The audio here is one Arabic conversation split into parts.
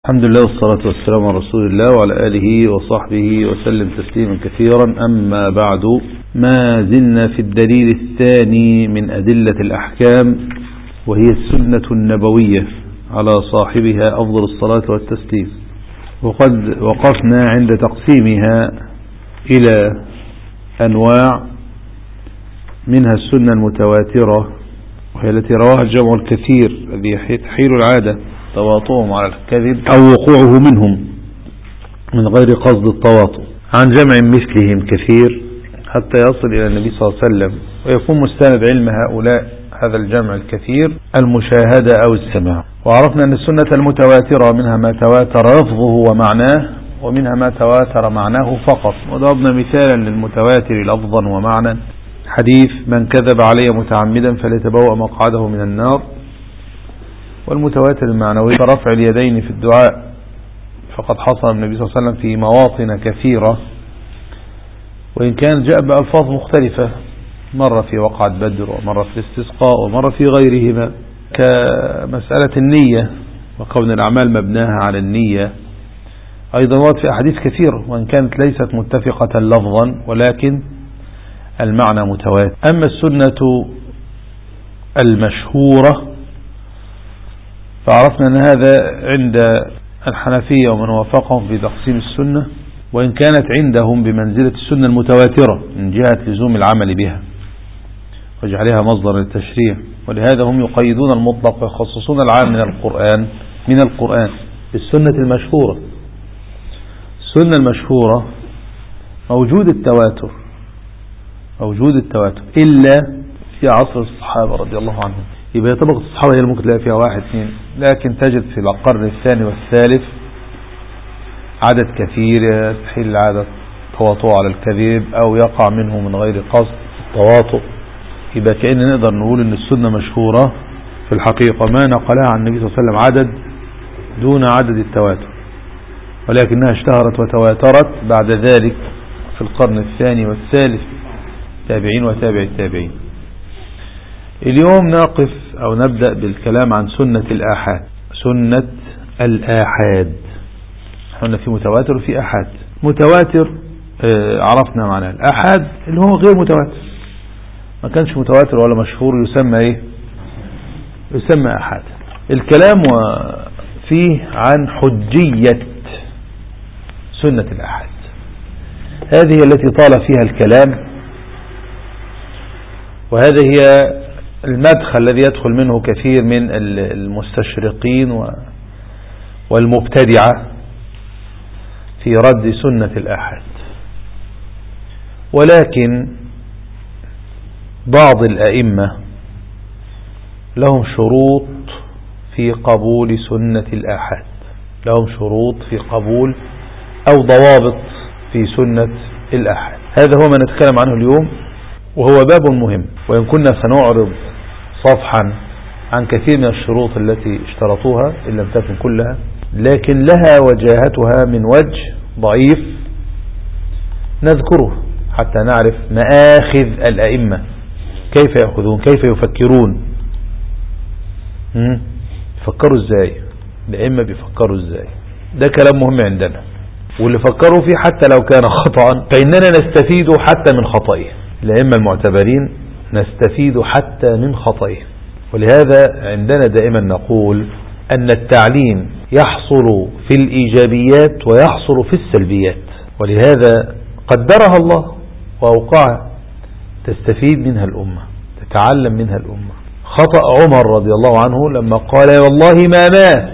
الحمد لله والصلاة والسلام على رسول الله وعلى آله وصحبه وسلم تسليما كثيرا. أما بعد، ما زلنا في الدليل الثاني من أدلة الأحكام، وهي السنة النبوية على صاحبها أفضل الصلاة والتسليم. وقد وقفنا عند تقسيمها إلى أنواع، منها السنة المتواترة، وهي التي رواها الجمع الكثير الذي تحيل العادة تواطؤهم على الكذب أو وقوعه منهم من غير قصد التواطؤ عن جمع مثلهم كثير حتى يصل إلى النبي صلى الله عليه وسلم، ويكون مستند علم هؤلاء هذا الجمع الكثير المشاهدة أو السماع. وعرفنا أن السنة المتواترة منها ما تواتر لفظه ومعناه، ومنها ما تواتر معناه فقط. وضربنا مثالا للمتواتر لفظا ومعنى، حديث من كذب علي متعمدا فليتبوأ مقعده من النار. والمتواتر المعنوي كرفع اليدين في الدعاء، فقد حصل النبي صلى الله عليه وسلم في مواطن كثيرة، وإن كان جاء بألفاظ مختلفة، مرة في وقعة بدر ومرة في الاستسقاء ومرة في غيرهما، كمسألة النية وكون الأعمال مبناها على النية. أيضا ورد في أحاديث كثيرة وإن كانت ليست متفقة لفظا، ولكن المعنى متواتر. أما السنة المشهورة فعرفنا أن هذا عند الحنفية ومن وافقهم في تقسيم السنة، وإن كانت عندهم بمنزلة السنة المتواترة من جهة لزوم العمل بها وجعلها مصدر للتشريع. ولهذا هم يقيدون المطلق ويخصصون العام من القرآن بالسنة المشهورة. السنة المشهورة موجود التواتر إلا في عصر الصحابة رضي الله عنهم. يبقى طبقة الصحابة هي ممكن تلاقي فيها واحد اثنين، لكن تجد في القرن الثاني والثالث عدد كثير يستحيل العادة تواطؤ على الكذب أو يقع منه من غير قصد التواطؤ. يبقى كأن نقدر نقول أن السنة مشهورة في الحقيقة ما نقلها عن النبي صلى الله عليه وسلم عدد دون عدد التواتر، ولكنها اشتهرت وتواترت بعد ذلك في القرن الثاني والثالث، تابعين وتابع التابعين. اليوم نقف أو نبدأ بالكلام عن سنة الآحاد. سنة الآحاد، احنا في متواتر وفي آحاد. متواتر عرفنا معناه. الآحاد اللي هو غير متواتر، ما كانش متواتر ولا مشهور، يسمى ايه؟ يسمى آحاد. الكلام فيه عن حجية سنة الآحاد، هذه التي طال فيها الكلام، وهذه هي المدخل الذي يدخل منه كثير من المستشرقين والمبتدعة في رد سنة الآحاد. ولكن بعض الأئمة لهم شروط في قبول سنة الآحاد، لهم شروط في قبول أو ضوابط في سنة الآحاد. هذا هو ما نتكلم عنه اليوم، وهو باب مهم. وإن كنا سنعرض صفحا عن كثير من الشروط التي اشترطوها إن لم تكن كلها، لكن لها وجاهتها من وجه ضعيف نذكره حتى نعرف مآخذ الأئمة، كيف يأخذون، كيف يفكرون، يفكروا ازاي، الأئمة بيفكروا ازاي. ده كلام مهم عندنا، واللي فكروا فيه حتى لو كان خطأ فإننا نستفيد حتى من خطئه. الأئمة المعتبرين نستفيد حتى من خطئه. ولهذا عندنا دائما نقول أن التعليم يحصل في الإيجابيات ويحصل في السلبيات، ولهذا قدرها الله وأوقعها تستفيد منها الأمة، تتعلم منها الأمة. خطأ عمر رضي الله عنه لما قال والله ما مات،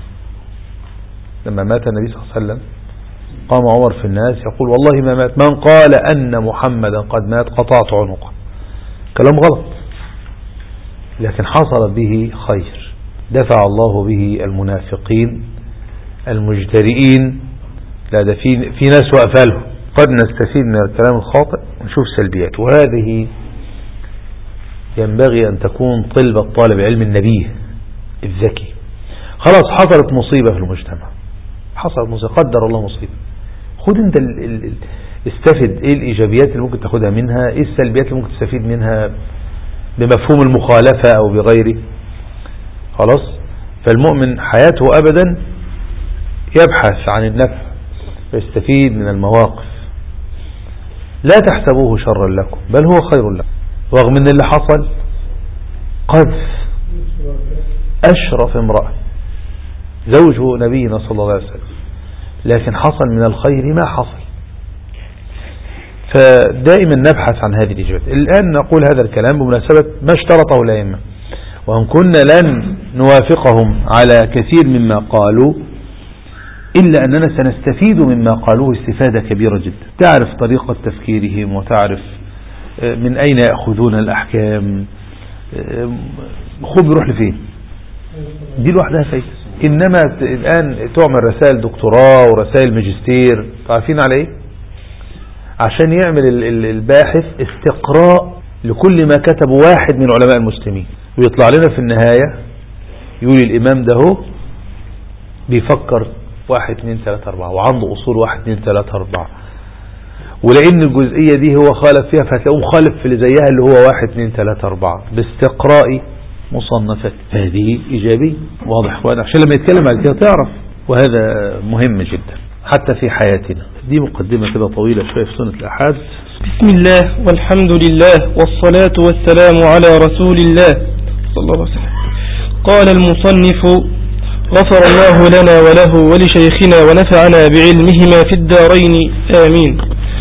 لما مات النبي صلى الله عليه وسلم قام عمر في الناس يقول والله ما مات، من قال أن محمدا قد مات قطعت عنقه. كلام غلط، لكن حصل به خير، دفع الله به المنافقين المجترئين. لا ده في ناس وقفاله. قد نستفيد من الكلام الخاطئ ونشوف سلبيات، وهذه ينبغي أن تكون طلبة طالب علم النبي الذكي. خلاص حصلت مصيبة في المجتمع، حصلت مصيبة، قدر الله مصيبة، خد انت استفد ايه الايجابيات اللي ممكن تاخدها منها، ايه السلبيات اللي ممكن تستفيد منها بمفهوم المخالفة او بغيره. خلاص. فالمؤمن حياته ابدا يبحث عن النفع ويستفيد من المواقف، لا تحسبوه شرا لكم بل هو خير لكم. رغم ان اللي حصل قذف أشرف امرأة زوج نبينا صلى الله عليه وسلم، لكن حصل من الخير ما حصل. فدائما نبحث عن هذه الإجابات. الآن نقول هذا الكلام بمناسبة ما اشترطه الأئمة، وإن كنا لن نوافقهم على كثير مما قالوا إلا أننا سنستفيد مما قالوه استفادة كبيرة جدا. تعرف طريقة تفكيرهم وتعرف من أين يأخذون الأحكام، خب يروح لفين، دي لوحدها فايدة. إنما الآن تعمل رسائل دكتوراه ورسائل ماجستير، تعرفين على إيه؟ عشان يعمل الباحث استقراء لكل ما كتب واحد من علماء المسلمين، ويطلع لنا في النهاية يقول الإمام ده هو بيفكر 1 2 3 4 وعنده أصول 1 2 3 4، ولأن الجزئية دي هو خالف فيها فتلاقوه مخالف في اللي زيها اللي هو 1 2 3 4 باستقراء مصنفات. هذه إيجابية، واضح وانا عشان لما يتكلم على كده تعرف، وهذا مهم جدا حتى في حياتنا. دي مقدمة كده طويلة شوية في سنة الأحاد. بسم الله والحمد لله والصلاة والسلام على رسول الله صلى الله عليه وسلم. قال المصنف: غفر الله لنا وله ولشيخنا ونفعنا بعلمهما في الدارين آمين.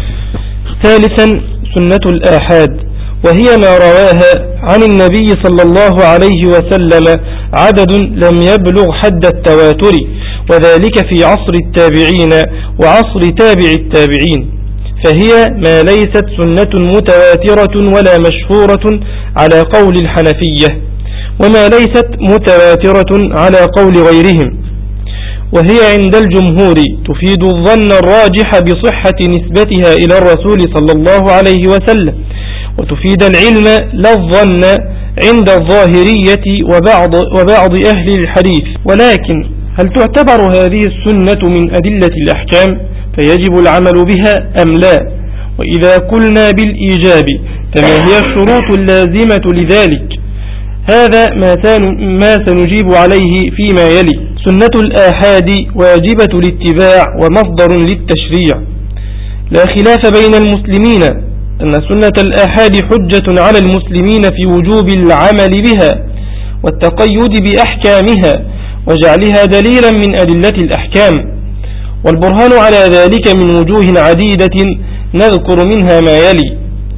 ثالثا سنة الآحاد، وهي ما رواها عن النبي صلى الله عليه وسلم عدد لم يبلغ حد التواتر، وذلك في عصر التابعين وعصر تابع التابعين، فهي ما ليست سنة متواترة ولا مشهورة على قول الحنفية، وما ليست متواترة على قول غيرهم. وهي عند الجمهور تفيد الظن الراجح بصحة نسبتها إلى الرسول صلى الله عليه وسلم، وتفيد العلم لا الظن عند الظاهرية وبعض أهل الحديث. ولكن هل تعتبر هذه السنة من أدلة الأحكام فيجب العمل بها أم لا؟ وإذا قلنا بالإيجاب فما هي الشروط اللازمة لذلك؟ هذا ما سنجيب عليه فيما يلي. سنة الآحاد واجبة الاتباع ومصدر للتشريع، لا خلاف بين المسلمين أن سنة الآحاد حجة على المسلمين في وجوب العمل بها والتقيد بأحكامها وجعلها دليلا من أدلة الأحكام، والبرهان على ذلك من وجوه عديدة نذكر منها ما يلي.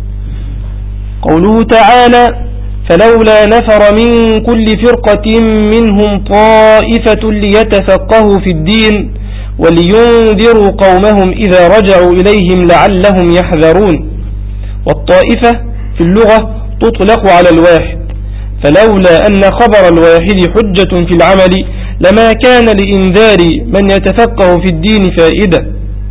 قوله تعالى: فلولا نفر من كل فرقة منهم طائفة ليتفقهوا في الدين ولينذروا قومهم إذا رجعوا إليهم لعلهم يحذرون. والطائفة في اللغة تطلق على الواحد، فلولا أن خبر الواحد حجة في العمل لما كان لإنذار من يتفقه في الدين فائدة.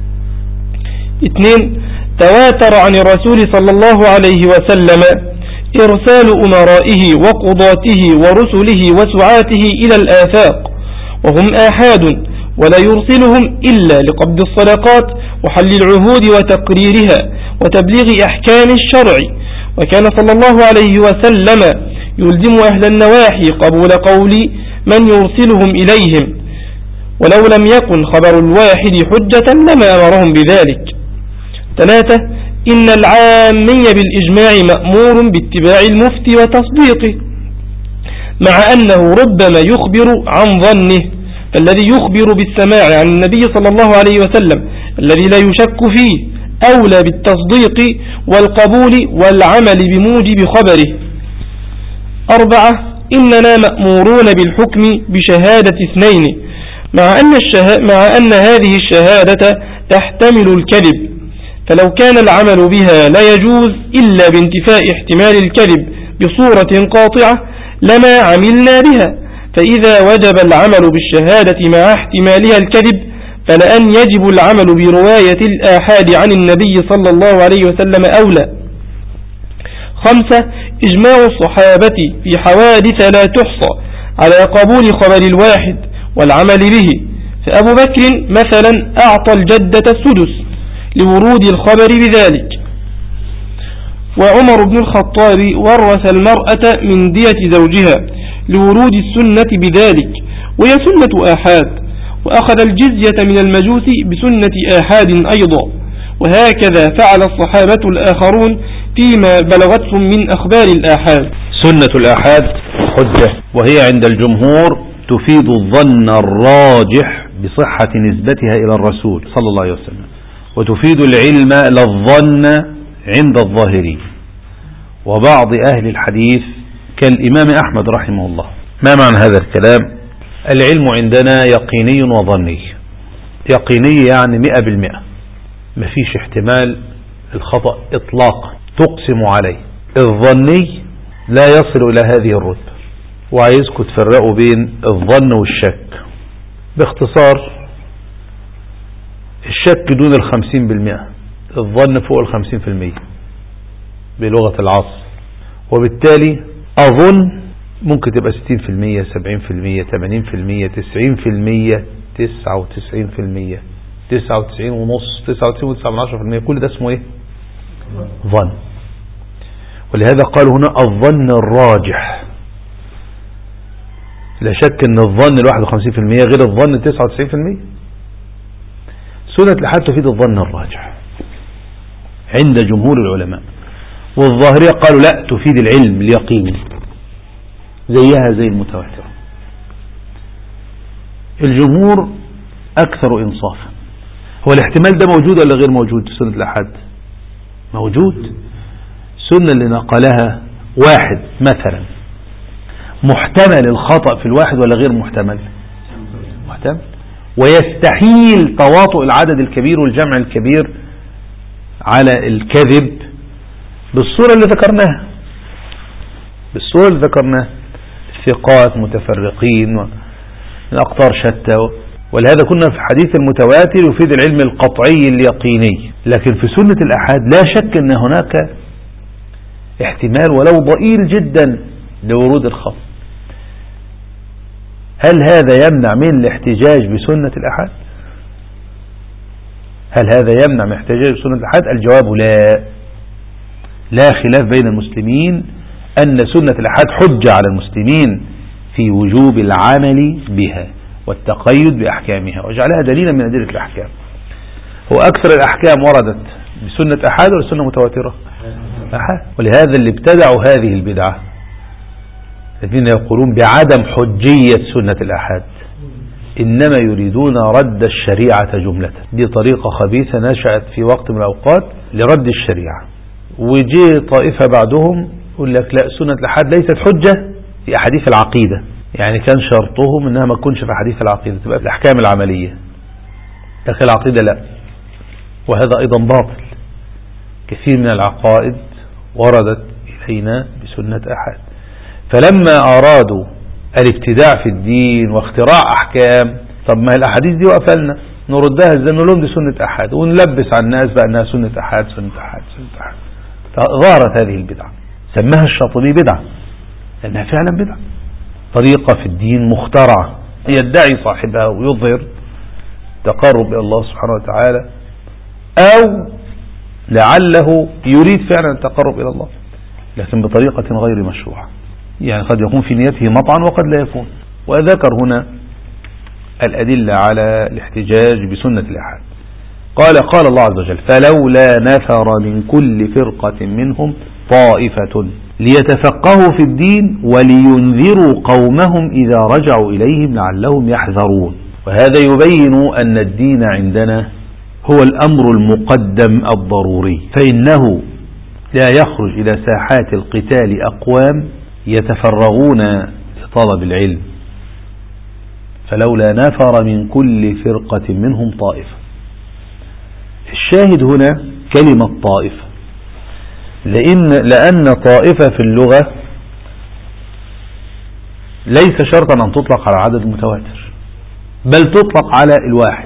2. تواتر عن الرسول صلى الله عليه وسلم إرسال أمرائه وقضاته ورسله وسعاته إلى الآفاق، وهم آحاد، ولا يرسلهم إلا لقبض الصدقات وحل العهود وتقريرها وتبليغ أحكام الشرع. وكان صلى الله عليه وسلم يلزم أهل النواحي قبول قول من يرسلهم إليهم، ولو لم يكن خبر الواحد حجة لما أمرهم بذلك. 3. إن العامي بالإجماع مأمور باتباع المفتي وتصديقه، مع أنه ربما يخبر عن ظنه، فالذي يخبر بالسماع عن النبي صلى الله عليه وسلم الذي لا يشك فيه أولى بالتصديق والقبول والعمل بموجب خبره. 4. إننا مأمورون بالحكم بشهادة اثنين، مع أن هذه الشهادة تحتمل الكذب، فلو كان العمل بها لا يجوز إلا بانتفاء احتمال الكذب بصورة قاطعة لما عملنا بها، فإذا وجب العمل بالشهادة مع احتمالها الكذب فلأن يجب العمل برواية الآحاد عن النبي صلى الله عليه وسلم أولى. 5. إجماع الصحابة في حوادث لا تحصى على قبول خبر الواحد والعمل به، فأبو بكر مثلا أعطى الجدة السدس لورود الخبر بذلك، وعمر بن الخطاب ورث المرأة من دية زوجها لورود السنة بذلك، وهي سنة آحاد. وأخذ الجزية من المجوس بسنة آحاد أيضا، وهكذا فعل الصحابة الآخرون فيما بلغتهم من أخبار الآحاد. سنة الآحاد حجة، وهي عند الجمهور تفيد الظن الراجح بصحة نسبتها إلى الرسول صلى الله عليه وسلم، وتفيد العلم للظن عند الظاهري وبعض أهل الحديث كالإمام أحمد رحمه الله. ما معنى هذا الكلام؟ العلم عندنا يقيني وظني. يقيني يعني 100%، مفيش احتمال الخطأ إطلاقا تقسم عليه. الظني لا يصل إلى هذه الرتبة، وعايزكم تفرقوا بين الظن والشك. باختصار، الشك دون 50%، الظن فوق 50% بلغة العصر، وبالتالي أظن ممكن تبقى 60%، 70%، 80%، 90%، 99%، 99.5%، 99.9%. كل ده اسمه ايه؟ ظن. ولهذا قالوا هنا الظن الراجح. لا شك ان الظن 51% غير الظن 99%. سنة الآحاد تفيد الظن الراجح عند جمهور العلماء، والظاهرية قالوا لا، تفيد العلم اليقيني زيها زي المتواترة. الجمهور أكثر إنصافا. هو الاحتمال ده موجود ولا غير موجود في سنة الآحاد؟ موجود. السنة اللي نقلها واحد مثلا محتمل الخطأ في الواحد ولا غير محتمل؟ محتمل. ويستحيل تواطؤ العدد الكبير والجمع الكبير على الكذب بالصورة اللي ذكرناها. بالصورة اللي ذكرناها، ثقات متفرقين من أقطار شتى. ولهذا كنا في حديث المتواتر يفيد العلم القطعي اليقيني. لكن في سنة الآحاد لا شك أن هناك احتمال ولو ضئيل جدا لورود الخطأ. هل هذا يمنع من الاحتجاج بسنة الآحاد؟ هل هذا يمنع من الاحتجاج بسنة الآحاد؟ الجواب لا. لا خلاف بين المسلمين أن سنة الآحاد حجة على المسلمين في وجوب العمل بها والتقيد بأحكامها وجعلها دليلا من أدلة الأحكام. هو أكثر الأحكام وردت بسنة آحاد ولا سنة متواترة؟ آحاد. ولهذا اللي ابتدعوا هذه البدعة الذين يقولون بعدم حجية سنة الآحاد إنما يريدون رد الشريعة جملة. دي طريقة خبيثة نشأت في وقت من الأوقات لرد الشريعة. وجي طائفة بعدهم يقول لك لا، سنة الآحاد ليست حجة في أحاديث العقيدة. يعني كان شرطهم إنها ما تكونش في أحاديث العقيدة، تبقى في الأحكام العملية، لكن العقيدة لا. وهذا أيضا باطل. كثير من العقائد وردت إلينا بسنة آحاد. فلما أرادوا الابتداع في الدين واختراع أحكام، طب ما الأحاديث دي وقفلنا نردها ازاي؟ نقول لهم دي سنة آحاد ونلبس على الناس بأنها سنة آحاد سنة آحاد سنة آحاد. فظهرت هذه البدعة، سماها الشاطبي بدعة لأنها فعلا بدعة، طريقة في الدين مخترعة يدعي صاحبها ويظهر تقرب إلى الله سبحانه وتعالى، أو لعله يريد فعلا التقرب إلى الله لكن بطريقة غير مشروعة. يعني قد يكون في نيته مطعن وقد لا يكون. وذكر هنا الأدلة على الاحتجاج بسنة الآحاد. قال الله عز وجل: فلولا نفر من كل فرقة منهم طائفة ليتفقهوا في الدين ولينذروا قومهم إذا رجعوا إليهم لعلهم يحذرون. وهذا يبين أن الدين عندنا هو الأمر المقدم الضروري، فإنه لا يخرج إلى ساحات القتال أقوام يتفرغون لطلب العلم. فلولا نفر من كل فرقة منهم طائفة. الشاهد هنا كلمة طائفة، لأن طائفة في اللغة ليس شرطا أن تطلق على عدد متواتر، بل تطلق على الواحد.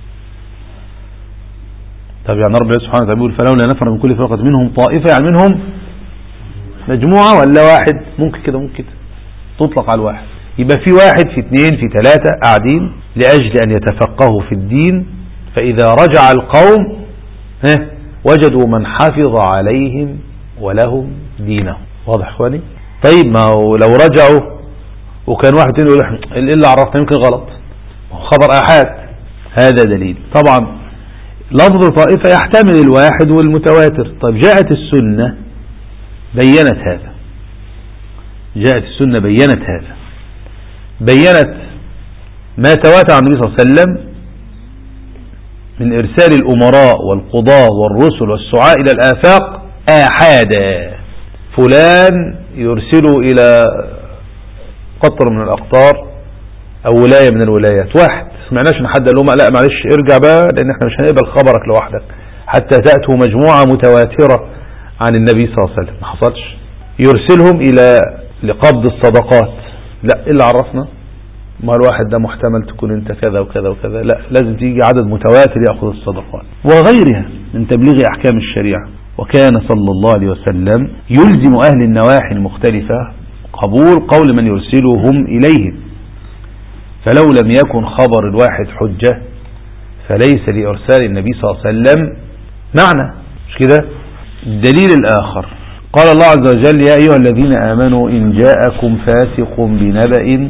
طب يعني رب سبحانه وتعالى يقول فلولا نفر من كل فرقة منهم طائفة، يعني منهم مجموعة ولا واحد؟ ممكن كده ممكن كده، تطلق على الواحد. يبقى في واحد، في اثنين، في ثلاثة قاعدين لأجل أن يتفقهوا في الدين، فإذا رجع القوم وجدوا من حفظ عليهم ولهم دينهم. واضح اخواني؟ طيب ما لو رجعوا وكان واحد يقول إلا عرفنا يمكن غلط، خبر آحاد هذا دليل. طبعا لفظ طائفة يحتمل الواحد والمتواتر. طيب جاءت السنة بينت هذا، جاءت السنة بينت هذا، بينت ما تواتر عن النبي صلى الله عليه وسلم من إرسال الأمراء والقضاة والرسل والسعاء إلى الآفاق آحادا. فلان يرسل إلى قطر من الأقطار أو ولاية من الولايات، واحد سمعناش ان حد قال لهم لا معلش ارجع بقى لأن احنا مش هنقبل خبرك لوحدك حتى تأتوا مجموعة متواترة عن النبي صلى الله عليه وسلم. ما حصلش. يرسلهم إلى لقبض الصدقات، لا إلا عرفنا ما الواحد ده محتمل تكون انت كذا وكذا وكذا، لا لازم تيجي عدد متواتر يأخذ الصدقات وغيرها من تبليغ أحكام الشريعة. وكان صلى الله عليه وسلم يلزم أهل النواحي المختلفة قبول قول من يرسلهم إليهم، فلو لم يكن خبر الواحد حجة فليس لإرسال النبي صلى الله عليه وسلم معنى. مش كده؟ الدليل الآخر قال الله عز وجل يا أيها الذين آمنوا إن جاءكم فاسق بنبأ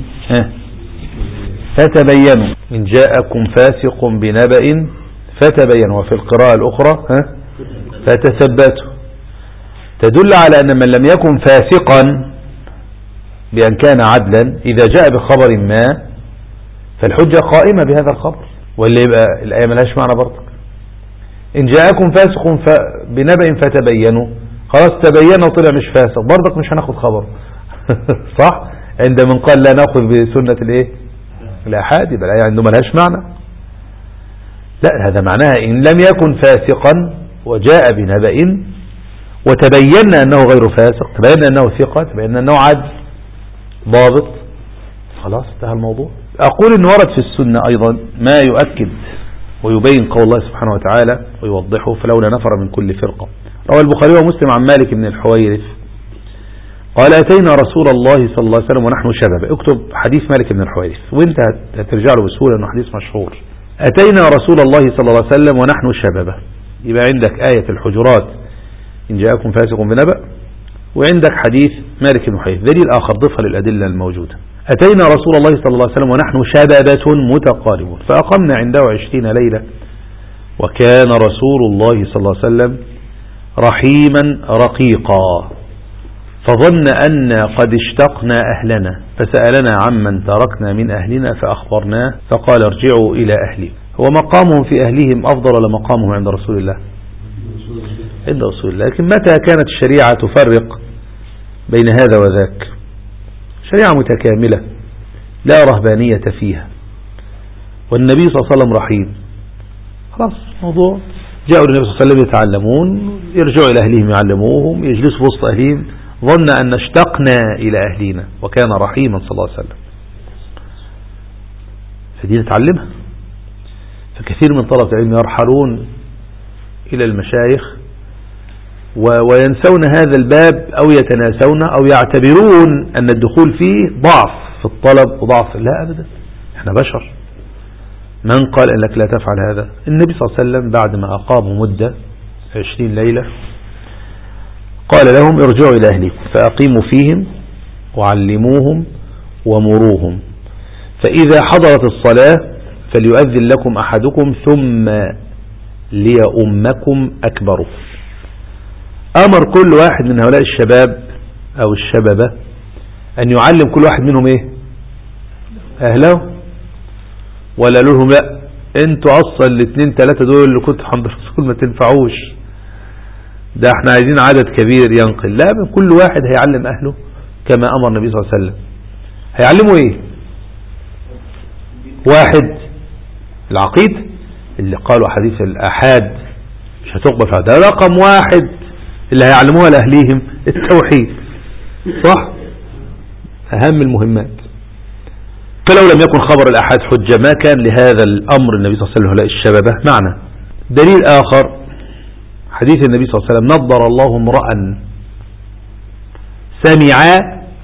فتبينوا، إن جاءكم فاسق بنبأ فتبينوا، وفي القراءة الأخرى فتثبتوا، تدل على أن من لم يكن فاسقا بأن كان عدلا إذا جاء بخبر ما فالحجة قائمة بهذا الخبر، واللي يبقى الآية ملهاش معنى برضك. إن جاءكم فاسق بنبأ فتبينوا، خلاص تبينوا طلع مش فاسق برضك مش هناخد خبر صح؟ عند من قال لا نأخذ بسنة الايه الآحاد يبقى الآية عنده ملهاش معنى. لا هذا معناها إن لم يكن فاسقا وجاء بنبأ وتبين أنه غير فاسق، تبين أنه ثقة، تبين أنه عدل ضابط، خلاص انتهى الموضوع. أقول إن ورد في السنة أيضا ما يؤكد ويبين قول الله سبحانه وتعالى ويوضحه فلولا نفر من كل فرقة. روى البخاري ومسلم عن مالك بن الحويرث قال أتينا رسول الله صلى الله عليه وسلم ونحن شباب. اكتب حديث مالك بن الحويرث وانت هترجع له بسهولة انه حديث مشهور. أتينا رسول الله صلى الله عليه وسلم ونحن شباب، يبقى عندك آية الحجرات إن جاءكم فاسق بنبأ، وعندك حديث مالك بن الحويرث. دليل آخر ضفها للأدلة الموجودة. أتينا رسول الله صلى الله عليه وسلم ونحن شبابة متقاربون فأقمنا عنده 20 ليلة، وكان رسول الله صلى الله عليه وسلم رحيما رقيقا، فظن أن قد اشتقنا أهلنا فسألنا عمن تركنا من أهلنا فأخبرناه فقال ارجعوا إلى أهلي. هو مقامهم في أهلهم أفضل ولا مقامهم عند رسول الله؟ عند رسول الله. لكن متى كانت الشريعة تفرق بين هذا وذاك؟ شريعة متكاملة لا رهبانية فيها، والنبي صلى الله عليه وسلم رحيم. خلاص موضوع جاءوا للنبي صلى الله عليه وسلم يتعلمون، يرجعوا إلى أهلهم يعلموهم، يجلسوا في وسط أهلهم، ظن أن اشتقنا إلى أهلنا، وكان رحيما صلى الله عليه وسلم. فدي نتعلمها. فكثير من طلبة العلم يرحلون إلى المشايخ وينسون هذا الباب أو يتناسون أو يعتبرون أن الدخول فيه ضعف في الطلب وضعف. لا أبدا، احنا بشر. من قال أنك لا تفعل هذا؟ النبي صلى الله عليه وسلم بعد ما أقاموا مدة 20 ليلة قال لهم ارجعوا إلى أهلكم فأقيموا فيهم وعلموهم ومروهم، فإذا حضرت الصلاة فليؤذن لكم أحدكم ثم ليؤمكم أكبركم. أمر كل واحد من هؤلاء الشباب أو الشبابة أن يعلم كل واحد منهم إيه؟ أهله، ولا لهم لا انتوا أصلا الاثنين ثلاثة دول اللي كنتوا عند الرسول ما تنفعوش، ده احنا عايزين عدد كبير ينقل. لا، من كل واحد هيعلم أهله كما أمر النبي صلى الله عليه وسلم. هيعلموا إيه؟ واحد العقيد اللي قالوا حديث الآحاد مش هتقبل فيها، ده رقم واحد اللي هيعلموها لأهليهم التوحيد، صح؟ أهم المهمات. فلو لم يكن خبر الآحاد حجة ما كان لهذا الأمر النبي صلى الله عليه وسلم الشبابة معنى. دليل آخر حديث النبي صلى الله عليه وسلم نضر الله امرأ سمع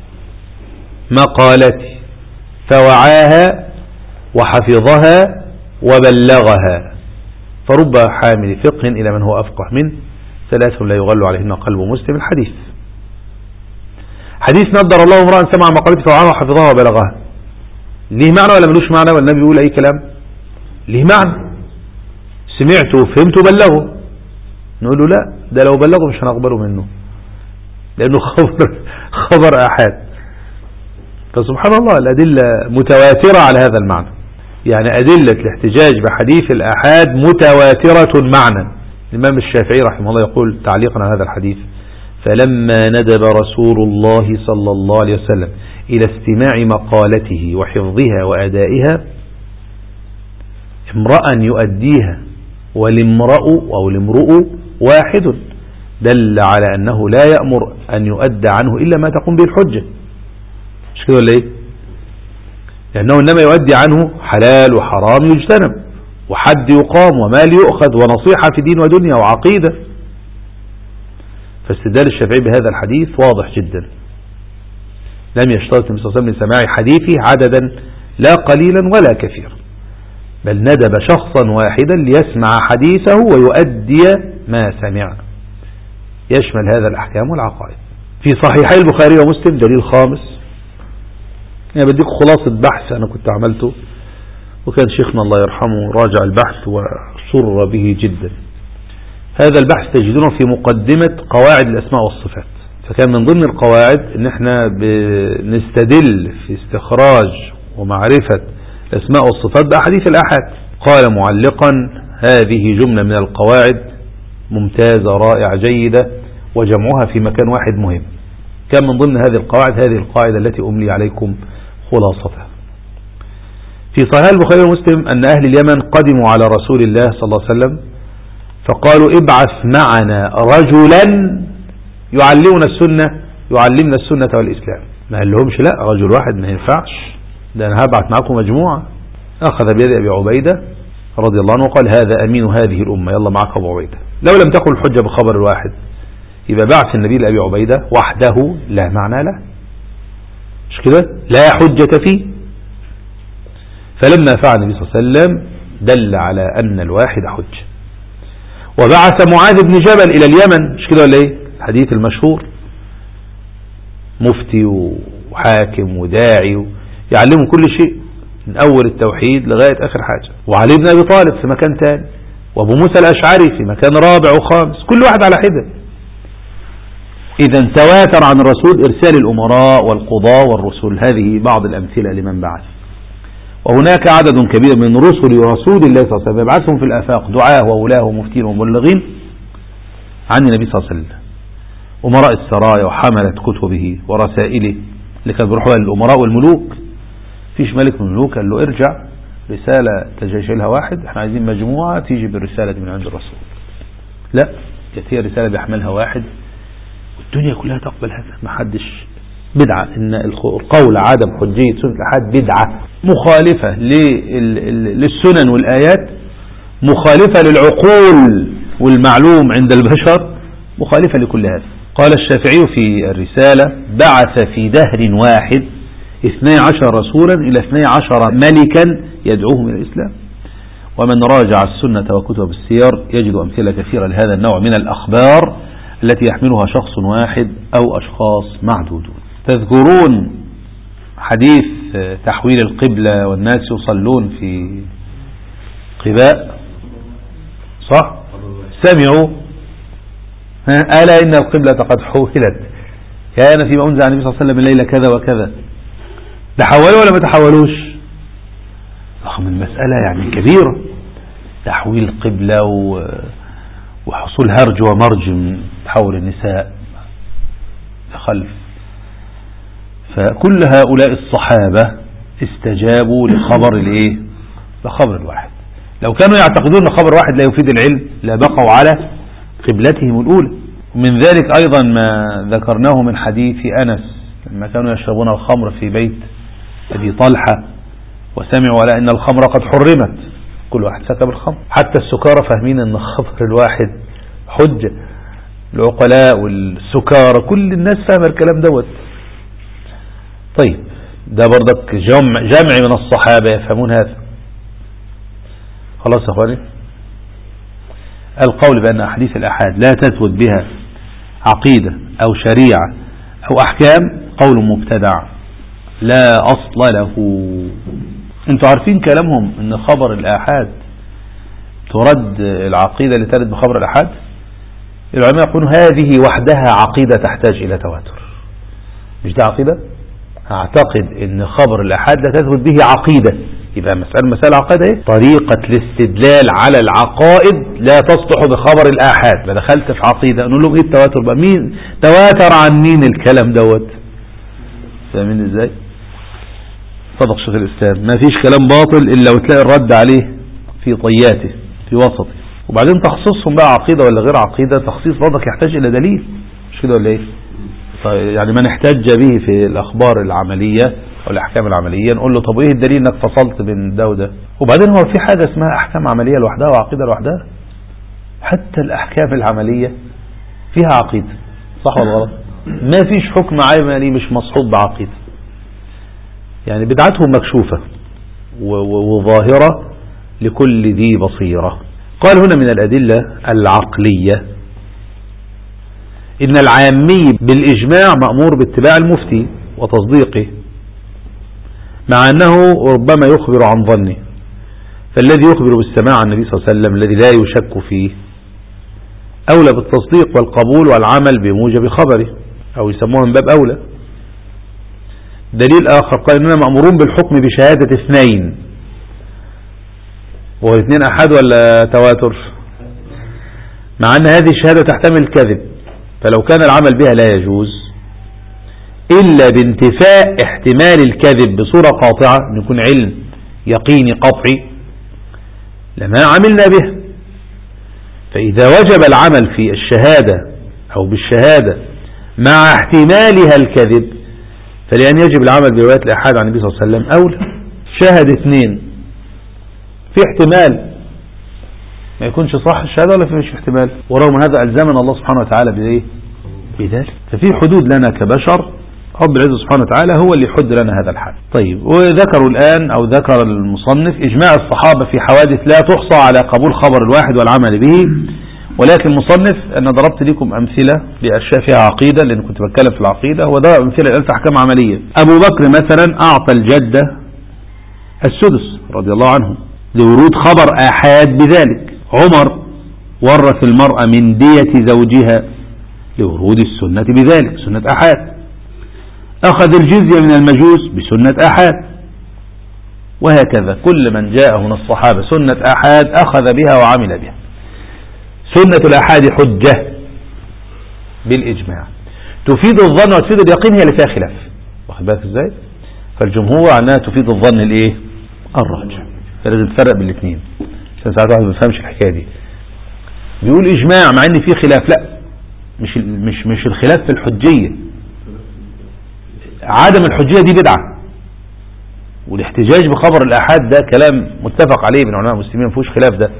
مقالتي فوعاها وحفظها وبلغها، فرب حامل فقه إلى من هو أفقه منه، ثلاث لا يغل عليهن قلب مسلم. الحديث حديث نضر الله امرأ سمع مقالتي فوعاها وحفظها وبلغها، ليه معنى ولا ملوش معنى؟ والنبي بيقول أي كلام ليه معنى، سمعته وفهمته بلغه. نقول له لا، ده لو بلغه مش هنقبله منه لأنه خبر أحد. فسبحان الله الأدلة متواترة على هذا المعنى، يعني أدلة الاحتجاج بحديث الأحاد متواترة معنى. الإمام الشافعي رحمه الله يقول تعليقا على هذا الحديث: فلما ندب رسول الله صلى الله عليه وسلم إلى استماع مقالته وحفظها وأدائها امرأ يؤديها والامرؤ واحد، دل على أنه لا يأمر أن يؤدى عنه إلا ما تقوم به الحجة. مش كده ولا إيه؟ لأنه إنما يؤدي عنه حلال وحرام يجتنب، وحد يقام، ومال يؤخذ، ونصيحة في دين ودنيا وعقيدة. فاستدلال الشافعي بهذا الحديث واضح جدا. لم يشترط النبي صلى الله عليه وسلم لسماع حديثه عددا لا قليلا ولا كثيرا، بل ندب شخصا واحدا ليسمع حديثه ويؤدي ما سمع، يشمل هذا الأحكام والعقائد. في صحيحي البخاري ومسلم دليل خامس، أنا بديك خلاصة بحث أنا كنت عملته، وكان شيخنا الله يرحمه راجع البحث وسر به جدا. هذا البحث تجدونه في مقدمة قواعد الأسماء والصفات. فكان من ضمن القواعد ان احنا بنستدل في استخراج ومعرفة الأسماء والصفات بأحاديث الآحاد. قال معلقا: هذه جملة من القواعد ممتازة رائعة جيدة، وجمعها في مكان واحد مهم. كان من ضمن هذه القواعد هذه القاعدة التي أملي عليكم خلاصتها. في صحيح البخاري ومسلم أن أهل اليمن قدموا على رسول الله صلى الله عليه وسلم فقالوا: ابعث معنا رجلا يعلمنا السنة والإسلام. ما قال لهمش لا، رجل واحد ما ينفعش، ده أنا هبعث معكم مجموعة. أخذ بيد أبي عبيدة رضي الله عنه وقال: هذا أمين هذه الأمة، يلا معك أبو عبيدة. لو لم تكن الحجة بخبر الواحد يبقى بعث النبي لأبي عبيدة وحده لا معنى له، مش كده؟ لا حجة فيه. فلما فعل النبي صلى الله عليه وسلم دل على أن الواحد حجة. وبعث معاذ بن جبل إلى اليمن، مش كده ولا ايه؟ الحديث المشهور، مفتي وحاكم وداعي يعلمهم كل شيء من أول التوحيد لغاية آخر حاجة. وعلي بن أبي طالب في مكان تاني، وأبو موسى الأشعري في مكان رابع وخامس، كل واحد على حدة. إذا تواتر عن الرسول إرسال الأمراء والقضاء والرسل. هذه بعض الأمثلة لمن بعث. وهناك عدد كبير من رسل رسول الله صلى الله عليه وسلم يبعثهم في الآفاق دعاة وولاة ومفتين ومبلغين عن النبي صلى الله عليه وسلم، أمراء السرايا وحملة كتبه ورسائله اللي كانوا بيروحوا للأمراء والملوك. فيش ملك من الملوك قال له ارجع رسالة تجيشلها واحد، احنا عايزين مجموعة تيجي بالرسالة من عند الرسول. لا، هي رسالة بيحملها واحد والدنيا كلها تقبل هذا. ما حدش بدعة. إن القول عدم حجية سنة الأحاد بدعة مخالفة للسنن والآيات، مخالفة للعقول والمعلوم عند البشر، مخالفة لكل هذا. قال الشافعي في الرسالة: بعث في دهر واحد 12 رسولا إلى 12 ملكا يدعوهم إلى الإسلام. ومن راجع السنة وكتب السير يجد أمثلة كثيرة لهذا النوع من الأخبار التي يحملها شخص واحد أو أشخاص معدودون. تذكرون حديث تحويل القبلة والناس يصلون في قباء، صح؟ سمعوا ألا إن القبلة قد حولت، كان فيما أنزل عن النبي صلى الله عليه وسلم الليلة كذا وكذا. تحولوا ولا ما تحولوش؟ رغم المسألة يعني كبيرة، تحويل القبلة وحصول هرج ومرج من تحول النساء خلف. فكل هؤلاء الصحابة استجابوا لخبر الايه؟ لخبر الواحد. لو كانوا يعتقدون ان خبر واحد لا يفيد العلم لبقوا على قبلتهم الأولى. ومن ذلك أيضا ما ذكرناه من حديث أنس لما كانوا يشربون الخمر في بيت أبي طلحة وسمعوا على أن الخمر قد حرمت، كل واحد سكب الخمر. حتى السكارى فاهمين أن خبر الواحد حجة، العقلاء والسكارى كل الناس فاهمة الكلام دوت. طيب ده برضك جمع من الصحابة يفهمون هذا. خلاص يا أخواني، القول بأن أحاديث الأحاد لا تثبت بها عقيدة أو شريعة أو أحكام قول مبتدع لا أصل له. انتوا عارفين كلامهم ان خبر الآحاد ترد العقيدة اللي ترد بخبر الآحاد. العلماء يقولون هذه وحدها عقيدة تحتاج إلى تواتر. مش دي عقيدة؟ أعتقد ان خبر الآحاد لا تثبت به عقيدة، يبقى مسألة عقيدة ايه؟ طريقة الاستدلال على العقائد لا تصلح بخبر الآحاد. فدخلت في عقيدة نقول لهم ايه التواتر بقى؟ مين تواتر عن مين الكلام دوت؟ فاهمين ازاي؟ صدق شيخ الإسلام، ما فيش كلام باطل إلا وتلاقي الرد عليه في طياته في وسطه. وبعدين تخصيصهم بقى عقيدة ولا غير عقيدة، تخصيص برضك يحتاج إلى دليل، مش كده ولا إيه؟ يعني من احتج به في الأخبار العملية أو الأحكام العملية نقول له طب إيه الدليل إنك فصلت بين ده وده؟ وبعدين هو في حاجة اسمها أحكام عملية لوحدها وعقيدة لوحدها؟ حتى الأحكام العملية فيها عقيدة، صح ولا غلط؟ ما فيش حكم عملي مش مصحوب بعقيدة. يعني بدعتهم مكشوفة وظاهرة لكل ذي بصيرة. قال هنا من الأدلة العقلية إن العامي بالإجماع مأمور باتباع المفتي وتصديقه، مع أنه ربما يخبر عن ظنه، فالذي يخبر بالسماع عن النبي صلى الله عليه وسلم الذي لا يشك فيه أولى بالتصديق والقبول والعمل بموجب خبره، أو يسموها من باب أولى. دليل آخر قال إننا مأمورون بالحكم بشهادة اثنين، والاثنين أحد ولا تواتر؟ مع أن هذه الشهادة تحتمل الكذب، فلو كان العمل بها لا يجوز إلا بانتفاء احتمال الكذب بصورة قاطعة، أن يكون علم يقيني قطعي لما عملنا به. فإذا وجب العمل في الشهادة أو بالشهادة مع احتمالها الكذب، فلأن يجب العمل برواية الآحاد عن النبي صلى الله عليه وسلم أولى. شاهد اثنين في احتمال ما يكونش صح الشهادة ولا فيش احتمال، ورغم هذا ألزمنا الله سبحانه وتعالى بإيه؟ بذلك. ففي حدود لنا كبشر، رب العزة سبحانه وتعالى هو اللي يحد لنا هذا الحد. طيب، وذكروا الآن أو ذكر المصنف إجماع الصحابة في حوادث لا تحصى على قبول خبر الواحد والعمل به، ولكن مصنف أنا ضربت لكم أمثلة بأشياء فيها عقيدة لأن كنت بتكلم في العقيدة، وده أمثلة الآن في أحكام عملية. أبو بكر مثلا أعطى الجدة السدس رضي الله عنه لورود خبر آحاد بذلك. عمر ورث المرأة من دية زوجها لورود السنة بذلك، سنة آحاد. أخذ الجزية من المجوس بسنة آحاد. وهكذا كل من جاءه من الصحابة سنة آحاد أخذ بها وعمل بها. سنة الآحاد حجة بالإجماع، تفيد الظن وتفيد اليقين، هي اللي فيها خلاف، واخد بالك ازاي؟ فالجمهور عنها تفيد الظن الايه؟ الراجح. فلازم تفرق بين الاثنين عشان ساعات واحد ما بيفهمش الحكايه دي، بيقول اجماع مع ان في خلاف. لا، مش الخلاف في الحجيه، عدم الحجيه دي بدعه، والاحتجاج بخبر الآحاد ده كلام متفق عليه من علماء المسلمين، ما فيهوش خلاف ده.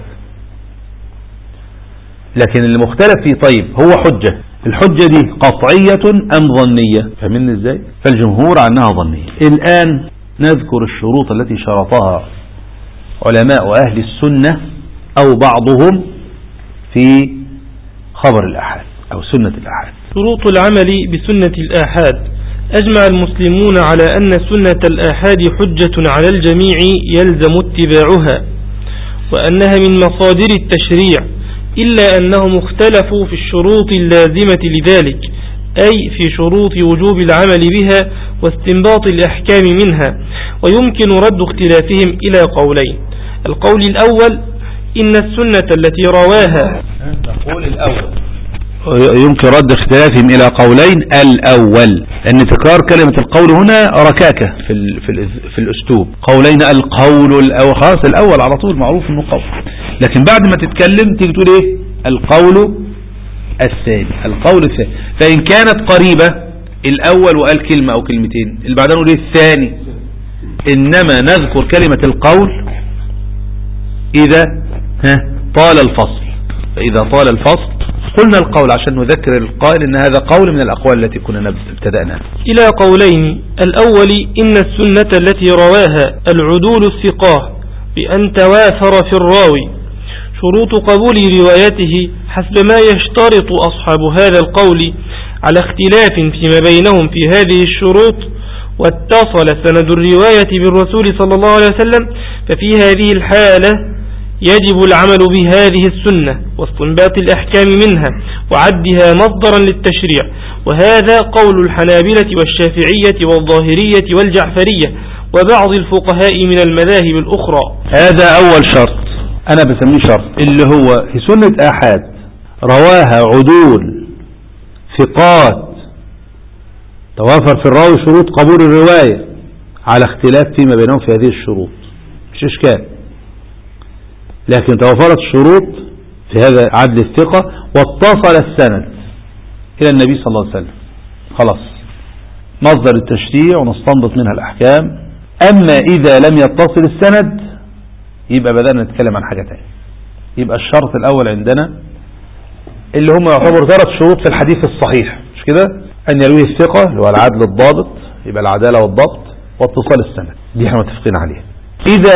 لكن اللي مختلف فيه طيب هو حجة، الحجة دي قطعية أم ظنية؟ فاهمين ازاي؟ فالجمهور عنها ظنية. الآن نذكر الشروط التي شرطها علماء أهل السنة أو بعضهم في خبر الآحاد أو سنة الآحاد. شروط العمل بسنة الآحاد: أجمع المسلمون على أن سنة الآحاد حجة على الجميع يلزم اتباعها، وأنها من مصادر التشريع، إلا أنهم اختلفوا في الشروط اللازمة لذلك، أي في شروط وجوب العمل بها واستنباط الأحكام منها، ويمكن رد اختلافهم إلى قولين. القول الأول: إن السنة التي رواها. القول الأول يمكن رد اختلافهم إلى قولين. الأول، لأن تكرار كلمة القول هنا ركاكة في الأسلوب. قولين، القول الأول، خلاص الأول على طول معروف إنه قول، لكن بعد ما تتكلم تيجي تقول إيه؟ القول الثاني، القول الثاني. فإن كانت قريبة الأول وقال كلمة أو كلمتين، اللي بعدها نقول إيه؟ الثاني. إنما نذكر كلمة القول إذا طال الفصل، فإذا طال الفصل قلنا القول عشان نذكر القائل ان هذا قول من الاقوال التي كنا ابتدأنا. الى قولين: الاول: ان السنة التي رواها العدول الثقاه بان توافر في الراوي شروط قبول روايته حسب ما يشترط اصحاب هذا القول على اختلاف فيما بينهم في هذه الشروط، واتصل سند الرواية بالرسول صلى الله عليه وسلم، ففي هذه الحالة يجب العمل بهذه السنة واستنباط الأحكام منها وعدها مصدرا للتشريع. وهذا قول الحنابلة والشافعية والظاهرية والجعفرية وبعض الفقهاء من المذاهب الأخرى. هذا أول شرط أنا بسميه شرط، اللي هو في سنة آحاد رواها عدول ثقات توافر في الراوي شروط قبول الرواية على اختلاف فيما بينهم في هذه الشروط، مش إشكال، لكن توفرت الشروط في هذا عدل الثقة واتصل السند إلى النبي صلى الله عليه وسلم، خلاص مصدر التشريع ونستنبط منها الأحكام. أما إذا لم يتصل السند يبقى بدأنا نتكلم عن حاجة تانية. يبقى الشرط الأول عندنا اللي هم يعتبر 3 شروط في الحديث الصحيح، مش كده؟ أن يرويه الثقة اللي هو العدل الضابط، يبقى العدالة والضبط، واتصال السند، دي احنا متفقين عليها. إذا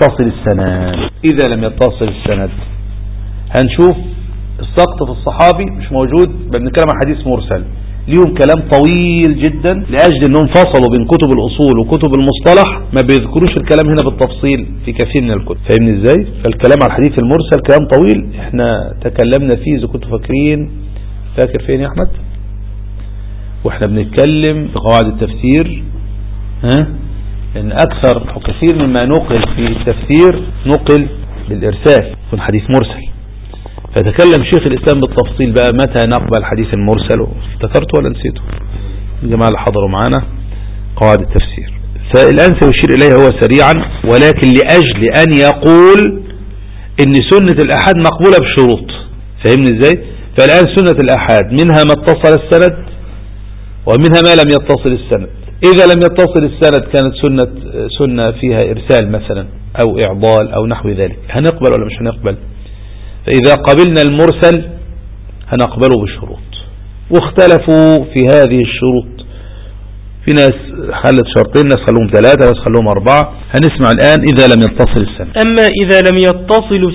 لم يتصل السند هنشوف السقط في الصحابي مش موجود، بنتكلم عن حديث مرسل ليهم كلام طويل جدا لأجل أنهم فصلوا بين كتب الأصول وكتب المصطلح، ما بيذكروش الكلام هنا بالتفصيل في كثير من الكتب، فاهمني ازاي؟ فالكلام عن الحديث المرسل كلام طويل احنا تكلمنا فيه إذا كنتوا فاكرين، فاكر فين يا أحمد؟ واحنا بنتكلم في قواعد التفسير ان اكثر او كثير مما نقل في التفسير نقل بالارسال يكون حديث مرسل. فتكلم شيخ الاسلام بالتفصيل بقى متى نقبل الحديث المرسل، افتكرته ولا نسيته الجماعة اللي حضروا معانا قواعد التفسير. فالان سيشير اليه هو سريعا، ولكن لاجل ان يقول ان سنة الاحاد مقبولة بشروط، فهمني ازاي؟ فالان سنة الاحاد منها ما اتصل السند ومنها ما لم يتصل السند. إذا لم يتصل السند كانت سنة فيها إرسال مثلا أو إعضال أو نحو ذلك، هنقبل ولا مش هنقبل؟ فإذا قبلنا المرسل هنقبله بشروط، واختلفوا في هذه الشروط، في ناس خلت شرطين، ناس خلوهم 3، ناس خلوهم 4. هنسمع الآن إذا لم يتصل السند. أما إذا لم يتصل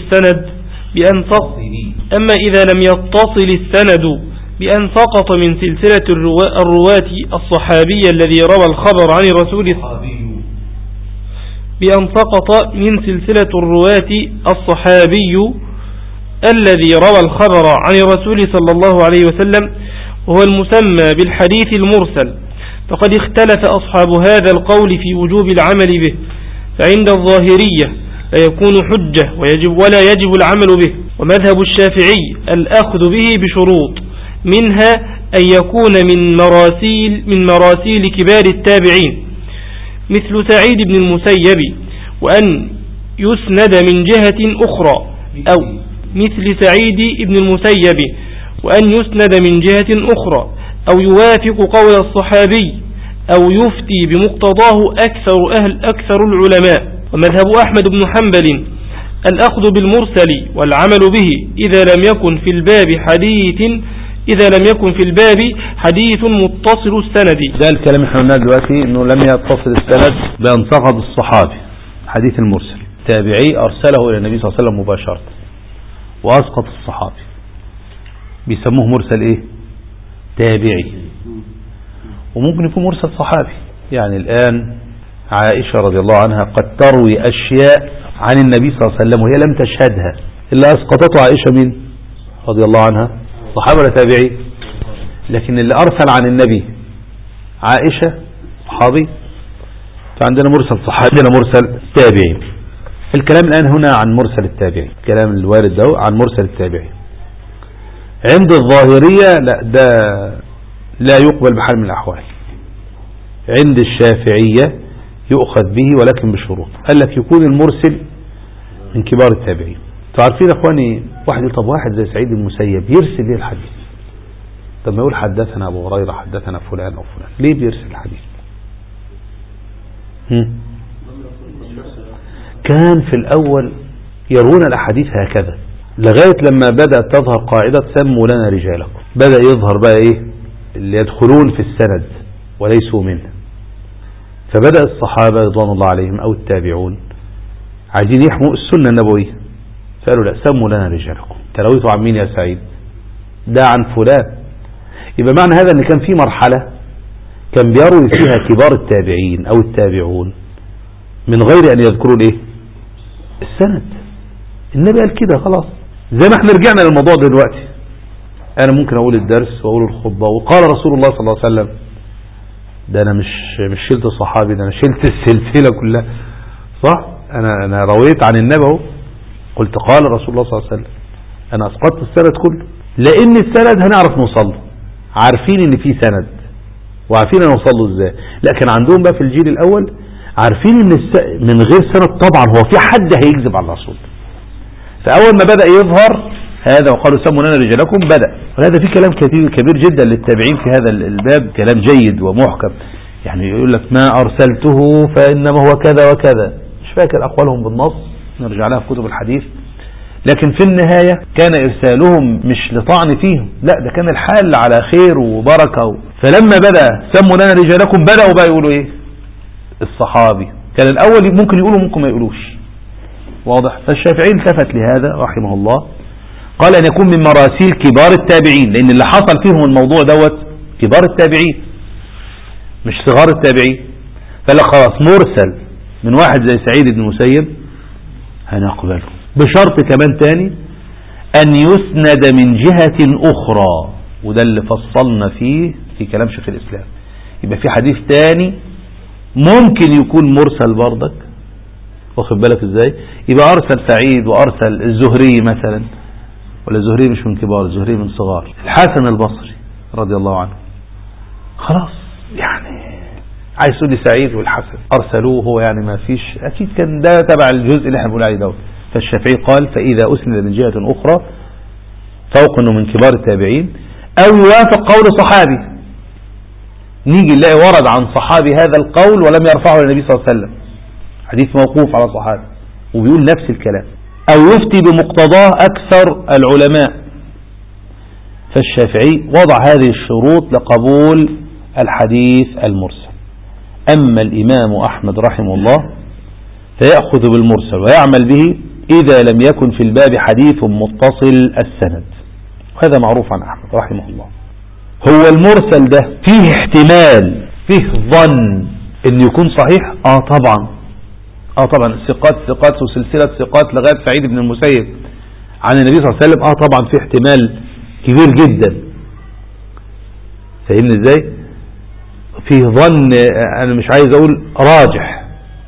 السند بأن سقط من سلسلة الرواة الصحابي الذي روى الخبر عن الرسول صلى الله عليه وسلم، وهو المسمى بالحديث المرسل، فقد اختلف أصحاب هذا القول في وجوب العمل به. فعند الظاهرية لا يكون حجة ولا يجب العمل به، ومذهب الشافعي الأخذ به بشروط، منها أن يكون من مراسيل كبار التابعين مثل سعيد بن المسيب، وأن يسند من جهة أخرى، أو مثل سعيد بن المسيب وأن يسند من جهة أخرى، أو يوافق قول الصحابي، أو يفتي بمقتضاه أكثر العلماء. ومذهب أحمد بن حنبل الأخذ بالمرسل والعمل به إذا لم يكن في الباب حديث متصل السند. ده الكلام احنا قلنا دلوقتي انه لم يتصل السند بأن سقط الصحابي حديث المرسل، تابعي ارسله الى النبي صلى الله عليه وسلم مباشرة واسقط الصحابي، بيسموه مرسل ايه؟ تابعي. وممكن يكون مرسل صحابي، يعني الان عائشة رضي الله عنها قد تروي اشياء عن النبي صلى الله عليه وسلم وهي لم تشهدها، اللي اسقطته عائشة مين رضي الله عنها؟ صحابة ولا تابعي؟ لكن اللي أرسل عن النبي عائشة صحابي، فعندنا مرسل صحابي، عندنا مرسل تابعي. الكلام الآن هنا عن مرسل التابعي، الكلام الوارد ده عن مرسل التابعي. عند الظاهرية لا، ده لا يقبل بحال من الأحوال. عند الشافعية يؤخذ به ولكن بشروط، قال لك يكون المرسل من كبار التابعين. تعرفين اخواني، واحد يقول طب واحد زي سعيد المسيب يرسل ليه الحديث؟ طب ما يقول حدثنا ابو هريره حدثنا فلان او فلان، ليه بيرسل الحديث؟ كان في الاول يرون الاحاديث هكذا، لغايه لما بدات تظهر قاعده سموا لنا رجالكم، بدا يظهر بقى ايه اللي يدخلون في السند وليسوا منه. فبدا الصحابه رضوان الله عليهم او التابعون عايزين يحموا السنه النبويه، فقالوا لا، سموا لنا رجالكم. تلويتوا عن مين يا سعيد؟ ده عن فلان. يبقى معنى هذا ان كان في مرحلة كان بيروي فيها كبار التابعين أو التابعون من غير أن يذكروا الايه السند. النبي قال كده خلاص. زي ما احنا رجعنا للموضوع دلوقتي، انا ممكن اقول الدرس واقول الخطبة وقال رسول الله صلى الله عليه وسلم، ده انا مش شلت الصحابي، ده انا شلت السلسلة كلها، صح؟ انا رويت عن النبي اهو، قلت قال رسول الله صلى الله عليه وسلم، انا اسقطت السند كله، لان السند هنعرف نوصله، عارفين ان في سند وعارفين نوصله ازاي. لكن عندهم بقى في الجيل الاول عارفين ان من غير سند طبعا هو في حد هيكذب على الرسول. فاول ما بدأ يظهر هذا وقالوا سموا لنا رجالكم بدأ، وهذا في كلام كبير جدا للتابعين في هذا الباب، كلام جيد ومحكم. يعني يقول لك ما أرسلته فإنما هو كذا وكذا، مش فاكر أقوالهم بالنص، نرجع لها في كتب الحديث. لكن في النهاية كان إرسالهم مش لطعن فيهم، لا ده كان الحال على خير وبركة. فلما بدأ سموا لنا رجالكم بدأوا بقى يقولوا إيه الصحابي. كان الأول ممكن يقولوا ممكن ما يقولوش، واضح. فالشافعي التفت لهذا رحمه الله، قال أن يكون من مراسيل كبار التابعين، لأن اللي حصل فيهم الموضوع دوت كبار التابعين مش صغار التابعين. فلا خلاص مرسل من واحد زي سعيد بن المسيب هنقبله، بشرط كمان تاني أن يسند من جهة أخرى، وده اللي فصلنا فيه في كلام شيخ الإسلام. يبقى في حديث تاني ممكن يكون مرسل برضك، واخد بالك ازاي؟ يبقى أرسل سعيد وأرسل الزهري مثلا، ولا الزهري مش من كبار، الزهري من صغار، الحسن البصري رضي الله عنه. خلاص يعني عايز تقول لي سعيد والحسن أرسلوه، هو يعني ما فيش، أكيد كان ده تبع الجزء اللي احنا بنقول عليه دوت. فالشافعي قال فإذا أسند من جهة أخرى فوق أنه من كبار التابعين أو يوافق قول صحابي، نيجي نلاقي ورد عن صحابي هذا القول ولم يرفعه للنبي صلى الله عليه وسلم، حديث موقوف على صحابي وبيقول نفس الكلام، أو يفتي بمقتضاه أكثر العلماء. فالشافعي وضع هذه الشروط لقبول الحديث المرسل. أما الإمام أحمد رحمه الله فيأخذ بالمرسل ويعمل به إذا لم يكن في الباب حديث متصل السند، وهذا معروف عن أحمد رحمه الله. هو المرسل ده فيه احتمال، فيه ظن أن يكون صحيح؟ طبعا ثقات وسلسلة ثقات لغاية سعيد بن المسيب عن النبي صلى الله عليه وسلم، طبعا في احتمال كبير جدا. فاهمني ازاي؟ فيه ظن، انا مش عايز اقول راجح،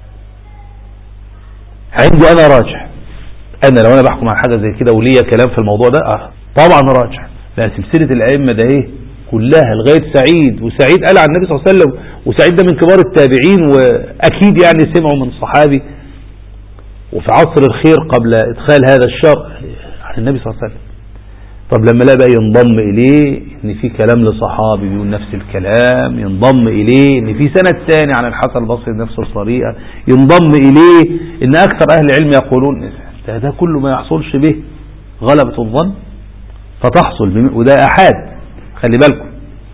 عندي انا راجح، انا لو انا بحكم على حاجة زي كده وليا كلام في الموضوع ده طبعا راجح. لا سلسلة الائمة ده ايه كلها لغاية سعيد، وسعيد قال عن النبي صلى الله عليه وسلم، وسعيد ده من كبار التابعين وأكيد يعني سمعوا من صحابي، وفي عصر الخير قبل إدخال هذا الشرع عن النبي صلى الله عليه وسلم. طب لما لا بقى ينضم إليه إن في كلام لصحابي بيقول نفس الكلام، ينضم إليه إن في سند ثاني عن الحسن البصري بنفس الطريقة، ينضم إليه إن أكثر أهل العلم يقولون ده كله ما يحصلش به غلبة الظن فتحصل، وده أحاد. خلي بالكم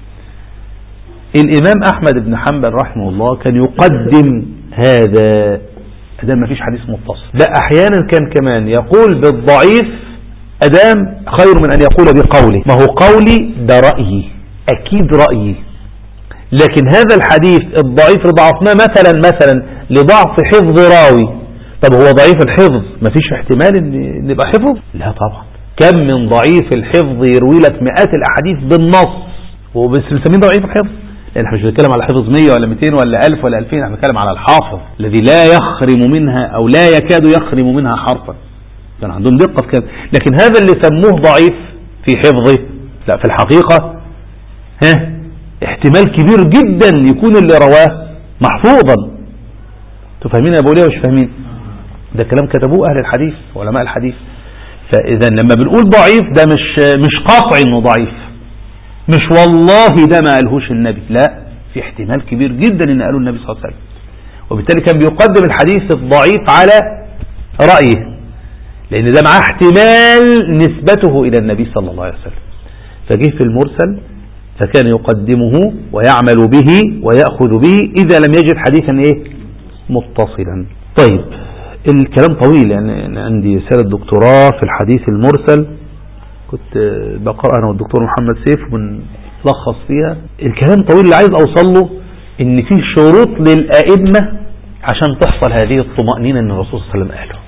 الإمام أحمد بن حنبل رحمه الله كان يقدم هذا أدام ما فيش حديث متصل، لا أحيانا كان كمان يقول بالضعيف أدام خير من أن يقول بقوله، ما هو قولي ده رأيي، أكيد رأيي، لكن هذا الحديث الضعيف ضعفناه مثلا لضعف حفظ راوي. طب هو ضعيف الحفظ ما فيش احتمال ان يبقى حفظ؟ لا طبعا، كم من ضعيف الحفظ يروي لك مئات الأحاديث بالنص وبس بنسميه ضعيف الحفظ، لأن احنا مش بنتكلم على حفظ 100 ولا 200 ولا 1000 ولا 2000، احنا بنتكلم على الحافظ الذي لا يخرم منها أو لا يكاد يخرم منها حرفا، كان عندهم دقة في كده. لكن هذا اللي سموه ضعيف في حفظه، لا في الحقيقة احتمال كبير جدا يكون اللي رواه محفوظا. تفهمين يا أبو ليه مش فاهمين؟ ده كلام كتبوه أهل الحديث علماء الحديث. فإذا لما بنقول ضعيف ده مش قطع انه ضعيف، مش والله ده ما قالهوش النبي، لا في احتمال كبير جدا ان قاله النبي صلى الله عليه وسلم، وبالتالي كان بيقدم الحديث الضعيف على رأيه، لان ده معاه احتمال نسبته الى النبي صلى الله عليه وسلم. فجه في المرسل فكان يقدمه ويعمل به ويأخذ به اذا لم يجد حديثا متصلا. طيب الكلام طويل، يعني عندي رسالة دكتوراه في الحديث المرسل كنت بقرأ أنا والدكتور محمد سيف من لخص فيها الكلام طويل اللي عايز اوصل له ان فيه شروط للائمة عشان تحصل هذه الطمأنينة ان الرسول صلى الله عليه وسلم قاله.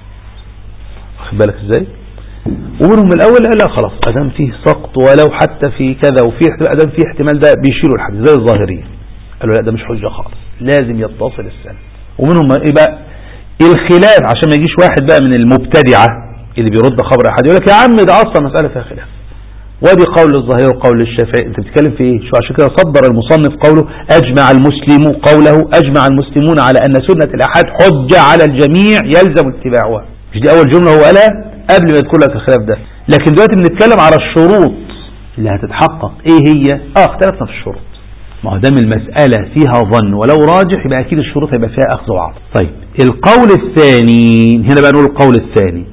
واخد بالك ازاي؟ ومنهم الاول قال لا خلاص ادام فيه سقط ولو حتى في كذا وفي ادام فيه احتمال ده بيشيلوا الحديث زي الظاهرية، قالوا لا ده مش حجة خالص لازم يتصل السند. ومنهم ايه بقى الخلاف عشان ما يجيش واحد بقى من المبتدعة اللي بيرد خبر احد يقول لك يا عم ده اصلا مسألة فيها خلاف، وادي قول الظاهري وقول الشافعي، انت بتتكلم في ايه؟ شو عشان كده صدر المصنف قوله اجمع المسلمون على ان سنة الاحاد حجة على الجميع يلزم اتباعها. مش دي اول جملة هو قالها قبل ما يدخل لك الخلاف ده، لكن دلوقتي بنتكلم على الشروط اللي هتتحقق ايه هي؟ اختلفنا في الشروط. ما هو دام المسألة فيها ظن ولو راجح يبقى اكيد الشروط هيبقى فيها اخذ وعطاء. طيب القول الثاني هنا بقى نقول القول الثاني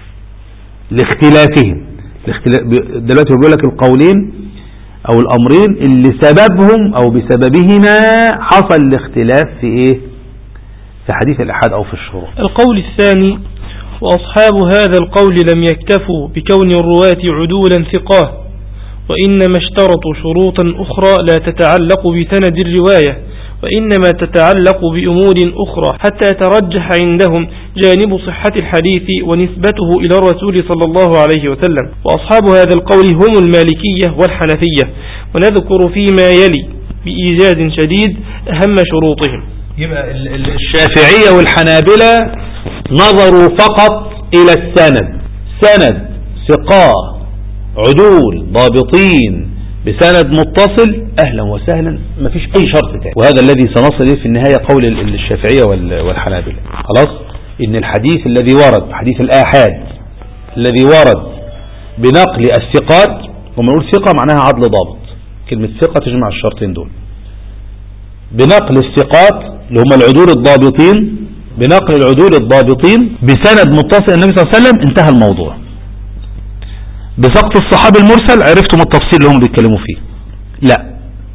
لاختلافهم. دلوقتي بيقول لك القولين او الامرين اللي سببهم او بسببهما حصل الاختلاف في ايه؟ في حديث الاحاد او في الشروط. القول الثاني واصحاب هذا القول لم يكتفوا بكون الرواة عدولا ثقاه، وإنما اشترطوا شروطا أخرى لا تتعلق بسند الرواية، وإنما تتعلق بأمور أخرى حتى يترجح عندهم جانب صحة الحديث ونسبته إلى الرسول صلى الله عليه وسلم. وأصحاب هذا القول هم المالكية والحنفية، ونذكر فيما يلي بإيجاز شديد أهم شروطهم. يبقى الشافعية والحنابلة نظروا فقط إلى السند، سند ثقة عدول ضابطين بسند متصل أهلا وسهلا ما فيش أي شرط تاني. وهذا الذي سنصل إليه في النهاية قول الشافعية والحنابلة. خلاص إن الحديث الذي ورد حديث الآحاد الذي ورد بنقل الثقات، وما نقول ثقة معناها عدل ضابط، كلمة ثقة تجمع الشرطين دول، بنقل الثقات اللي هم العدول الضابطين، بنقل العدول الضابطين بسند متصل النبي صلى الله عليه وسلم انتهى الموضوع. بسقط الصحابي المرسل عرفتم التفصيل اللي هم بيتكلموا فيه. لا،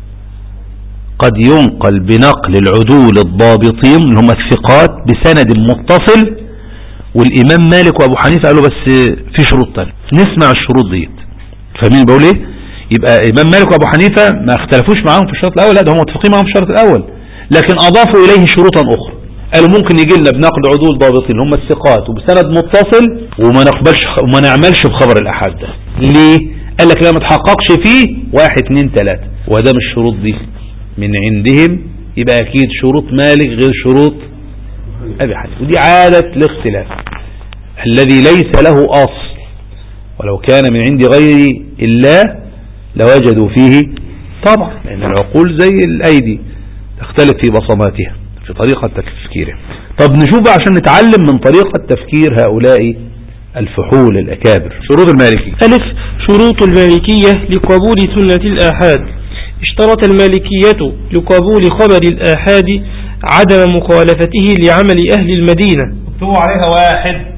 قد ينقل بنقل العدول الضابطين اللي هم الثقات بسند متصل، والإمام مالك وأبو حنيفة قالوا بس في شروط تانية نسمع الشروط ديت. فاهمين بقول ايه؟ يبقى إمام مالك وأبو حنيفة ما اختلفوش معاهم في الشرط الأول، لا ده هم متفقين معاهم في الشرط الأول، لكن أضافوا إليه شروطا أخرى. قالوا ممكن يجي لنا بنقل عدول ضابطين اللي هم الثقات وبسند متصل وما نعملش بخبر الأحاد ده. ليه؟ قال لك لا ما تحققش فيه 1 2 3، وده مش الشروط دي من عندهم، يبقى أكيد شروط مالك غير شروط أبي حنيفة، ودي عادة الاختلاف الذي ليس له أصل، ولو كان من عند غير الله لوجدوا فيه طبعا، لأن العقول زي الأيدي تختلف في بصماتها في طريقة تفكيره. طب نشوف عشان نتعلم من طريقة تفكير هؤلاء الفحول الأكابر. شروط المالكية. ألف، شروط المالكية لقبول سنة الآحاد. اشترط المالكية لقبول خبر الآحاد عدم مخالفته لعمل أهل المدينة. اكتبوا عليها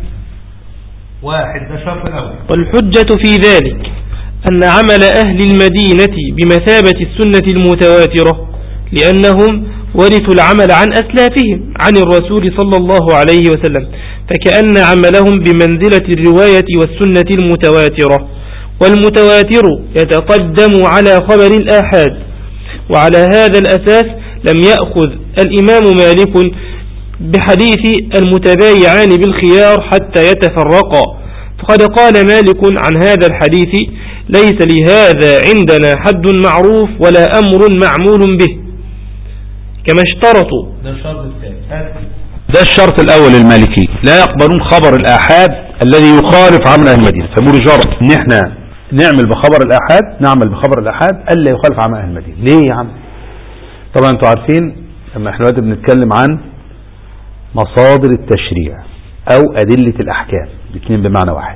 واحد ده شرط الأول. والحجة في ذلك أن عمل أهل المدينة بمثابة السنة المتواترة، لأنهم ورثوا العمل عن أسلافهم عن الرسول صلى الله عليه وسلم، فكأن عملهم بمنزلة الرواية والسنة المتواترة، والمتواتر يتقدم على خبر الآحاد. وعلى هذا الأساس لم يأخذ الإمام مالك بحديث المتبايعان بالخيار حتى يتفرقا، فقد قال مالك عن هذا الحديث ليس لهذا عندنا حد معروف ولا أمر معمول به، كما اشترطوا. ده الشرط الأول المالكي، لا يقبلون خبر الآحاد الذي يخالف عمل أهل المدينة. فمجرد ان احنا نعمل بخبر الآحاد ألا يخالف عمل أهل المدينة. ليه يا عم؟ طبعا انتوا عارفين لما احنا دلوقتي بنتكلم عن مصادر التشريع او أدلة الأحكام، الاثنين بمعنى واحد.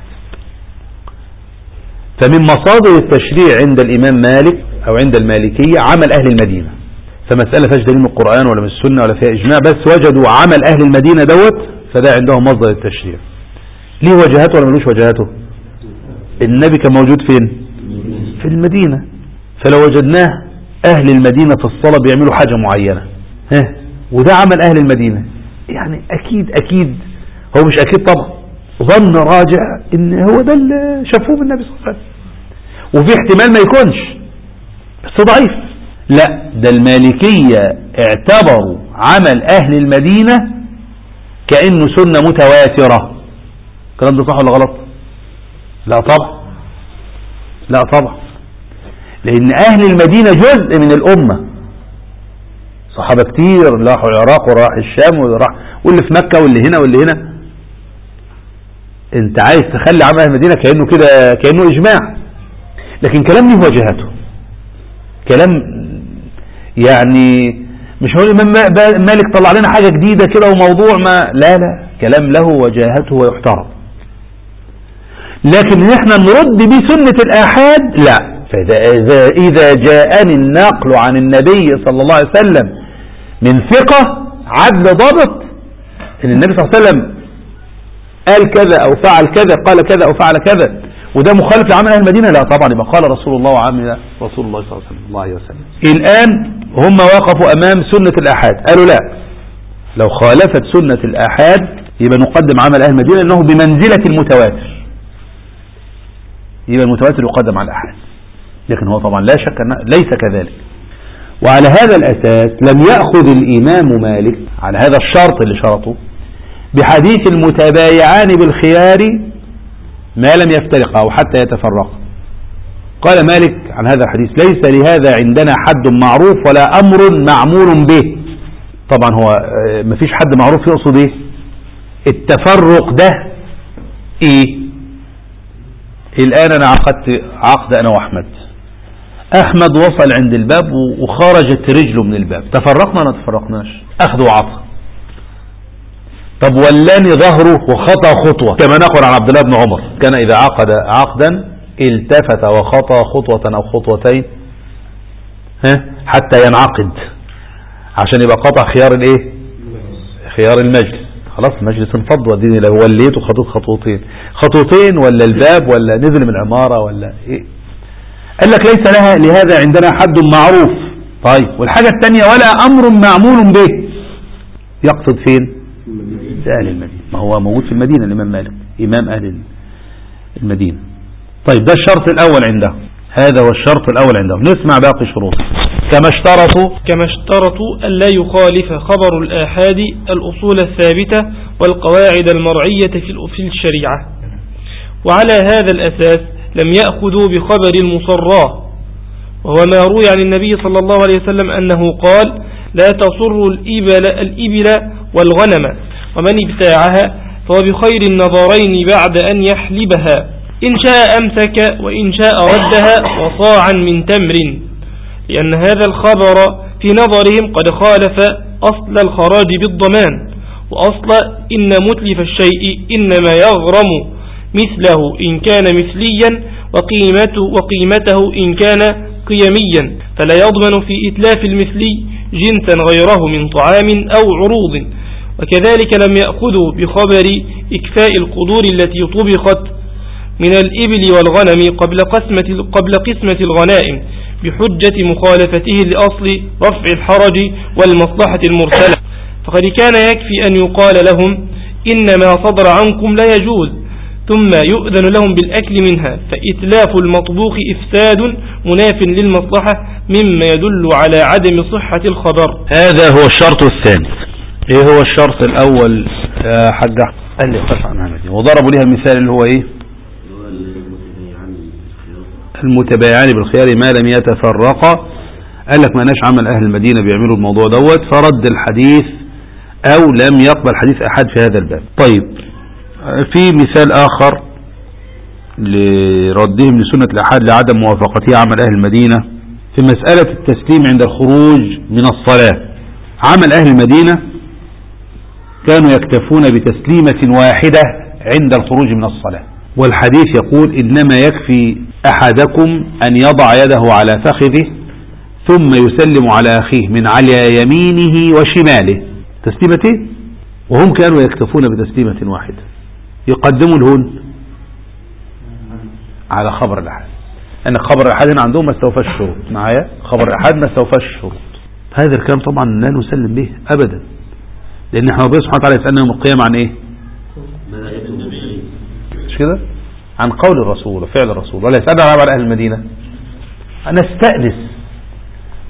فمن مصادر التشريع عند الإمام مالك او عند المالكية عمل أهل المدينة، فمسألة فيهاش دليل من القرآن ولا من السنة ولا فيها إجماع، بس وجدوا عمل أهل المدينة دوت، فده عندهم مصدر التشريع. ليه وجهاته ولا ملوش وجهاته؟ النبي كان موجود فين؟ في المدينة، فلو وجدناه أهل المدينة في الصلاة بيعملوا حاجة معينة، وده عمل أهل المدينة، يعني أكيد هو مش أكيد طبعا، ظن راجع إن هو ده اللي شافوه بالنبي صلى الله عليه وسلم، وفي احتمال ما يكونش، بس ضعيف. لا، ده المالكية اعتبروا عمل أهل المدينة كأنه سنة متواترة. الكلام ده صح ولا غلط؟ لا طبعا، لا طبعا، لأن أهل المدينة جزء من الأمة، صحابة كتير راحوا العراق وراح الشام واللي في مكة واللي هنا واللي هنا. انت عايز تخلي عمل أهل المدينة كأنه كده، كأنه إجماع، لكن كلام له وجهته، كلام يعني مش هقول الإمام مالك طلع لنا حاجة جديدة كده وموضوع ما، لا لا، كلام له وجهته ويحترم. لكن احنا نرد بسنة الآحاد لا. فإذا جاءني النقل عن النبي صلى الله عليه وسلم من ثقة عدل ضبط ان النبي صلى الله عليه وسلم قال كذا او فعل كذا، قال كذا او فعل كذا، وده مخالف لعمل اهل المدينة، لا طبعا يبقى قال رسول الله وعمل رسول الله صلى الله عليه وسلم. الان هم وقفوا امام سنة الآحاد، قالوا لا، لو خالفت سنة الآحاد يبقى نقدم عمل اهل المدينة انه بمنزلة المتواتر، يبقى المتواتر يقدم على الآحاد. لكن هو طبعا لا شك ليس كذلك. وعلى هذا الأساس لم يأخذ الإمام مالك على هذا الشرط اللي شرطه بحديث المتبايعان بالخيار ما لم يفترقا أو حتى يتفرقا. قال مالك عن هذا الحديث: ليس لهذا عندنا حد معروف ولا أمر معمول به. طبعا هو مفيش حد معروف، يقصد ايه؟ التفرق ده ايه؟ الآن أنا عقدت عقد أنا وأحمد، أحمد وصل عند الباب وخرجت رجله من الباب، تفرقنا ولا تفرقناش؟ أخذ وعطى. طب ولاني ظهره وخطى خطوة، كما نقول عن عبد الله بن عمر كان إذا عقد عقدا التفت وخطى خطوة أو خطوتين حتى ينعقد، عشان يبقى قطع خيار الايه؟ خيار المجلس. خلاص المجلس انفض، وديني لو وليت وخطوت خطوتين ولا الباب ولا نزل من العمارة ولا ايه. قال لك ليس لهذا عندنا حد معروف. طيب والحاجة الثانية: ولا أمر معمول به. يقصد فين؟ في أهل المدينة، ما هو موجود في المدينة الإمام مالك إمام أهل المدينة. طيب ده الشرط الأول عنده، هذا هو الشرط الأول عنده. نسمع باقي شروط. كما اشترطوا أن لا يخالف خبر الآحاد الأصول الثابتة والقواعد المرعية في الشريعة. وعلى هذا الأساس لم يأخذوا بخبر المصراه، وهو ما روي عن النبي صلى الله عليه وسلم أنه قال: لا تصر الإبل والغنم، ومن ابتاعها فهو بخير النظرين بعد أن يحلبها، إن شاء أمسك وإن شاء ردها وصاعا من تمر، لأن هذا الخبر في نظرهم قد خالف أصل الخراج بالضمان، وأصل إن متلف الشيء إنما يغرم مثله إن كان مثليا وقيمته إن كان قيميا، فلا يضمن في إتلاف المثلي جنسا غيره من طعام أو عروض. وكذلك لم يأخذوا بخبر إكفاء القدور التي طبخت من الإبل والغنم قبل قسمة الغنائم بحجة مخالفته لأصل رفع الحرج والمصلحة المرسلة، فقد كان يكفي أن يقال لهم: إنما صدر عنكم لا يجوز، ثم يؤذن لهم بالأكل منها، فإتلاف المطبوخ إفساد مناف للمصلحة مما يدل على عدم صحة الخبر. هذا هو الشرط الثاني. ايه هو الشرط الأول يا حاج أحمد؟ قال لي قف عن هذا، وضربوا لها المثال اللي هو ايه؟ المتبايعان بالخيار ما لم يتفرقا. قال لك ما ناش عمل أهل المدينة بيعملوا الموضوع دوت، فرد الحديث أو لم يقبل حديث أحد في هذا الباب. طيب في مثال آخر لردهم لسنة الأحاد لعدم موافقتها عمل أهل المدينة في مسألة التسليم عند الخروج من الصلاة. عمل أهل المدينة كانوا يكتفون بتسليمة واحدة عند الخروج من الصلاة، والحديث يقول: إنما يكفي أحدكم أن يضع يده على فخذه ثم يسلم على أخيه من على يمينه وشماله. تسليمتين، وهم كانوا يكتفون بتسليمة واحدة، يقدموا الهون على خبر الأحد، أن خبر الأحد هنا عندهم ما استوفاش الشروط. معايا؟ خبر الأحد ما استوفاش الشروط. هذا الكلام طبعا لا نسلم به أبدا، لأن احنا ربنا سبحانه وتعالى يسألنا يوم القيامة عن إيه؟ مش كده؟ عن قول الرسول وفعل الرسول، ولا يسألنا عن أهل المدينة. نستأنس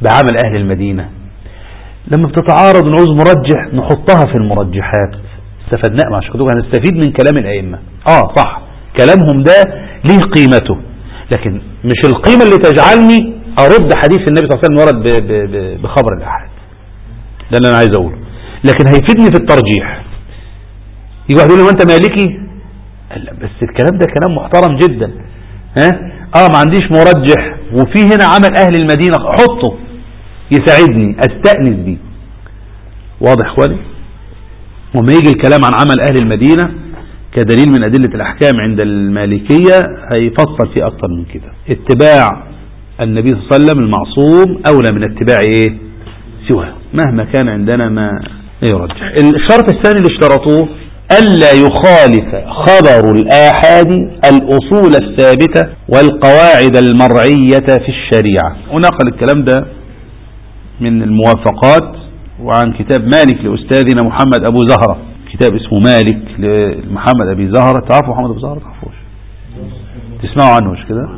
بعمل أهل المدينة. لما بتتعارض نعوز مرجح نحطها في المرجحات. استفدنا عشان كده هنستفيد من كلام الأئمة. صح كلامهم ده ليه قيمته، لكن مش القيمة اللي تجعلني أرد حديث النبي صلى الله عليه وسلم ورد بخبر الأحد. ده اللي أنا عايز أقوله، لكن هيفيدني في الترجيح. يجي واحد يقول لي وأنت مالكي؟ بس الكلام ده كلام محترم جدا. ما عنديش مرجح وفي هنا عمل أهل المدينة، أحطه يساعدني أستأنس بيه. واضح اخواني؟ وما يجي الكلام عن عمل أهل المدينة كدليل من أدلة الأحكام عند المالكية هيفصل فيه أكتر من كده. اتباع النبي صلى الله عليه وسلم المعصوم أولى من اتباع سواه مهما كان عندنا ما يرجح. الشرط الثاني اللي اشترطوه ألا يخالف خبر الآحاد الأصول الثابتة والقواعد المرعية في الشريعة. ونقل الكلام ده من الموافقات وعن كتاب مالك لأستاذنا محمد أبو زهرة، كتاب اسمه مالك لمحمد أبي زهرة. تعرفوا محمد أبو زهرة؟ تعرفوش؟ تسمعوا عنه مش كده؟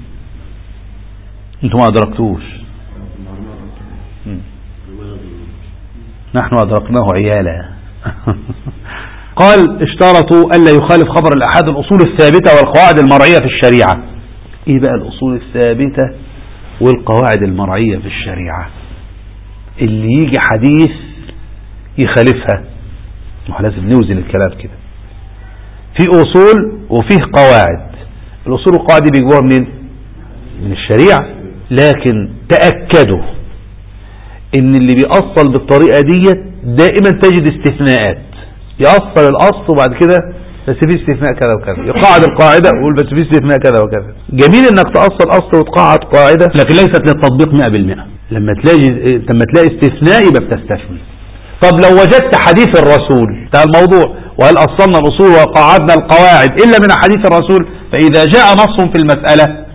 انتم ما أدركتوش، نحن أدركناه عيالا. قال اشترطوا ألا يخالف خبر الأحاد الأصول الثابتة والقواعد المرعية في الشريعة. ايه بقى الأصول الثابتة والقواعد المرعية في الشريعة؟ اللي يجي حديث يخالفها، ما لازم نوزن الكلام كده. في أصول وفيه قواعد. الأصول والقواعد دي بيجيبوها منين؟ من الشريعة. لكن تأكدوا ان اللي بيأصل بالطريقة ديت دائما تجد استثناءات. يأصل الأصل وبعد كده بس في استثناء كذا وكذا، يقاعد القاعدة ويقول بس في استثناء كذا وكذا. جميل انك تأصل أصل وتقاعد قاعدة، لكن ليست للتطبيق 100%. لما تلاقي استثناء يبقى بتستثني. طب لو وجدت حديث الرسول بتاع الموضوع وهل أصلنا الأصول وقاعدنا القواعد إلا من حديث الرسول، فإذا جاء نص في المسألة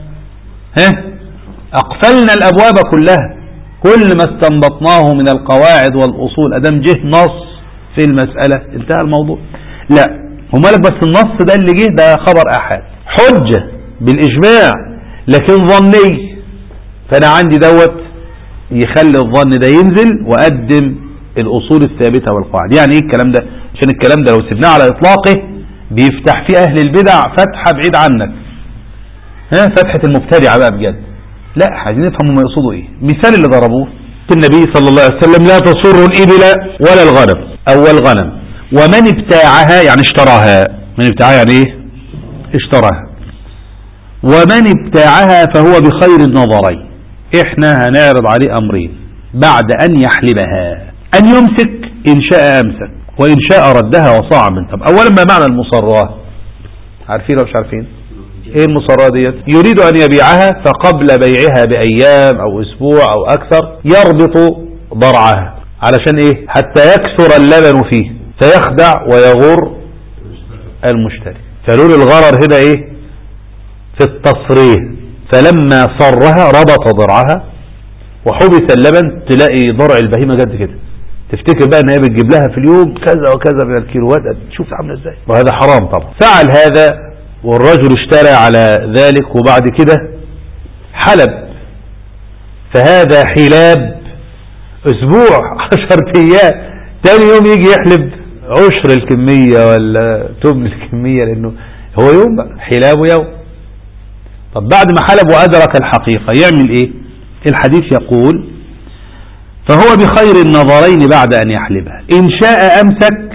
أقفلنا الأبواب كلها. كل ما استنبطناه من القواعد والأصول أدام جه نص في المسألة انتهى الموضوع. لا، ومالك بس النص ده اللي جه ده خبر أحد حجة بالإجماع لكن ظني، فأنا عندي دوت يخلي الظن ده ينزل وأقدم الأصول الثابتة والقواعد. يعني إيه الكلام ده؟ عشان الكلام ده لو سيبناه على إطلاقه بيفتح فيه أهل البدع فتحة بعيد عنك، فتحة المبتدع بقى بجد. لا، عايزين نفهم ما يقصدوا إيه. مثال اللي ضربوه النبي صلى الله عليه وسلم: لا تصر الإبل ولا الغنم أو الغنم ومن ابتاعها، يعني اشتراها. من ابتاعها يعني إيه؟ اشتراها. ومن ابتاعها فهو بخير النظرين. احنا هنعرض عليه أمرين بعد أن يحلبها: أن يمسك إن شاء أمسك وإن شاء ردها وصاع من تمر. أولا ما معنى المصراه؟ عارفين ولا مش عارفين؟ ايه المصراه ديت؟ يريد أن يبيعها فقبل بيعها بأيام أو أسبوع أو أكثر يربط ضرعها. علشان ايه؟ حتى يكثر اللبن فيه فيخدع ويغر المشتري. فلول الغرر هنا ايه؟ في التصريح. فلما صرها ربط ضرعها وحبس اللبن. تلاقي ضرع البهيمة قد كده، تفتكر بقى ان هي بتجيب لها في اليوم كذا وكذا من الكيلوات. شوف عامله ازاي. وهذا حرام طبعا. فعل هذا والرجل اشترى على ذلك وبعد كده حلب، فهذا حلاب اسبوع 10 ايام. تاني يوم يجي يحلب عشر الكمية ولا تمن الكمية، لانه هو يوم بقى حلابه يوم. طب بعد ما حلب وادرك الحقيقة يعمل ايه؟ الحديث يقول: فهو بخير النظرين بعد ان يحلبها. ان شاء امسك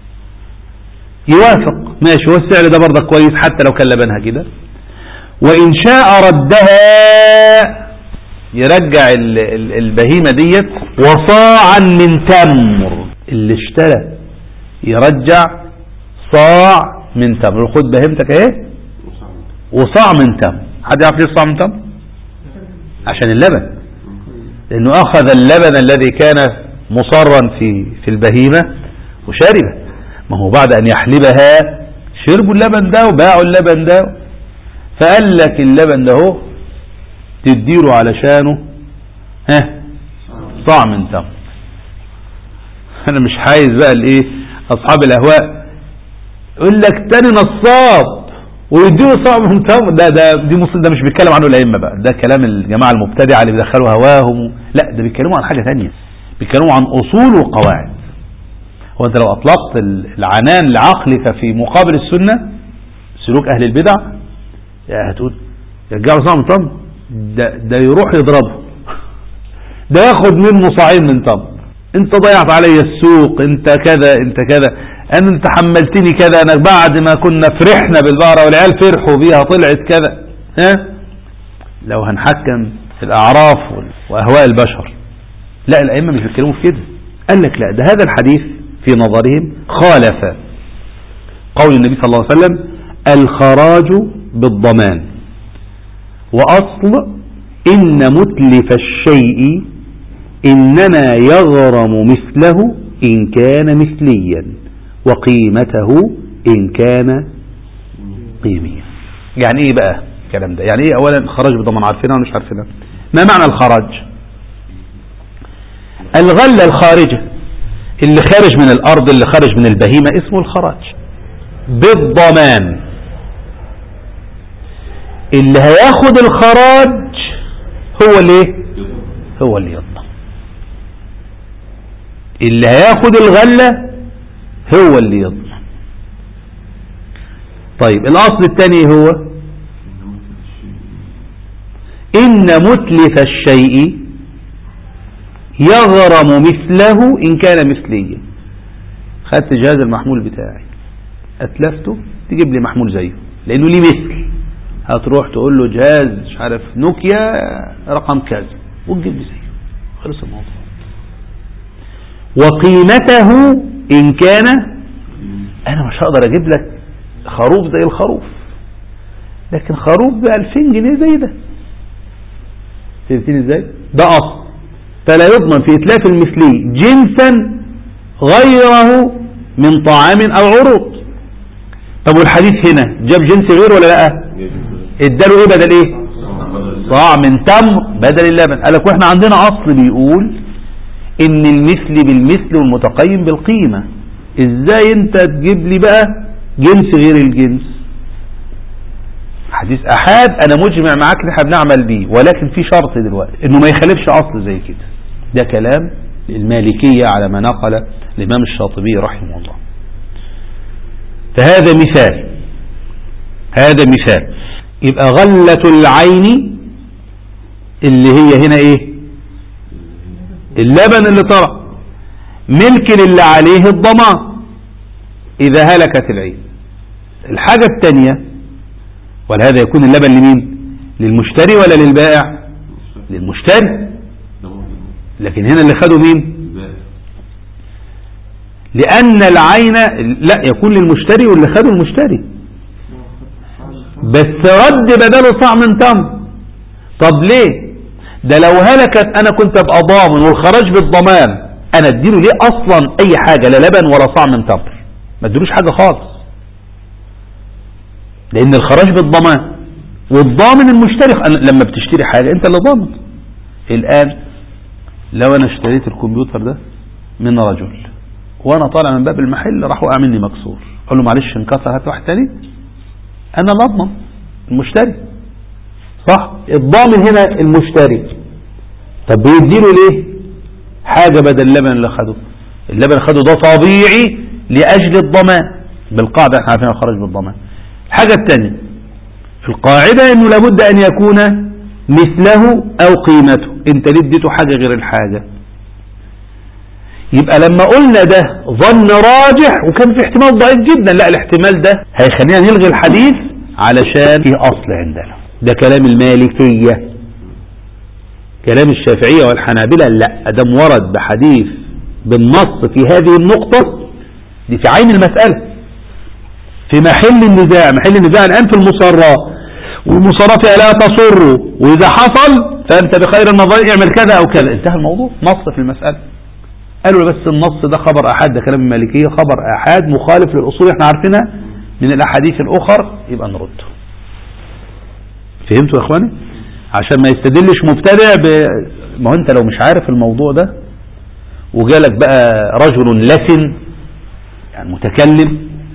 يوافق، ماشي، هو السعر ده برضه كويس حتى لو كان لبنها كده. وإن شاء ردها يرجع البهيمة ديت وصاعا من تمر. اللي اشترى يرجع صاع من تمر. خد بهيمتك اهي وصاع من تمر. حد يعرف ليه صاع من تمر؟ عشان اللبن، لأنه أخذ اللبن الذي كان مصرا في البهيمة وشربه. ما هو بعد أن يحلبها شربوا اللبن ده وباعوا اللبن ده، فقال لك اللبن ده هو تديله علشانه صاع من تمر. أنا مش عايز بقى الإيه أصحاب الأهواء يقول لك تاني نصاب ويديله صاع من تمر. ده مش بيتكلم عنه الأئمة بقى، ده كلام الجماعة المبتدعة اللي بيدخلوا هواهم. لا، ده بيتكلموا عن حاجة ثانية، بيتكلموا عن أصول وقواعد. هو أنت لو أطلقت العنان لعقلك في مقابل السنة، سلوك أهل البدع، هتقول يرجعوا صاع من تمر، ده يروح يضربه، ده ياخد منه صاعين من تمر. انت ضيعت علي السوق، انت كذا انت كذا، انت حملتني كذا، انا بعد ما كنا فرحنا بالبقرة والعيال فرحوا بيها طلعت كذا. لو هنحكم في الاعراف واهواء البشر، لا، الائمة مش بيتكلموا في كده. قال لك لا، ده هذا الحديث في نظرهم خالف قول النبي صلى الله عليه وسلم: الخراج بالضمان، واصل ان متلف الشيء إنما يغرم مثله إن كان مثليا، وقيمته إن كان قيميا. يعني إيه بقى الكلام ده؟ يعني إيه أولا خراج بالضمان؟ عارفينها ولا مش عارفينها؟ ما معنى الخراج؟ الغلة الخارجة اللي خارج من الأرض، اللي خارج من البهيمة، اسمه الخراج. بالضمان، اللي هياخد الخراج هو اللي يضمن. اللي هياخد الغلة هو اللي يضمن. طيب الأصل الثاني هو إن متلف الشيء يغرم مثله إن كان مثليا. خدت جهاز المحمول بتاعي، أتلفته، تجيب لي محمول زيه لأنه ليه مثل. هتروح تقول له جهاز مش عارف نوكيا رقم كذا وتجيب لي زيه، خلص الموضوع. وقيمته إن كان، أنا مش هقدر أجيب لك خروف زي الخروف، لكن خروف ب2000 جنيه زي ده، فهمتني ازاي؟ ده أصل. فلا يضمن في إتلاف المثلي جنسا غيره من طعام أو عروض. طب والحديث هنا جاب جنس غيره ولا لا؟ اداله ايه بدل ايه؟ صاع من تمر بدل اللبن. قال لك واحنا عندنا أصل بيقول ان المثل بالمثل والمتقيم بالقيمة. ازاي انت تجيب لي بقى جنس غير الجنس؟ حديث احاد انا مجمع معاك ان احنا بنعمل بيه، ولكن في شرط دلوقتي انه ما يخالفش اصل زي كده. ده كلام المالكية على ما نقل الامام الشاطبي رحمه الله. فهذا مثال، هذا مثال. يبقى غلة العين اللي هي هنا ايه؟ اللبن اللي طلع ملك اللي عليه الضمان إذا هلكت العين. الحاجة الثانية، ولهذا يكون اللبن لمين؟ للمشتري ولا للبائع؟ للمشتري. لكن هنا اللي خده مين؟ لأن العين لا يكون للمشتري، واللي خده المشتري، بس رد بداله صاع من تمر. طب ليه؟ ده لو هلكت انا كنت ابقى ضامن، والخراج بالضمان، انا اديله ليه اصلا اي حاجة؟ لا لبن ولا صاع من تمر، ما اديلوش حاجة خالص، لان الخراج بالضمان والضامن المشتري. لما بتشتري حاجة انت اللي ضامن. الان لو انا اشتريت الكمبيوتر ده من رجل وانا طالع من باب المحل راح وقع مني مكسور، اقول له معلش انكسر هات واحد تاني؟ انا اللي اضمن، المشتري صح؟ الضامن هنا المشتري. طب بيديله ليه حاجة بدل اللبن اللي خده؟ اللبن اللي خده ده طبيعي لأجل الضمان، بالقاعدة احنا عارفين الخراج بالضمان. الحاجة الثانية في القاعدة انه لابد ان يكون مثله او قيمته. انت ليه اديته حاجة غير الحاجة؟ يبقى لما قلنا ده ظن راجح وكان في احتمال ضعيف جدا، لا الاحتمال ده هيخلينا نلغي الحديث علشان فيه اصل عندنا. ده كلام المالكية. كلام الشافعية والحنابلة لا، ادم ورد بحديث بالنص في هذه النقطة دي في عين المسألة، في محل النزاع. محل النزاع الآن في المصراة، والمصراة فيها لا تصر، وإذا حصل فأنت بخير النظر اعمل كذا أو كذا، انتهى الموضوع، نص في المسألة. قالوا بس النص ده خبر أحاد، ده كلام المالكية، خبر أحاد مخالف للأصول احنا عارفينها من الأحاديث الأخر، يبقى نرده. فهمتوا يا اخواني؟ عشان ما يستدلش مبتدع ما هو انت لو مش عارف الموضوع ده وجالك بقى رجل لسن يعني متكلم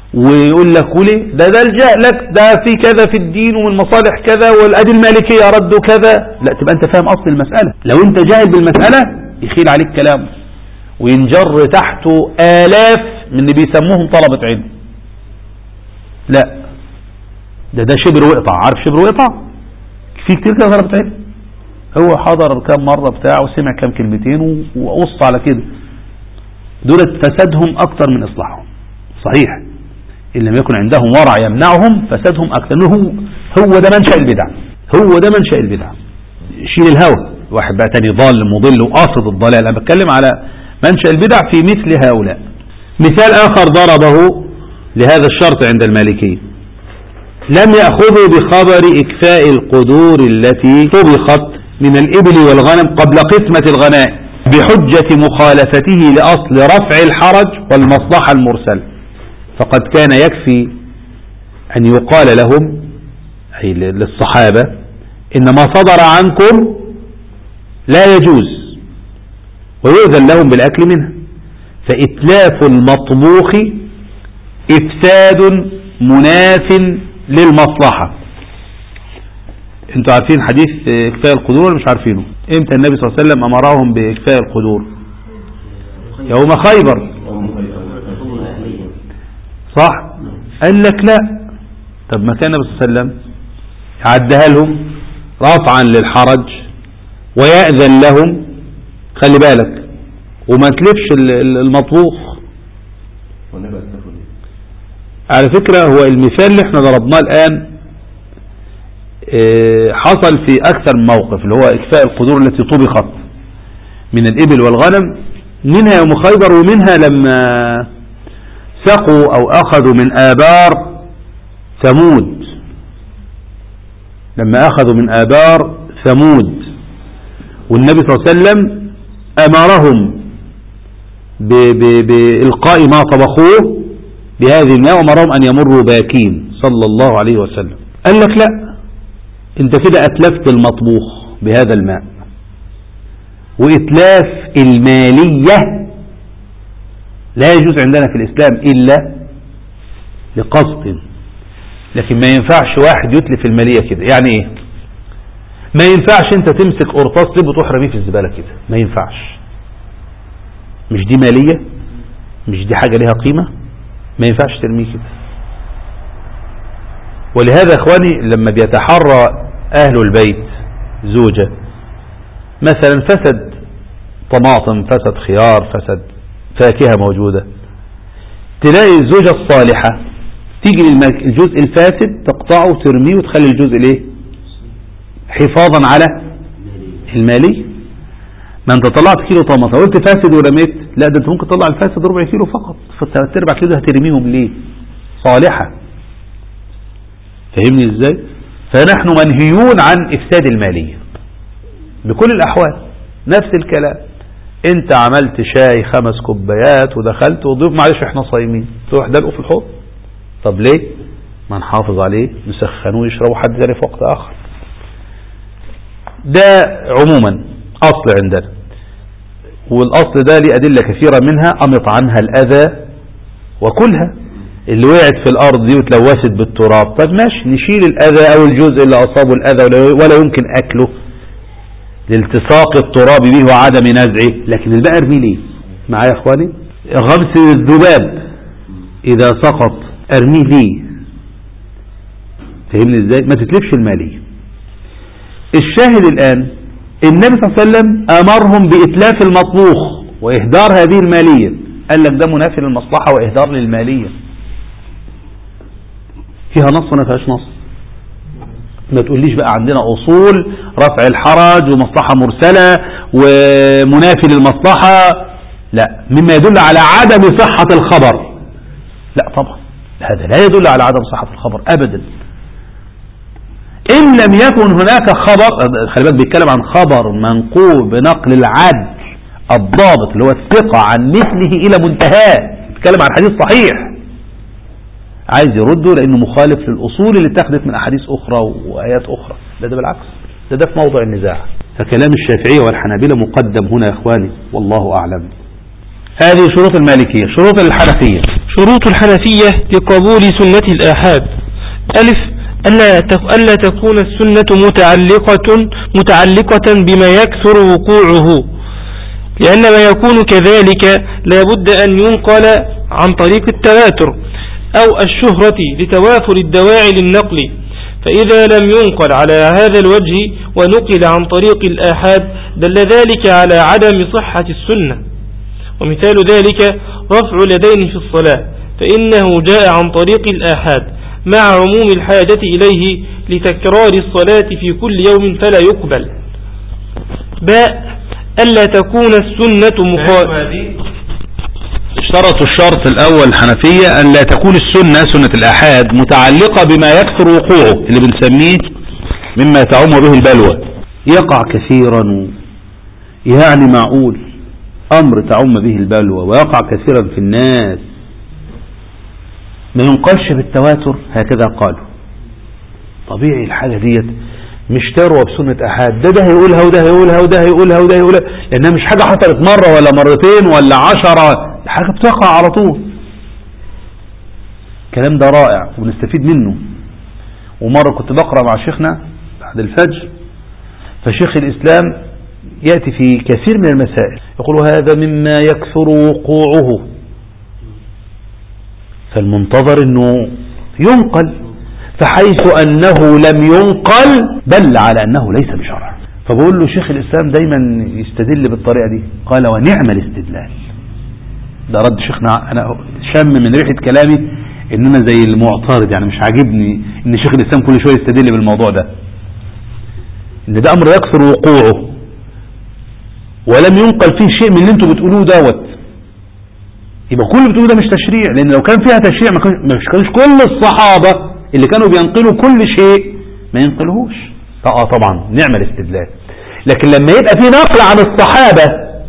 ويقول لك وليه ده الجاء لك ده في كذا في الدين والمصالح كذا والأدي المالكية ردوا كذا. لا، تبقى انت فاهم أصل المسألة. لو انت جاهل بالمسألة يخيل عليك كلام وينجر تحته آلاف من اللي بيسموهم طلبة علم. لا، ده شبر وقطع. عارف شبر وقطع؟ في كتير كده طلبة علم، هو حضر كام مرة بتاعه وسمع كام كلمتين وقص على كده. دولت فسادهم أكتر من إصلاحهم. صحيح إن لم يكن عندهم ورع يمنعهم فسادهم أكثر. هو ده منشأ البدع، هو ده منشأ البدع. شيل الهوى. واحد بقى تاني ضال مضل وقاصد الضلال. أنا بتكلم على منشأ البدع في مثل هؤلاء. مثال آخر ضربه لهذا الشرط عند المالكية: لم يأخذوا بخبر إكفاء القدور التي طبخت من الإبل والغنم قبل قسمة الغنائم بحجة مخالفته لأصل رفع الحرج والمصلحة المرسلة، فقد كان يكفي أن يقال لهم أي للصحابة إن ما صدر عنكم لا يجوز ويؤذن لهم بالأكل منها، فإتلاف المطبوخ إفساد مناف للمصلحة. انتوا عارفين حديث إكفاء القدور ولا مش عارفينه؟ امتى النبي صلى الله عليه وسلم أمرهم بإكفاء القدور؟ يوم خيبر، صح؟ قال لك لا. طب ما كان النبي صلى الله عليه وسلم يعدها لهم رفعا للحرج ويأذن لهم، خلي بالك، وما تلفش المطبوخ. على فكرة هو المثال اللي احنا ضربناه الآن حصل في أكثر من موقف، اللي هو إكفاء القدور التي طبخت من الإبل والغنم، منها يوم خيبر ومنها لما سقوا أو أخذوا من آبار ثمود، لما أخذوا من آبار ثمود والنبي صلى الله عليه وسلم أمرهم بإلقاء ما طبخوه بهذه الماء وأمرهم أن يمروا باكين صلى الله عليه وسلم. قال لك لا، انت كده أتلفت المطبوخ بهذا الماء، وإتلاف المالية لا يجوز عندنا في الإسلام إلا لقصد. لكن ما ينفعش واحد يتلف المالية كده. يعني إيه؟ ما ينفعش أنت تمسك قرطاس لب وتروح رميه في الزبالة كده، ما ينفعش. مش دي مالية؟ مش دي حاجة لها قيمة؟ ما ينفعش ترميه كده. ولهذا إخواني لما بيتحرى أهل البيت زوجة مثلا فسد طماطم، فسد خيار، فسد فاكهة موجودة، تلاقي الزوجة الصالحة تيجي الجزء الفاسد تقطعه وترميه وتخلي الجزء الايه حفاظا على المالي. ما انت طلعت كيلو طماطم قلت فاسد ورميت، لا ده انت ممكن تطلع الفاسد ربع كيلو فقط، فالثلاث ارباع كيلو هترميهم ليه؟ صالحة. فهمني ازاي؟ فنحن منهيون عن افساد المالية بكل الاحوال. نفس الكلام، انت عملت شاي 5 كوبايات ودخلت وضيف معلش احنا صايمين، تروح دلقه في الحوض. طب ليه؟ ما نحافظ عليه، نسخنوه يشربوا حد ثاني في وقت اخر. ده عموما اصل عندنا، والاصل ده ليه ادلة كثيرة، منها امط عنها الاذى وكلها. اللي وقعت في الارض دي وتلوثت بالتراب، طب ماشي نشيل الاذى او الجزء اللي اصابه الاذى ولا يمكن اكله لالتصاق التراب به وعدم نزعه، لكن الباقي ارميه ليه؟ معايا يا اخواني؟ غمس الذباب اذا سقط ارميه ليه؟ فهمني ازاي؟ ما تتلفش المالية. الشاهد الان النبي صلى الله عليه وسلم امرهم باتلاف المطبوخ واهدار هذه المالية. قال لك ده منافي للمصلحة واهدار للمالية. فيها نص ولا فيهاش نص؟ ما تقوليش بقى عندنا اصول رفع الحرج ومصلحة مرسلة ومنافي للمصلحة، لا، مما يدل على عدم صحة الخبر. لا طبعا هذا لا يدل على عدم صحة الخبر ابدا. ان لم يكن هناك خبر، خلي بالك بيتكلم عن خبر منقول بنقل العدل الضابط اللي هو الثقة عن مثله الى منتهاه، بيتكلم عن حديث صحيح عايز يرده لانه مخالف للاصول اللي اتخذت من احاديث اخرى وايات اخرى. ده بالعكس، ده في موضع النزاع. فكلام الشافعية والحنابلة مقدم هنا يا اخواني، والله اعلم. هذه شروط المالكية. شروط الحنفية: شروط الحنفية لقبول سنة الآحاد: ألف، ألا تكون السنة متعلقة بما يكثر وقوعه، لأن ما يكون كذلك لا بد أن ينقل عن طريق التواتر أو الشهرة لتوافر الدواعي للنقل، فإذا لم ينقل على هذا الوجه ونقل عن طريق الآحاد دل ذلك على عدم صحة السنة. ومثال ذلك رفع اليدين في الصلاة، فإنه جاء عن طريق الآحاد مع عموم الحاجة إليه لتكرار الصلاة في كل يوم فلا يقبل. باء، ألا تكون السنة اشترطوا الشرط الأول الحنفية أن لا تكون السنة، سنة الآحاد، متعلقة بما يكثر وقوعه، اللي بنسميه مما تعم به البلوى، يقع كثيرا، يعني معقول أمر تعم به البلوى ويقع كثيرا في الناس ما ينقلش بالتواتر، هكذا قالوا. طبيعي الحاجة ديت مش تروى بسنة أحد، ده هيقولها وده هيقولها وده هيقولها وده هيقولها، لأنها مش حاجة حصلت مرة ولا مرتين ولا 10، حاجة بتقع على طول. الكلام ده رائع وبنستفيد منه. ومرة كنت بقرأ مع شيخنا بعد الفجر، فشيخ الإسلام يأتي في كثير من المسائل يقول هذا مما يكثر وقوعه، فالمنتظر أنه ينقل، فحيث أنه لم ينقل دل على أنه ليس بشرع. فبقول له شيخ الإسلام دايما يستدل بالطريقة دي، قال ونعم الاستدلال. ده رد شيخنا، أنا شم من ريحة كلامي إن أنا زي المعترض، يعني مش عاجبني إن شيخ الإسلام كل شوية يستدل بالموضوع ده، إن ده أمر يكثر وقوعه ولم ينقل فيه شيء من اللي انتوا بتقولوه دوت، يبقى كل اللي بتقولوه ده مش تشريع، لأن لو كان فيها تشريع ما كانش كل الصحابة اللي كانوا بينقلوا كل شيء ما ينقلوهوش. طبعا نعم الاستدلال، لكن لما يبقى في نقل عن الصحابة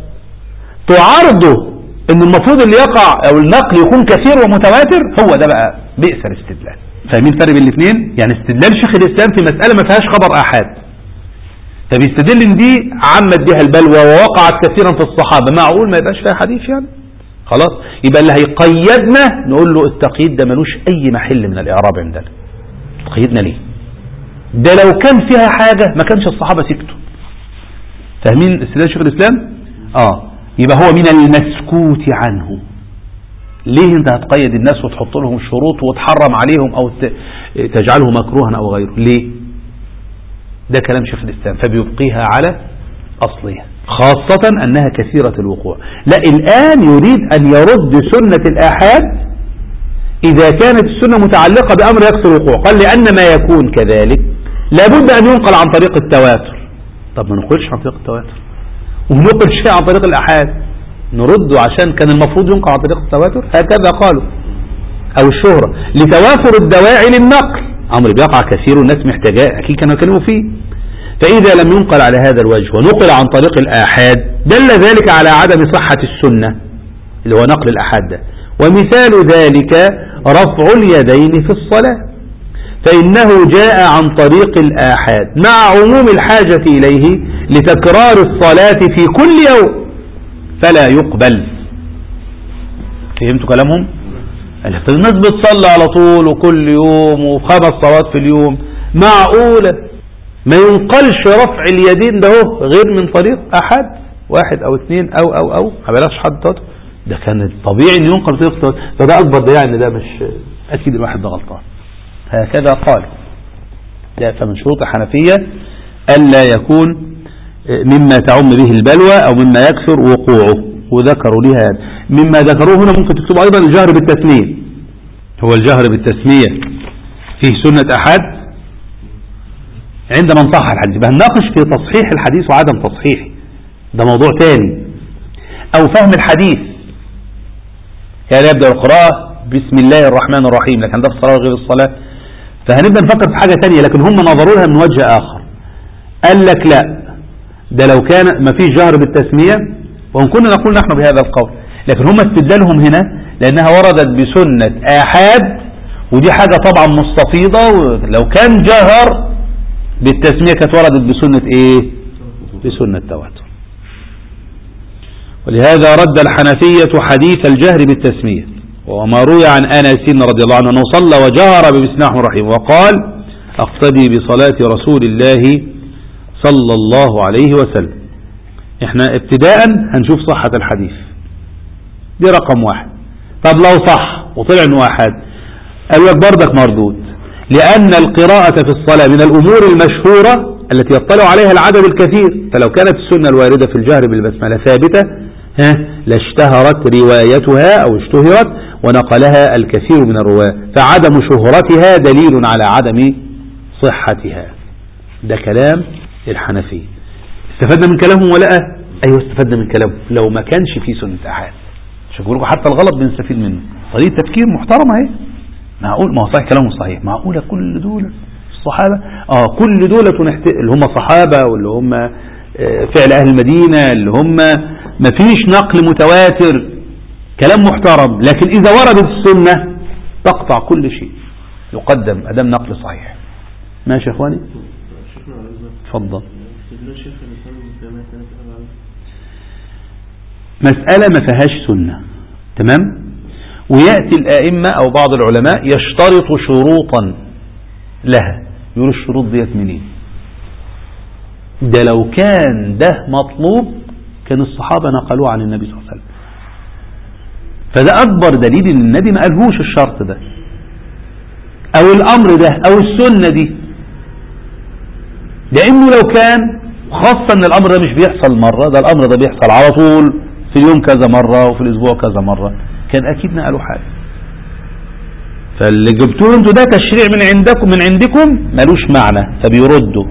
تعارضه ان المفروض اللي يقع او النقل يكون كثير ومتواتر، هو ده بقى بئس الاستدلال. فاهمين فرق بين الاثنين؟ يعني استدلال شيخ الاسلام في مسألة ما فيهاش خبر احاد، فبيستدل ان دي عمت بها البلوى ووقعت كثيرا في الصحابة، معقول ما يبقاش فيها حديث يعني؟ خلاص، يبقى اللي هيقيدنا نقول له التقييد ده ملوش اي محل من الاعراب عندنا. تقيدنا ليه؟ ده لو كان فيها حاجة ما كانش الصحابة سكتوا. فاهمين استدلال شيخ الاسلام؟ يبقى هو من المسكوت عنه. ليه انت هتقيد الناس وتحط لهم الشروط وتحرم عليهم او تجعله مكروها او غيره؟ ليه؟ ده كلام شيخ الاسلام، فبيبقيها على اصلها، خاصة انها كثيرة الوقوع. لا، الان يريد ان يرد سنة الاحاد اذا كانت السنة متعلقة بامر يكثر الوقوع، قال لان ما يكون كذلك لابد ان ينقل عن طريق التواتر. طب ما نقولش عن طريق التواتر ونقل شيء عن طريق الأحاد، نرده عشان كان المفروض ينقل عن طريق التواتر، هكذا قالوا، أو الشهرة لتوافر الدواعي للنقل، أمر بيقع كثير والناس محتاجاه، أكيد كانوا يكلموا فيه. فإذا لم ينقل على هذا الوجه ونقل عن طريق الآحاد دل ذلك على عدم صحة السنة اللي هو نقل الآحاد ده. ومثال ذلك رفع اليدين في الصلاة، فإنه جاء عن طريق الآحاد مع عموم الحاجة إليه لتكرار الصلاة في كل يوم فلا يقبل. فهمتوا كلامهم؟ الناس بتصلي على طول وكل يوم وخمس صلوات في اليوم، معقولة ما ينقلش رفع اليدين ده غير من طريق أحد واحد أو اثنين أو ما بلاش حد تطلع. ده كان طبيعي أن ينقل طريق، فده أكبر ده يعني ده مش أكيد الواحد ده غلطان. هكذا قال. فمن شروط الحنفية ألا يكون مما تعم به البلوى أو مما يكثر وقوعه، وذكروا لها مما ذكروه هنا. ممكن تكتبوا أيضا الجهر بالتسمية، هو الجهر بالتسمية فيه سنة أحد عند من صح الحديث. هنناقش في تصحيح الحديث وعدم تصحيحه، ده موضوع تاني. أو فهم الحديث، كان يبدأ القراءة بسم الله الرحمن الرحيم، لكن ده في الصلاة غير الصلاة، فهنبدأ نفكر في حاجة تانية، لكن هم نظروا لها من وجه آخر. قال لك لا، ده لو كان ما فيش جهر بالتسمية، وإن كنا نقول نحن بهذا القول، لكن هم استدلالهم هنا لأنها وردت بسنة آحاد، ودي حاجة طبعا مستفيضة، ولو كان جهر بالتسمية كانت وردت بسنة إيه؟ بسنة تواتر. ولهذا رد الحنفية حديث الجهر بالتسمية وما روي عن أنس رضي الله عنه أنه صلى وجهر بسم الله الرحمن الرحيم وقال أقتدي بصلاة رسول الله صلى الله عليه وسلم. احنا ابتداء هنشوف صحة الحديث دي رقم واحد. طب لو صح وطلع انه واحد قال لك بردك مردود، لأن القراءة في الصلاة من الأمور المشهورة التي يطلع عليها العدد الكثير، فلو كانت السنة الواردة في الجهر بالبسملة ثابتة لاشتهرت روايتها أو اشتهرت ونقلها الكثير من الرواة، فعدم شهرتها دليل على عدم صحتها. ده كلام الحنفية. استفدنا من كلامهم ولا لا؟ أيوة استفدنا من كلامهم. لو ما كانش في سنة أحد شوفوا لكم حتى الغلط بنستفيد منه، طريقة تفكير محترمة اهي. معقول ما هو صحيح كلامه صحيح، معقولة كل دول الصحابة كل دول اللي هم صحابة واللي هم فعل أهل المدينة اللي هم ما فيش نقل متواتر، كلام محترم، لكن إذا وردت السنة تقطع كل شيء، يقدم أدام نقل صحيح. ماشي يا إخواني؟ تفضل. مسألة ما فيهاش سنة، تمام، ويأتي الآئمة أو بعض العلماء يشترط شروطا لها، يقول الشروط ديت منين؟ ده لو كان ده مطلوب كان الصحابة نقلوه عن النبي صلى الله عليه وسلم، فده أكبر دليل إن النبي ما قالهوش الشرط ده أو الأمر ده أو السنة دي، لأنه لو كان، خاصة إن الأمر ده مش بيحصل مرة، ده الأمر ده بيحصل على طول في اليوم كذا مرة وفي الأسبوع كذا مرة، كان أكيد نقلوا حاجة. فاللي جبتوه انتوا ده تشريع من عندكم ملوش معنى، فبيردوا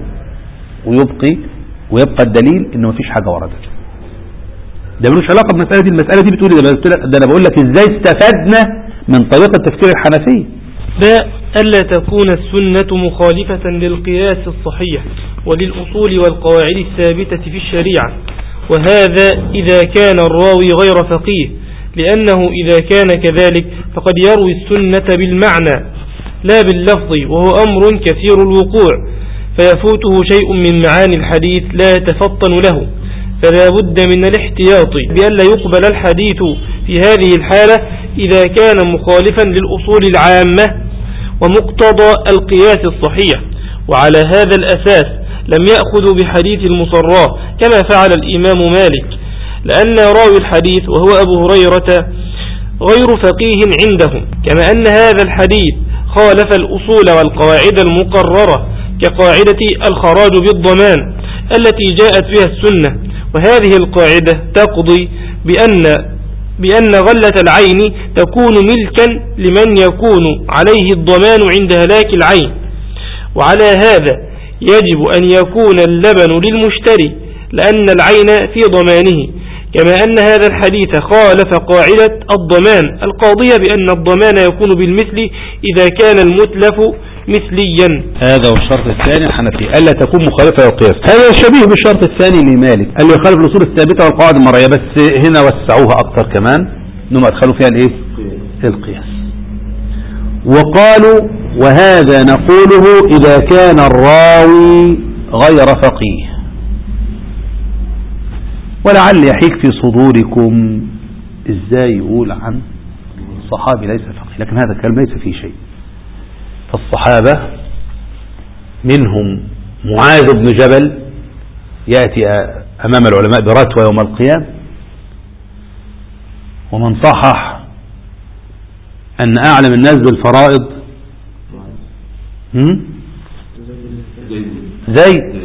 ويبقى الدليل إنه مفيش حاجة وردت. ده ملوش علاقة بالمسألة دي. المسألة دي بتقولي ده أنا بقول لك إزاي استفدنا من طريقة التفكير الحنفية. ألا تكون السنة مخالفة للقياس الصحيح وللأصول والقواعد الثابتة في الشريعة، وهذا إذا كان الراوي غير فقيه، لأنه إذا كان كذلك فقد يروي السنة بالمعنى لا باللفظ، وهو أمر كثير الوقوع، فيفوته شيء من معاني الحديث لا يتفطن له، فلا بد من الاحتياط بألا يقبل الحديث في هذه الحالة إذا كان مخالفا للأصول العامة ومقتضى القياس الصحيح. وعلى هذا الأساس لم يأخذوا بحديث المصراه كما فعل الإمام مالك، لأن راوي الحديث وهو أبو هريرة غير فقيه عندهم، كما أن هذا الحديث خالف الأصول والقواعد المقررة كقاعدة الخراج بالضمان التي جاءت بها السنة، وهذه القاعدة تقضي بأن غلة العين تكون ملكا لمن يكون عليه الضمان عند هلاك العين، وعلى هذا يجب أن يكون اللبن للمشتري لأن العين في ضمانه، كما أن هذا الحديث خالف قاعدة الضمان القاضية بأن الضمان يكون بالمثل إذا كان المتلف مثليا. هذا هو الشرط الثاني الحنفي، ألا تكون مخالفة للقياس. هذا شبيه بالشرط الثاني لمالك، قال لي يخالف الأصول الثابتة والقواعد المرعية، بس هنا وسعوها أكتر كمان إنهم أدخلوا فيها الإيه؟ القياس. وقالوا وهذا نقوله إذا كان الراوي غير فقيه. ولعل يحيك في صدوركم إزاي يقول عن صحابي ليس فقيه، لكن هذا الكلام ليس فيه شيء. فالصحابة منهم معاذ بن جبل يأتي أمام العلماء برتوى يوم القيامة، ومن صحح أن أعلم الناس بالفرائض زيد،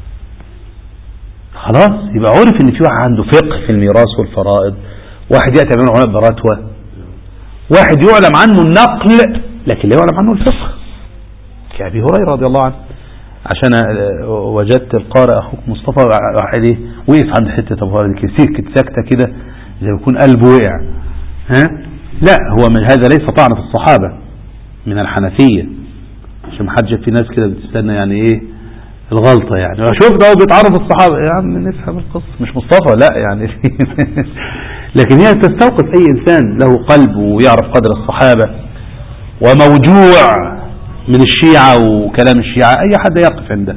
خلاص يبقى عرف ان في واحد عنده فقه في الميراث والفرائض، واحد يأتي أمام العلماء برتوى، واحد يعلم عنه النقل لكن لا يعلم عنه الفقه كأبي هريرة رضي الله عنه. عشان وجدت القارئ أخوك مصطفى واحد وقف عند حتة أبو هريرة سكت سكتة كده زي يكون قلبه وقع. لا، هو من هذا ليس طعن في الصحابة من الحنفية، عشان ما حدش في ناس كده بتستنى يعني ايه الغلطة، يعني شوف ده بيتعرف الصحابة يا عم نفهم القصة، مش مصطفى لا يعني لكن هي تستوقف أي إنسان له قلب ويعرف قدر الصحابة وموجوع من الشيعة وكلام الشيعة، أي حد يقف عنده،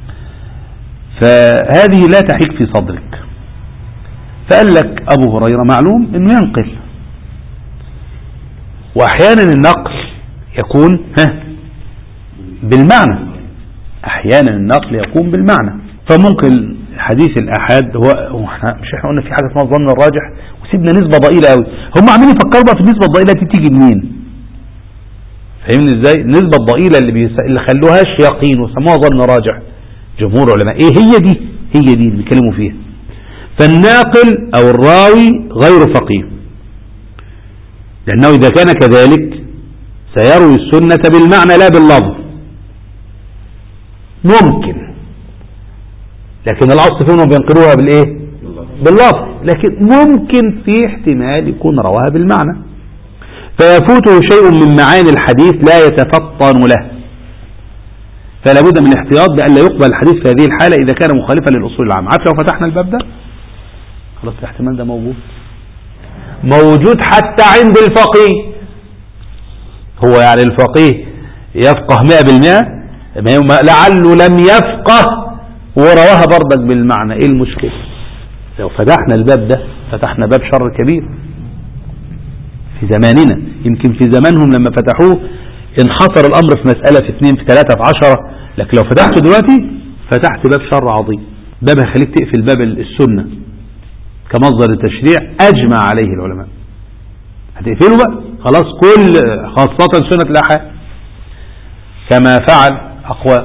فهذه لا تحيك في صدرك. فقال لك أبو هريرة معلوم أنه ينقل، وأحيانا النقل يكون بالمعنى، أحيانا النقل يكون بالمعنى. فممكن حديث الأحاد هو مش احنا قلنا في حاجة اسمها الظن الراجح وسيبنا نسبة ضئيلة قوي، هم عاملين يفكروا بقى في النسبة الضئيلة دي تيجي منين؟ فاهمني ازاي؟ النسبة الضئيلة اللي خلوهاش يقين وسموها ظن راجح جمهور علماء ايه هي دي اللي بيتكلموا فيها. فالناقل او الراوي غير فقيه، لانه اذا كان كذلك سيروي السنة بالمعنى لا باللفظ. ممكن، لكن الاصل فيهم بينقلوها بالايه؟ باللفظ، لكن ممكن في احتمال يكون رواها بالمعنى، فيفوته شيء من معاني الحديث لا يتفطن له. فلا بد من الاحتياط بأن لا يقبل الحديث في هذه الحالة إذا كان مخالفا للأصول العامة. عارف لو فتحنا الباب ده خلاص الاحتمال ده موجود حتى عند الفقيه. هو يعني الفقيه يفقه 100%، لعله لم يفقه ورواها برضك بالمعنى. ايه المشكلة؟ لو فتحنا الباب ده فتحنا باب شر كبير في زماننا. يمكن في زمانهم لما فتحوه انحصر الأمر في مسألة، في 2، في 3، في 10، لكن لو فتحته دلوقتي فتحت باب شر عظيم. باب هيخليك تقفل باب السنة كمصدر التشريع أجمع عليه العلماء. هتقفله بقى خلاص، خاصة سنة الأحاد كما فعل أقوام.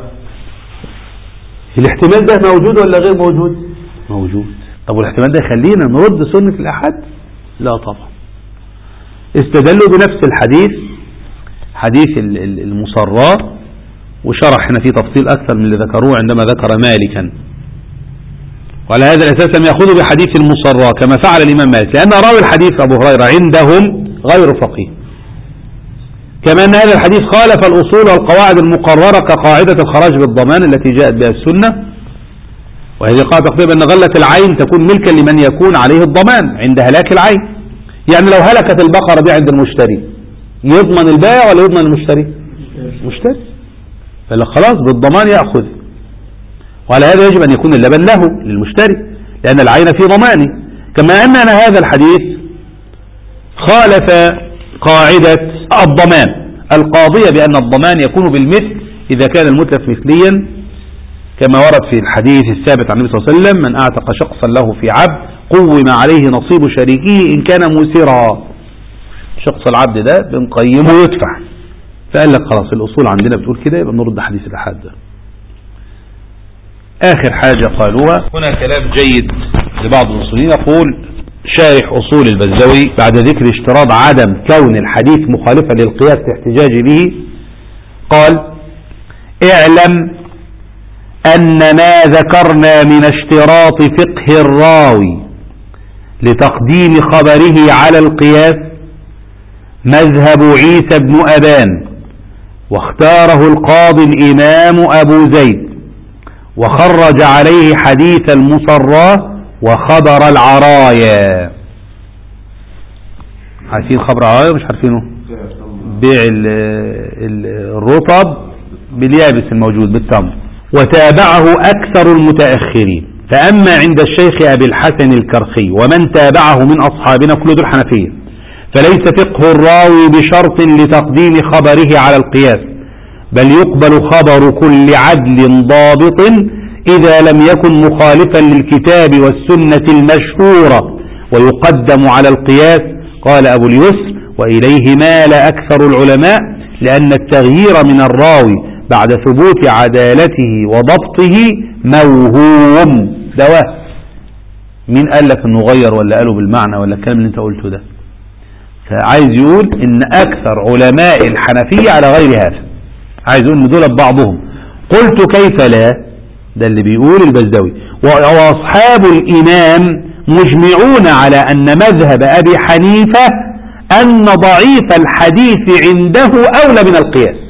الاحتمال ده موجود ولا غير موجود؟ موجود. طب والاحتمال ده يخلينا نرد سنة الأحاد؟ لا طبعا. استدلوا بنفس الحديث، حديث المصراء، وشرح هنا فيه تفصيل أكثر من اللي ذكروه عندما ذكر مالكا. وعلى هذا الأساس لم يأخذوا بحديث المصراء كما فعل الإمام مالك، لأن راوي الحديث أبو هريرة عندهم غير فقيه، كما أن هذا الحديث خالف الأصول والقواعد المقررة كقاعدة الخراج بالضمان التي جاءت بها السنة، وهذه قاعدة تقتضي أن غلة العين تكون ملكا لمن يكون عليه الضمان عند هلاك العين. يعني لو هلكت البقرة دي عند المشتري يضمن البائع ولا يضمن المشتري؟ مشتري. فلا خلاص بالضمان يأخذ. وعلى هذا يجب أن يكون اللبن له للمشتري لأن العين في ضمانه. كما أن هذا الحديث خالف قاعدة الضمان القاضية بأن الضمان يكون بالمثل إذا كان المتلف مثليا، كما ورد في الحديث الثابت عن النبي صلى الله عليه وسلم: من أعتق شخصا له في عبد قوم عليه نصيب شريكه إن كان موسرا. شخص العبد ده بنقيمه ويدفع. فقال لك خلاص الأصول عندنا بتقول كده، يبقى نرد حديث الأحاد ده. آخر حاجة قالوها هنا كلام جيد لبعض المصريين، يقول شارح أصول البزوي بعد ذكر اشتراط عدم كون الحديث مخالفا للقياس في احتجاج به، قال: اعلم أن ما ذكرنا من اشتراط فقه الراوي لتقديم خبره على القياس مذهب عيسى بن أبان، واختاره القاضي الإمام أبو زيد، وخرج عليه حديث المصراء وخبر العرايا. عارفين خبر العرايا مش عارفينه؟ بيع الرطب باليابس الموجود بالتمر. وتابعه أكثر المتأخرين، فأما عند الشيخ أبي الحسن الكرخي ومن تابعه من أصحابنا كل دول حنفية، فليس فقه الراوي بشرط لتقديم خبره على القياس، بل يقبل خبر كل عدل ضابط إذا لم يكن مخالفا للكتاب والسنة المشهورة، ويقدم على القياس. قال أبو اليسر: وإليه مال أكثر العلماء، لأن التغيير من الراوي بعد ثبوت عدالته وضبطه موهوم. ده مين قال لك انه غير ولا قاله بالمعنى ولا الكلام اللي انت قلته ده؟ فعايز يقول ان اكثر علماء الحنفية على غير هذا، عايز يقول ان دول بعضهم. قلت كيف لا؟ ده اللي بيقول البزوي. واصحاب الامام مجمعون على ان مذهب ابي حنيفة ان ضعيف الحديث عنده اولى من القياس.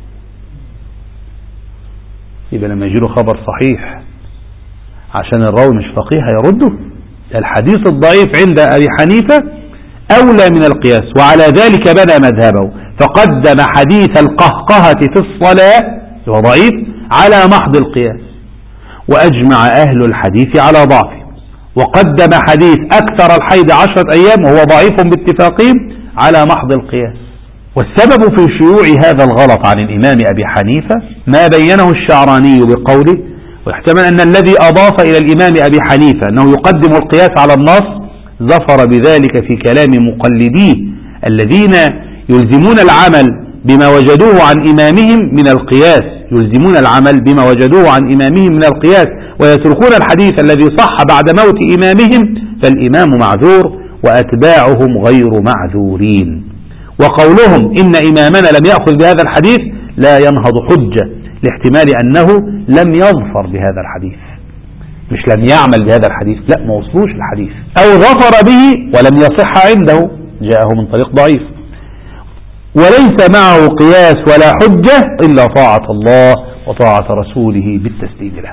يبقى لما يجي له خبر صحيح عشان الراوي مش فقيه هيرده، الحديث الضعيف عند أبي حنيفة أولى من القياس، وعلى ذلك بنى مذهبه، فقدم حديث القهقهة في الصلاة وهو ضعيف على محض القياس، وأجمع أهل الحديث على ضعفه، وقدم حديث أكثر الحيض 10 أيام وهو ضعيف باتفاقهم على محض القياس. والسبب في شيوع هذا الغلط عن الإمام أبي حنيفة ما بينه الشعراني بقوله: ويحتمل أن الذي أضاف إلى الإمام أبي حنيفة أنه يقدم القياس على النص ظفر بذلك في كلام مقلديه الذين يلزمون العمل بما وجدوه عن إمامهم من القياس، يلزمون العمل بما وجدوه عن إمامهم من القياس ويتركون الحديث الذي صح بعد موت إمامهم، فالإمام معذور وأتباعهم غير معذورين. وقولهم إن إمامنا لم يأخذ بهذا الحديث لا ينهض حجة لاحتمال أنه لم يظفر بهذا الحديث، مش لم يعمل بهذا الحديث، لا، ما وصلوش الحديث، أو ظفر به ولم يصح عنده، جاءه من طريق ضعيف، وليس معه قياس ولا حجة إلا طاعة الله وطاعة رسوله بالتسليم له.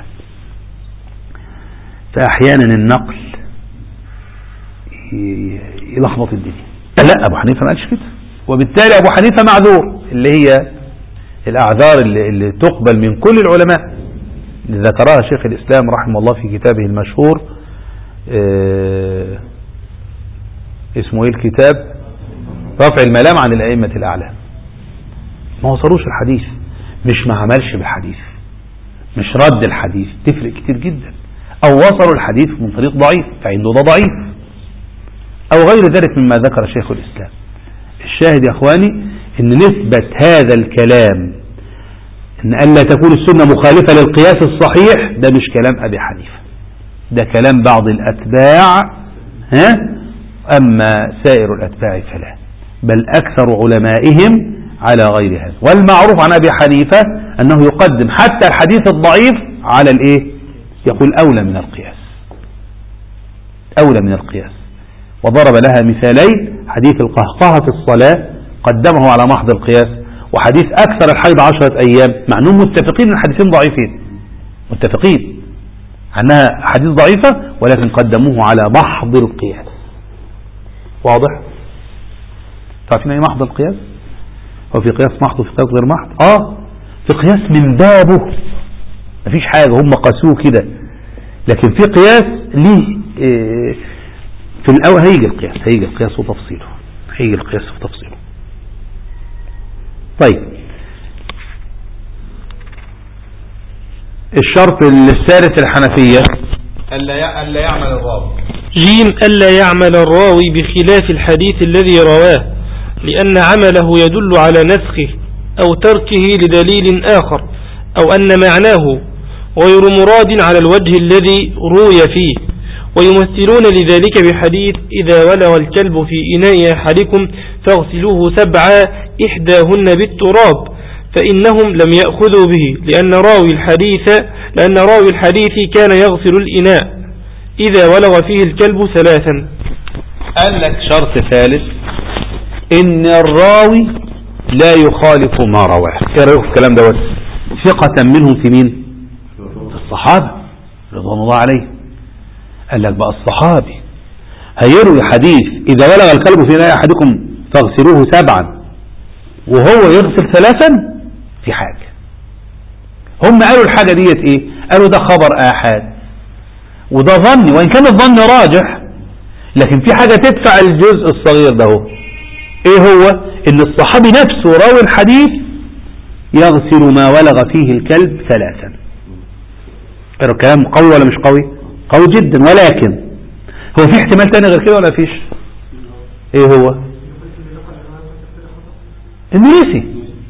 فأحيانا النقل يلخبط الدنيا. لا، أبو حنيفة ما قالش كده، وبالتالي أبو حنيفة معذور، اللي هي الأعذار اللي تقبل من كل العلماء اللي ذكرها شيخ الإسلام رحمه الله في كتابه المشهور، اسمه ايه الكتاب؟ رفع الملام عن الأئمة الأعلام. ما وصلوش الحديث، مش ما عملش بالحديث، مش رد الحديث، تفرق كتير جدا. أو وصلوا الحديث من طريق ضعيف فعنده ده ضعيف، أو غير ذلك مما ذكر شيخ الإسلام. الشاهد يا أخواني إن نسبة هذا الكلام إن ألا تكون السنة مخالفة للقياس الصحيح ده مش كلام أبي حنيفة، ده كلام بعض الأتباع، أما سائر الأتباع فلا، بل أكثر علمائهم على غير هذا. والمعروف عن أبي حنيفة أنه يقدم حتى الحديث الضعيف على الإيه؟ يقول أولى من القياس، أولى من القياس. وضرب لها مثالين: حديث القهقهة في الصلاة قدمه على محض القياس، وحديث أكثر الحيض 10 أيام، مع أنهم متفقين أن الحديثين ضعيفين، متفقين أنها حديث ضعيفة، ولكن قدموه على محض القياس. واضح؟ تعرفين أي محض القياس؟ هو في قياس محض وفي قياس غير محض؟ في قياس من بابه مفيش حاجة، هم قاسوه كده، لكن في قياس ليه في الأول. هيجي القياس وتفصيله، هيجي القياس وتفصيله. طيب، الشرط الثالث الحنفية ألا يعمل الراوي. جيم: ألا يعمل الراوي بخلاف الحديث الذي رواه، لأن عمله يدل على نسخه أو تركه لدليل آخر، أو أن معناه غير مراد على الوجه الذي روي فيه. ويمثلون لذلك بحديث: إذا ولغ الكلب في إناء أحدكم فاغسلوه 7 إحداهن بالتراب، فإنهم لم يأخذوا به لأن راوي الحديث كان يغسل الإناء إذا ولغ فيه الكلب 3. قال لك شرط ثالث: إن الراوي لا يخالف ما رواه. ايه رأيك في الكلام دوت؟ ثقة منهم في مين؟ في الصحابة رضوان الله عليه. قال لك بقى الصحابي هيروي حديث إذا ولغ الكلب في إناء أحدكم فاغسلوه 7 وهو يغسل 3، في حاجة. هم قالوا الحاجة ديت ايه؟ قالوا ده خبر آحاد وده ظني، وإن كان الظن راجح، لكن في حاجة تدفع الجزء الصغير ده. هو ايه هو؟ ان الصحابي نفسه راوي الحديث يغسل ما ولغ فيه الكلب 3. الكلام قوي ولا مش قوي؟ قوي جدا. ولكن هو في احتمال تاني غير كده ولا فيش؟ ايه هو؟ انه نسي.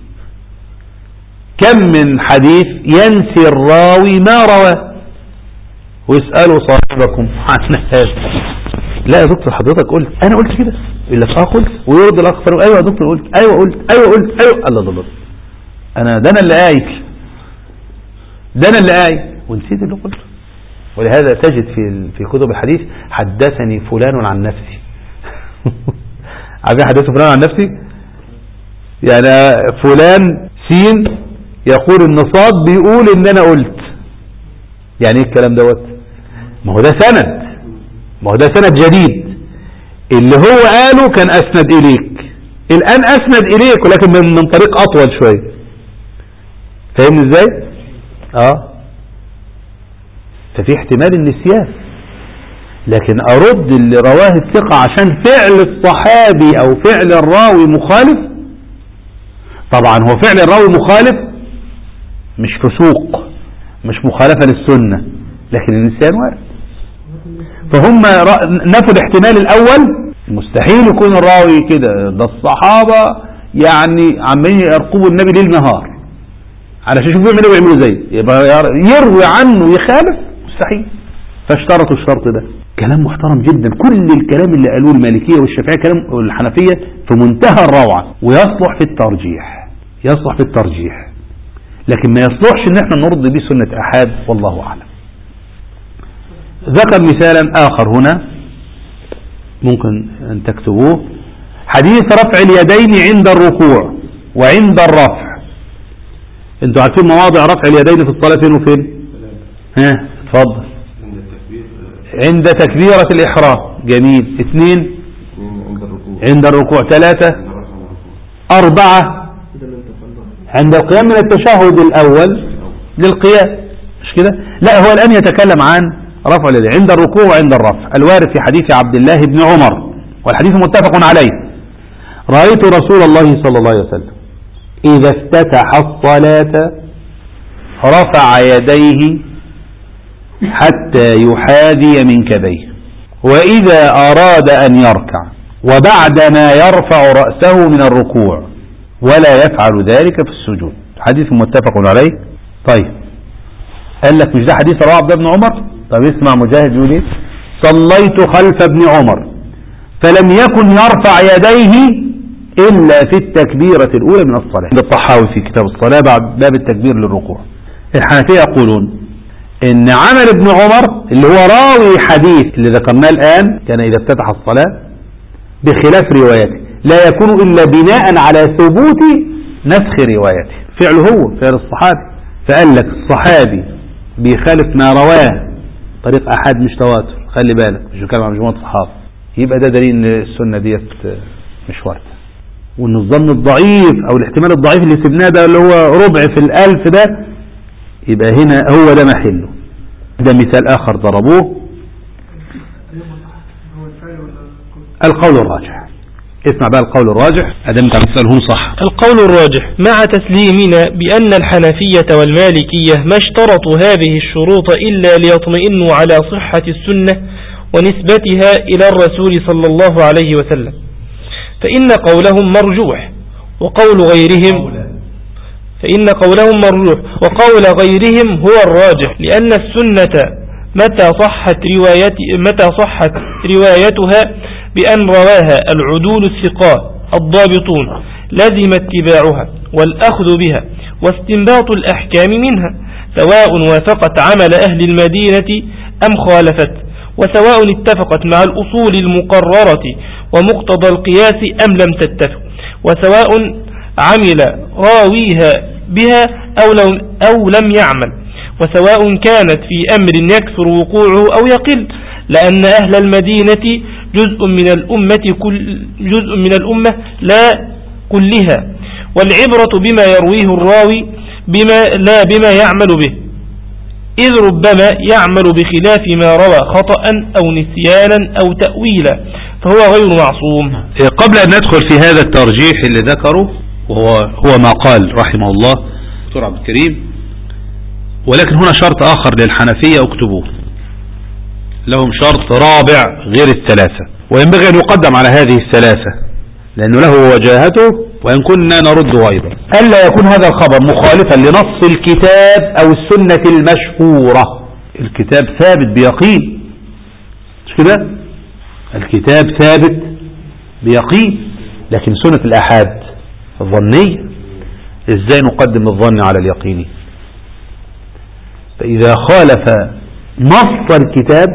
كم من حديث ينسي الراوي ما روى، ويسألوا صاحبكم عن هذا: لا يا دكتور حضرتك قلت، انا قلت كده، يقول لك قلت، ويرد الاخر: ايوه يا دكتور قلت، ايوه قلت، ايوه قلت، ايوه. الله ده انا اللي قايل ونسيت اللي قلته. ولهذا تجد في كتب الحديث: حدثني فلان عن نفسي. عارفين حدثني فلان عن نفسي؟ يعني فلان سين يقول ان صاد بيقول ان انا قلت. يعني ايه الكلام دوت؟ ما هو ده سند جديد، اللي هو قاله كان اسند اليك، الان اسند اليك ولكن من طريق اطول شويه. فاهمني ازاي؟ ففي احتمال النسيان، لكن ارد اللي رواه الثقة عشان فعل الصحابي او فعل الراوي مخالف، طبعا هو فعل الراوي مخالف، مش فسوق، مش مخالفة للسنة، لكن النسيان وارد. فهم نفوا الاحتمال الأول، مستحيل يكون الراوي كده، ده الصحابة يعني عمالين يرقبوا النبي ليل نهار علشان يشوفوا بيعملوا ويعملوا زيه، يبقى يروي عنه يخالف، مستحيل. فاشترطوا الشرط ده. كلام محترم جدا. كل الكلام اللي قالوه المالكية والشافعية كلام والحنفية في منتهى الروعة، ويصلح في الترجيح، يصلح في الترجيح، لكن ما يصلحش ان احنا نرد به سنة احاد، والله اعلم. ذكر مثالا اخر هنا ممكن ان تكتبوه، حديث رفع اليدين عند الركوع وعند الرفع. انتوا عارفين مواضع رفع اليدين في الصلاة فين وفين؟ ها اتفضل. عند تكبيرة الإحرام. جميل. 2 عند الركوع. 3 4 عند القيام من التشهد الأول للقيام، مش كده؟ لا، هو الآن يتكلم عن رفع اليدين عند الركوع وعند الرفع، الوارد في حديث عبد الله بن عمر، والحديث متفق عليه. رأيت رسول الله صلى الله عليه وسلم إذا افتتح الصلاة رفع يديه حتى يحاذي منكبيه، وإذا أراد أن يركع وبعدما يرفع رأسه من الركوع، ولا يفعل ذلك في السجود. حديث متفق عليه. طيب قال لك مش ده حديث رواه عبد الله بن عمر؟ طب اسمع مجاهد يقول ايه: صليت خلف ابن عمر فلم يكن يرفع يديه إلا في التكبيرة الأولى من الصلاة. عند الطحاوي في كتاب الصلاة بعد باب التكبير للركوع. الحنفية يقولون إن عمل ابن عمر اللي هو راوي حديث اللي ذكرناه الآن كان إذا افتتح الصلاة، بخلاف روايته، لا يكون إلا بناء على ثبوت نسخ روايته، فعله هو فعل الصحابي. فقال لك الصحابي بيخالف ما رواه طريق أحد مش تواتر، خلي بالك مش بيتكلم عن مجموعة الصحابة، يبقى ده دليل إن السنة ديت مش واردة، وإن الظن الضعيف أو الاحتمال الضعيف اللي سبناه ده اللي هو ربع في الألف ده، يبقى هنا هو ده محله. ده مثال آخر ضربوه. القول الراجح. اسمع بقى القول الراجح أدام كان تسألهم صح. القول الراجح مع تسليمنا بأن الحنفية والمالكية ما اشترطوا هذه الشروط إلا ليطمئنوا على صحة السنة ونسبتها إلى الرسول صلى الله عليه وسلم، فإن قولهم مرجوح وقول غيرهم هو الراجح، لأن السنة متى صحت روايتها بأن رواها العدول الثقات الضابطون لزم اتباعها والأخذ بها واستنباط الأحكام منها، سواء وافقت عمل أهل المدينة أم خالفت، وسواء اتفقت مع الأصول المقررة ومقتضى القياس أم لم تتفق، وسواء عمل راويها بها أو لم يعمل، وسواء كانت في أمر يكثر وقوعه أو يقل، لأن أهل المدينة جزء من الأمة لا كلها، والعبرة بما يرويه الراوي لا بما يعمل به، إذ ربما يعمل بخلاف ما روى خطأ أو نسيانا أو تأويلا، فهو غير معصوم. قبل أن ندخل في هذا الترجيح اللي ذكره، وهو ما قال رحمه الله دكتور عبد الكريم، ولكن هنا شرط آخر للحنفية اكتبوه، لهم شرط رابع غير الثلاثة، وينبغي أن يقدم على هذه الثلاثة لأنه له وجاهته، وإن كنا نرده أيضا: ألا يكون هذا الخبر مخالفا لنص الكتاب أو السنة المشهورة. الكتاب ثابت بيقين، مش كده؟ الكتاب ثابت بيقين، لكن سنة الآحاد الظنية، إزاي نقدم الظن على اليقين؟ فإذا خالف نص الكتاب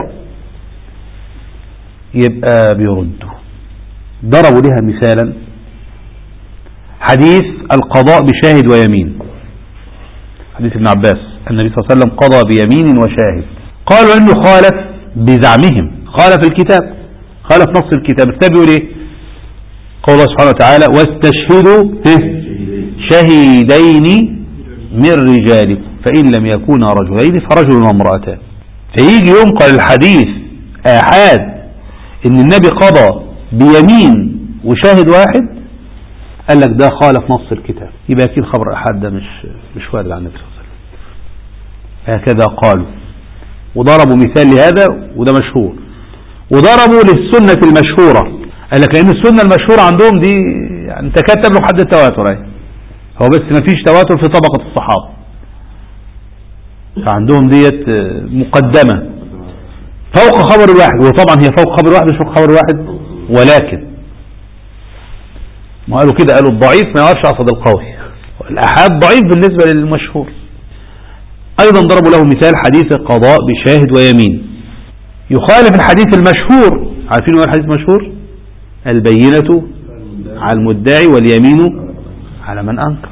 يبقى بيرده. ضربوا لها مثالا حديث القضاء بشاهد ويمين، حديث ابن عباس النبي صلى الله عليه وسلم قضى بيمين وشاهد، قالوا انه خالف بزعمهم، خالف الكتاب، خالف نص الكتاب. الكتاب يقول ايه؟ قول الله سبحانه وتعالى: واستشهدوا شهيدين من رجالكم فإن لم يكونا رجلين فرجل وامرأتان. فيجي ينقل الحديث آحاد ان النبي قضى بيمين وشاهد واحد، قال لك ده خالف نص الكتاب، يبقى أكيد خبر أحد ده مش وارد عن النبي صلى الله عليه وسلم. هكذا قالوا، وضربوا مثال لهذا وده مشهور، وضربوا للسنة المشهورة. قال لك لأن السنة المشهورة عندهم دي يعني تكاد تبلغ حد التواتر، هو بس ما فيش تواتر في طبقة الصحابة، فعندهم ديت مقدمة فوق خبر الواحد، وطبعا هي فوق خبر الواحد مش فوق خبر الواحد، ولكن ما قالوا كده، قالوا الضعيف ما يعرفش عصد القوي، الأحاد ضعيف بالنسبة للمشهور. أيضا ضربوا له مثال حديث القضاء بشاهد ويمين، يخالف الحديث المشهور. عارفين هو الحديث المشهور؟ البينة على المدعي واليمين على من أنكر.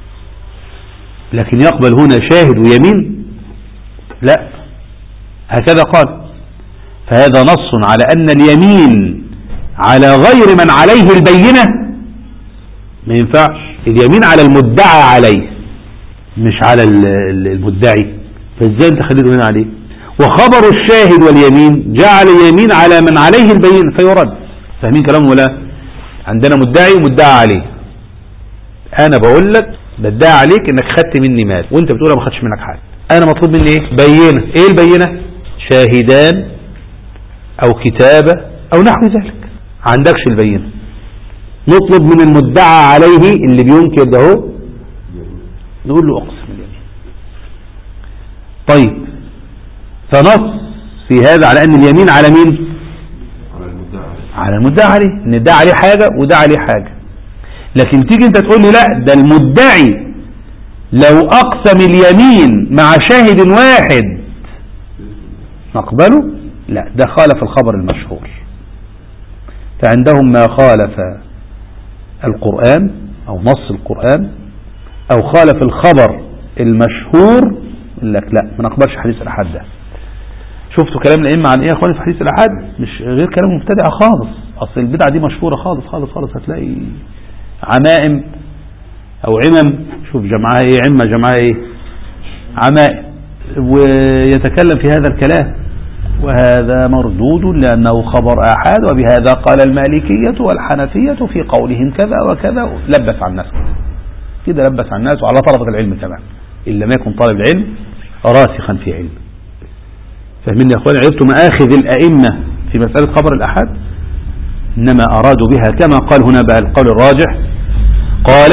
لكن يقبل هنا شاهد ويمين؟ لا، هكذا قال. فهذا نص على أن اليمين على غير من عليه البينة ما ينفعش، اليمين على المدعى عليه مش على المدعي، فازاي انت خليته هنا عليه؟ وخبر الشاهد واليمين جعل اليمين على من عليه البينة فيرد. فاهمين كلامه ولا؟ عندنا مدعي ومدعى عليه، انا بقول لك بدعي عليك انك خدت مني مال وانت بتقول ما خدتش منك حاجه، انا مطلوب مني ايه؟ بينه. ايه البينه؟ شاهدان او كتابه او نحو ذلك. عندكش البينه، نطلب من المدعى عليه اللي بينكر ده هو نقول له اقسم اليمين. طيب، فنص في هذا على ان اليمين على مين؟ على المدعى عليه، ان ده عليه حاجه وده عليه حاجه. لكن تيجي انت تقول لي لا، ده المدعي لو اقسم اليمين مع شاهد واحد نقبله؟ لا، ده خالف الخبر المشهور. فعندهم ما خالف القرآن او نص القرآن او خالف الخبر المشهور، يقول لك لا، ما نقبلش حديث الأحاد ده. شفتوا كلام الأئمة عن ايه يا اخواني في حديث الأحاد؟ مش غير كلام مبتدع خالص. اصل البدعة دي مشهورة خالص خالص خالص، هتلاقي عمائم او عمم، شوف جمعها ايه، عمة جمعها ايه، عمائم، ويتكلم في هذا الكلام، وهذا مردود لأنه خبر آحاد، وبهذا قال المالكية والحنفية في قولهم كذا وكذا. لبس على الناس كده، لبس على الناس وعلى طلبة العلم كمان، إن لم يكن طالب العلم راسخا في علم. فاهمين يا أخواني؟ عرفتوا مآخذ الأئمة في مسألة خبر الأحاد؟ إنما أرادوا بها كما قال هنا بقى القول الراجح، قال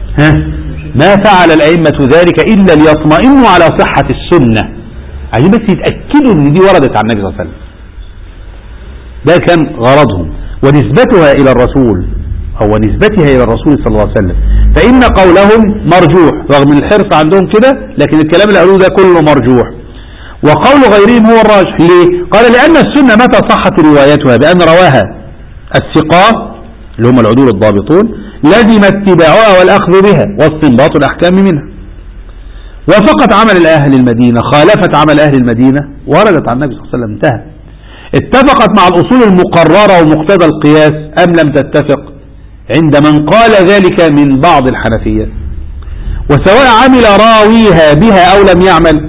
ما فعل الأئمة ذلك إلا ليطمئنوا على صحة السنة، عايزين بس يتأكدوا ان دي وردت عن النبي صلى الله عليه وسلم. ده كان غرضهم، ونسبتها الى الرسول او نسبتها الى الرسول صلى الله عليه وسلم. فان قولهم مرجوح رغم الحرص عندهم كده، لكن الكلام اللي قالوه ده كله مرجوح، وقول غيرهم هو الراجح. ليه؟ قال لان السنة متى صحت روايتها بان رواها الثقات اللي هم العدول الضابطون لازم اتباعها والاخذ بها واستنباط الاحكام منها. وفقت عمل أهل المدينة، خالفت عمل أهل المدينة، وردت عن النبي صلى الله عليه وسلم، انتهى. اتفقت مع الأصول المقررة ومقتضى القياس أم لم تتفق عند من قال ذلك من بعض الحنفية، وسواء عمل راويها بها أو لم يعمل،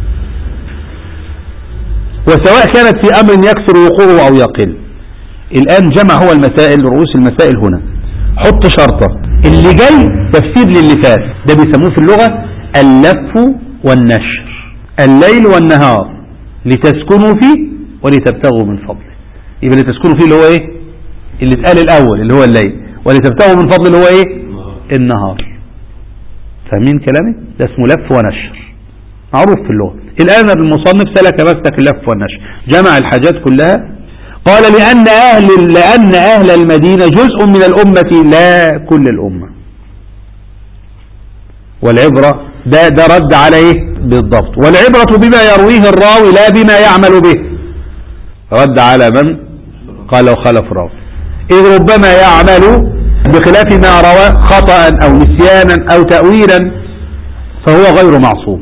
وسواء كانت في أمر يكثر وقوعه أو يقل. الآن جمع هو المسائل، رؤوس المسائل هنا. حط شرطة، اللي جاي تفسير للي فات، ده بيسموه في اللغة اللف والنشر، الليل والنهار لتسكنوا فيه ولتبتغوا من فضله. يبقى لتسكنوا فيه اللي هو ايه؟ اللي اتقال الاول اللي هو الليل، ولتبتغوا من فضله اللي هو ايه؟ النهار. فاهمين كلامي؟ ده اسمه لف ونشر، معروف في اللغة. الآن المصنف سلك مسلك اللف والنشر، جمع الحاجات كلها. قال لأن أهل المدينة جزء من الأمة لا كل الأمة. والعبرة ده رد على ايه بالضبط؟ والعبرة بما يرويه الراوي لا بما يعمل به. رد على من قال وخالف الراوي، إذ ربما يعمل بخلاف ما روى خطأ أو نسيانا أو تأويلا فهو غير معصوم.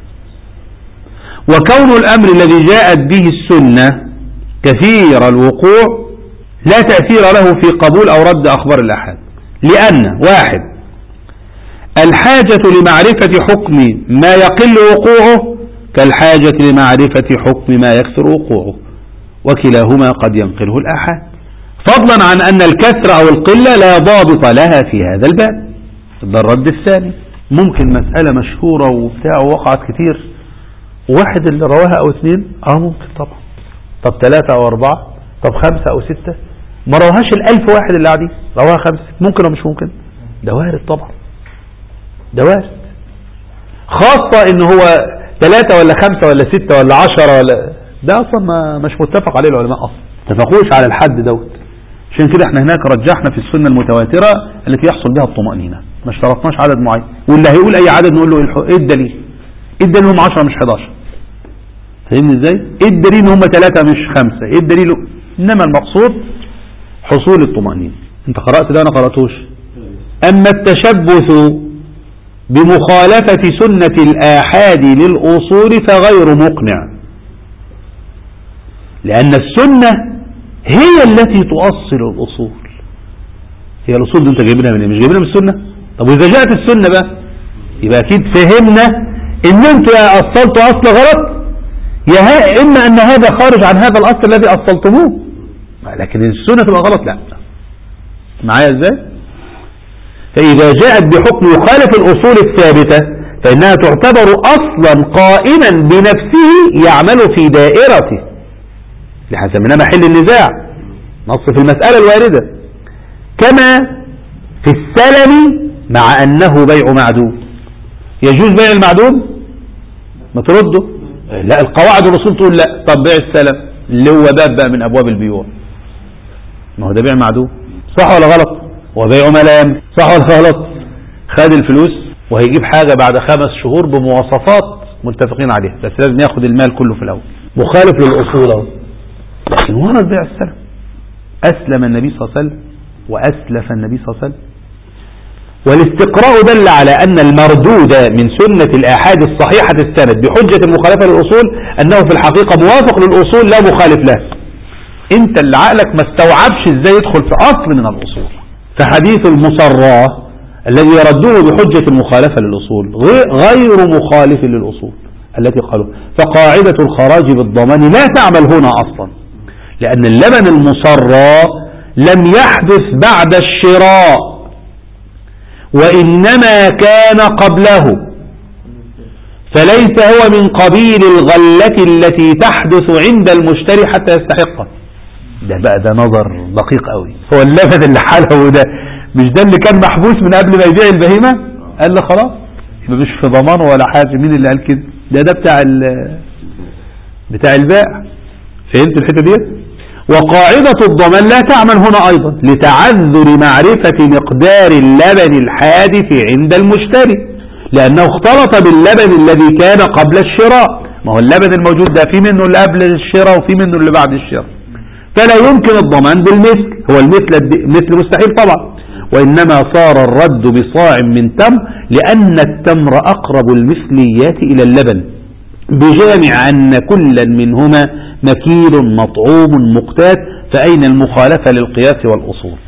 وكون الأمر الذي جاءت به السنة كثير الوقوع لا تأثير له في قبول أو رد أخبار الأحاد، لأن واحد الحاجة لمعرفة حكم ما يقل وقوعه كالحاجة لمعرفة حكم ما يكثر وقوعه، وكلاهما قد ينقله الآحاد. فضلا عن أن الكثرة أو القلة لا ضابط لها في هذا الباب. ده الرد الثاني. ممكن مسألة مشهورة وبتاع ووقعت كتير، واحد اللي رواها أو اثنين، ممكن طبعا. طب 3 أو 4، طب 5 أو 6، ما رواهاش 1000 واحد اللي قاعدين، رواها 5، ممكن أو مش ممكن؟ ده وارد طبعا، ده وارد، خاصة إن هو 3 ولا 5 ولا 6 ولا 10 ولا ده أصلا مش متفق عليه العلماء أصلا، اتفقوش على الحد دوت. عشان كده احنا هناك رجحنا في السنة المتواترة التي يحصل بها الطمأنينة، ما اشترطناش عدد معين، واللي هيقول أي عدد نقول له ايه الدليل؟ ايه الدليل هم 10 مش 11؟ فاهمني ازاي؟ ايه الدليل ان هم 3 مش 5؟ ايه الدليل؟ انما المقصود حصول الطمأنينة. انت قرأت ده؟ انا قرأتوش. اما التشبث بمخالفة سنة الآحاد للأصول فغير مقنع، لأن السنة هي التي تؤصل الأصول. هي الأصول دي انت جايبينها من ايه؟ مش جايبينها من السنة؟ طب وإذا جاءت السنة بقى يبقى أكيد فهمنا إن انتوا يا أصلتوا أصل غلط، يا إما أن هذا خارج عن هذا الأصل الذي أصلتموه، لكن السنة تبقى غلط لا. معايا ازاي؟ فإذا جاءت بحكم يخالف الأصول الثابتة فإنها تعتبر أصلا قائما بنفسه يعمل في دائرته، لحسب منها محل النزاع، نص في المسألة الواردة، كما في السلم مع أنه بيع معدوم. يجوز بيع المعدوم؟ ما ترده؟ لا، القواعد والأصول تقول لا. طب بيع السلم اللي هو باب بقى من أبواب البيوع، ما هو ده بيع معدوم، صح ولا غلط؟ وبيع ملام، صح ولا غلط؟ خد الفلوس وهيجيب حاجة بعد 5 شهور بمواصفات متفقين عليها، بس لازم ياخد المال كله في الأول، مخالف للأصول اهو. لكن ورد بيع السلم، أسلم النبي صلى الله عليه وسلم وأسلف النبي صلى الله عليه وسلم. والاستقراء دل على أن المردود من سنة الآحاد الصحيحة السند بحجة المخالفة للأصول أنه في الحقيقة موافق للأصول لا مخالف له. انت اللي عقلك ما استوعبش ازاي يدخل في أصل من الأصول. فحديث المصرى الذي يردوه بحجة المخالفة للأصول غير مخالف للأصول التي قالوا. فقاعدة الخراج بالضمان لا تعمل هنا أصلا، لأن اللبن المصرى لم يحدث بعد الشراء، وإنما كان قبله، فليس هو من قبيل الغلة التي تحدث عند المشتري حتى يستحقه. ده نظر دقيق قوي. هو اللبن اللي حاله ده مش ده اللي كان محبوس من قبل ما يبيع البهيمة؟ قال له خلاص يبقى مش في ضمان ولا حاجة. مين اللي قال كده؟ ده بتاع البائع. فهمت الحتة دي؟ وقاعدة الضمان لا تعمل هنا أيضا لتعذر معرفة مقدار اللبن الحادث عند المشتري، لأنه اختلط باللبن الذي كان قبل الشراء. ما هو اللبن الموجود ده في منه اللي قبل الشراء وفي منه اللي بعد الشراء، فلا يمكن الضمان بالمثل. هو مثل مستحيل طبعا. وإنما صار الرد بصاع من تمر لأن التمر أقرب المثليات إلى اللبن، بجامع أن كلا منهما مكيل مطعوم مقتات، فأين المخالفة للقياس والأصول؟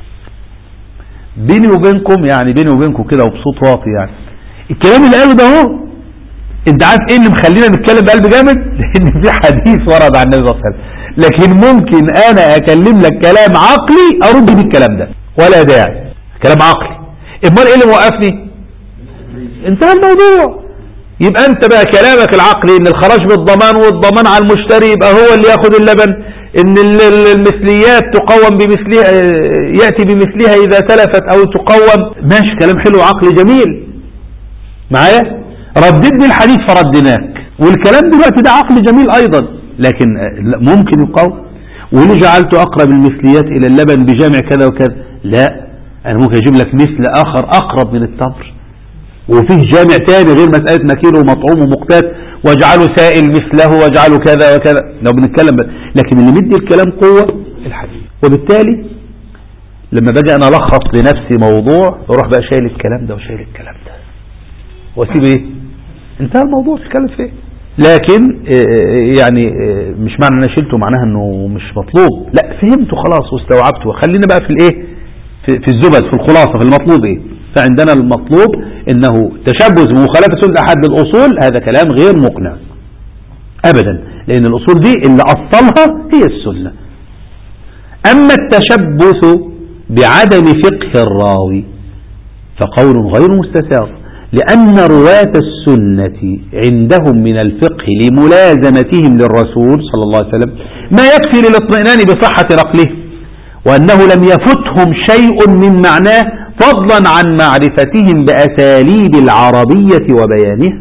بيني وبينكم كده وبصوت واطي، يعني الكلام اللي قاله ده هو انت عارف ايه اللي مخلينا نتكلم بقلب جامد؟ لان في حديث ورد عن النبي صلى الله عليه وسلم، لكن ممكن انا اكلم لك كلام عقلي ارد بيه الكلام ده ولا داعي. كلام عقلي، امال ايه اللي موقفني؟ انتهى الموضوع. يبقى انت بقى كلامك العقلي ان الخراج بالضمان والضمان على المشتري يبقى هو اللي ياخد اللبن، ان المثليات تقوم بمثلها، يأتي بمثلها اذا تلفت او تقوم. ماشي، كلام حلو عقلي جميل معايا، رددني الحديث فردناك، والكلام دلوقتي ده عقل جميل ايضا، لكن ممكن يقوم. واللي جعلته اقرب المثليات الى اللبن بجامع كذا وكذا، لا، انا ممكن اجيب لك مثل اخر اقرب من التمر، وفيه جامع تاني غير مسألة مكيل ومطعوم ومقتات، واجعله سائل مثله واجعله كذا وكذا، لو بنتكلم بس. لكن اللي مدي الكلام قوة الحديث. وبالتالي لما باجي انا الخص لنفسي موضوع اروح بقى شايل الكلام ده وشايل الكلام ده واسيب ايه؟ انتهى الموضوع، تتكلم فيه. لكن يعني مش معنى ان انا شلته معناها انه مش مطلوب، لا، فهمته خلاص واستوعبته. خلينا بقى في الايه، في الزبد، في الخلاصة، في المطلوب ايه. فعندنا المطلوب انه تشبث بمخالفة سنة احد الاصول، هذا كلام غير مقنع ابدا، لان الاصول دي اللي اصلها هي السنة. أما التشبث بعدم فقه الراوي فقول غير مستساغ، لأن رواة السنة عندهم من الفقه لملازمتهم للرسول صلى الله عليه وسلم ما يكفي للاطمئنان بصحة نقله، وأنه لم يفتهم شيء من معناه فضلا عن معرفتهم بأساليب العربية وبيانها.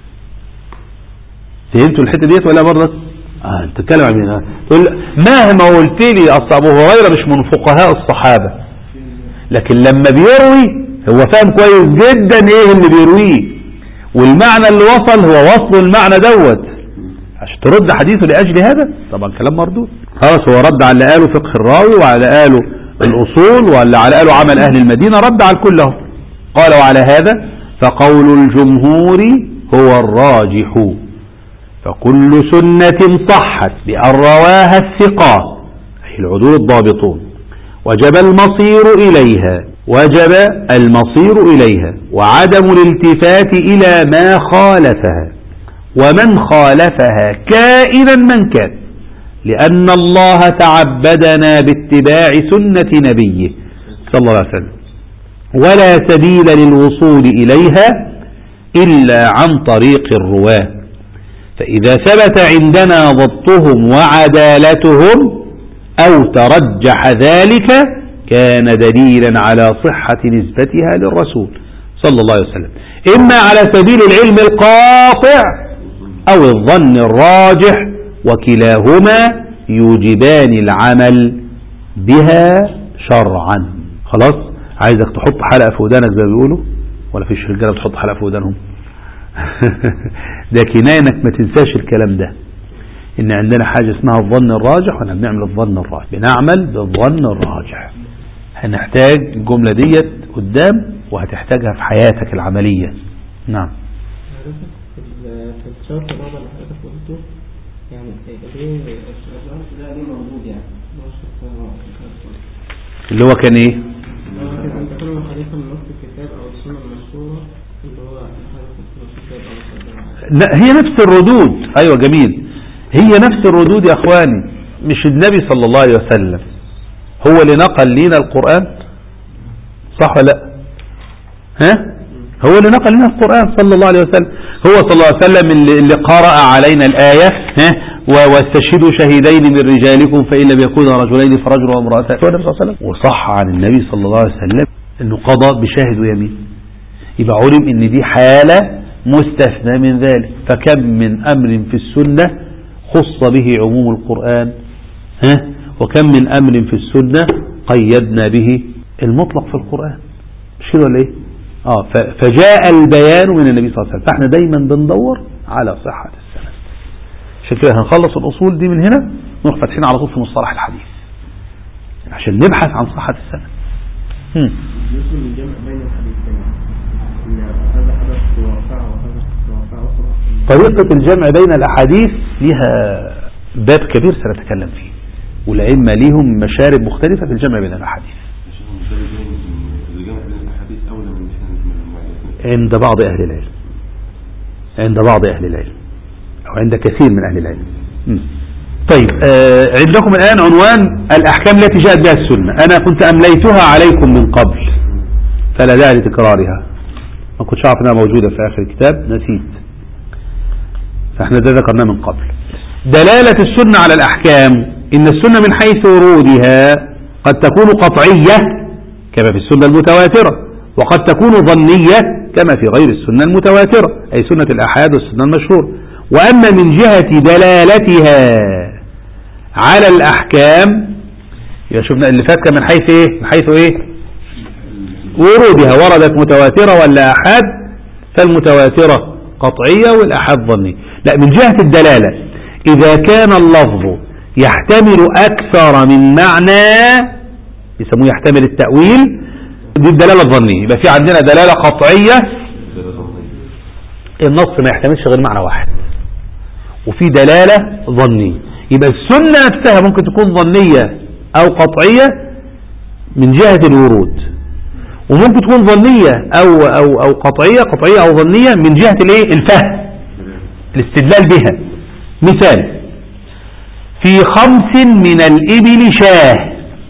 فهمتوا الحتة ديت ولا برضك؟ تتكلم عن مين؟ تقول مهما قلت لي أصل أبو هريرة مش من فقهاء الصحابة، لكن لما بيروي هو فاهم كويس جدا ايه اللي بيرويه، والمعنى اللي وصل هو وصل المعنى دوت عشان ترد حديثه لأجل هذا. طبعا كلام مردود. خلاص هو رد على اللي قاله فقه الراوي وعلى قاله الأصول وعلى قاله عمل أهل المدينة، رد على الكل اهو. قال وعلى هذا فقول الجمهور هو الراجح، فكل سنة صحت بأن رواها الثقات أي العدول الضابطون وجب المصير إليها وعدم الالتفات إلى ما خالفها، ومن خالفها كائنا من كان، لأن الله تعبدنا باتباع سنة نبيه صلى الله عليه وسلم، ولا سبيل للوصول إليها إلا عن طريق الرواة، فإذا ثبت عندنا ضبطهم وعدالتهم أو ترجح ذلك كان دليلا على صحة نسبتها للرسول صلى الله عليه وسلم، إما على سبيل العلم القاطع أو الظن الراجح، وكلاهما يوجبان العمل بها شرعا. خلاص عايزك تحط حلقة في ودانك زي ما بيقولوا، ولا فيش رجالة بتحط حلقة في ودانهم؟ ده كناية انك ما تنساش الكلام ده، ان عندنا حاجة اسمها الظن الراجح، وانا بنعمل الظن الراجح، بنعمل بالظن الراجح. هنحتاج الجملة ديت قدام وهتحتاجها في حياتك العملية. نعم. في الشرط الرابع اللي حضرتك قلته يعني ليه موجود يعني اللي هو كان ايه؟ أن تكون مخالفة من نص الكتاب أو السنة المشهورة اللي هو هي نفس الردود. ايوه جميل، هي نفس الردود يا اخواني. مش النبي صلى الله عليه وسلم هو اللي نقل لنا القرآن صح ولا لا؟ هو اللي نقل لنا القرآن صلى الله عليه وسلم، هو صلى الله عليه وسلم اللي قرأ علينا الآية واستشهدوا شهيدين من رجالكم فإن لم يكونا رجلين فرجل وامرأتان، هو النبي صلى الله عليه وسلم. وصح عن النبي صلى الله عليه وسلم انه قضى بشاهد ويمين، يبقى علم ان دي حالة مستثنى من ذلك. فكم من أمر في السنة خص به عموم القرآن، وكم من أمر في السنة قيدنا به المطلق في القرآن، مش كده ولا ايه؟ فجاء البيان من النبي صلى الله عليه وسلم، فاحنا دايما بندور على صحة السند. عشان كده هنخلص الأصول دي من هنا نروح فاتحين على طول في مصطلح الحديث عشان نبحث عن صحة السند. يمكن الجمع بين الحديثين ان هذا حدث وواقع وهذا واقع أخرى. طريقة الجمع بين الأحاديث لها باب كبير سنتكلم فيه، والأئمة ليهم مشارب مختلفة في الجمع بين الأحاديث. عند بعض أهل العلم أو عند كثير من أهل العلم. طيب عندكم الآن عنوان الأحكام التي جاءت بها السنة. أنا كنت أمليتها عليكم من قبل فلا داعي لتكرارها، ما كنتش عارف أنها موجودة في آخر الكتاب نسيت، فإحنا ده ذكرناه من قبل. دلالة السنة على الأحكام، إن السنة من حيث ورودها قد تكون قطعية كما في السنة المتواترة، وقد تكون ظنية كما في غير السنة المتواترة أي سنة الأحاد والسنة المشهور. وأما من جهة دلالتها على الأحكام يبقى شفنا اللي فات كان من حيث إيه؟ من حيث إيه؟ ورودها، وردت متواترة ولا أحاد، فالمتواترة قطعية والأحاد ظنية. لا، من جهة الدلالة إذا كان اللفظ يحتمل أكثر من معنى يسموه يحتمل التأويل، دي الدلالة الظنية. يبقى في عندنا دلالة قطعية النص ما يحتملش غير معنى واحد، وفي دلالة ظنية. يبقى السنة نفسها ممكن تكون ظنية أو قطعية من جهة الورود، وممكن تكون ظنية أو قطعية أو ظنية من جهة الفهم الاستدلال بها. مثال: في 5 من الإبل شاه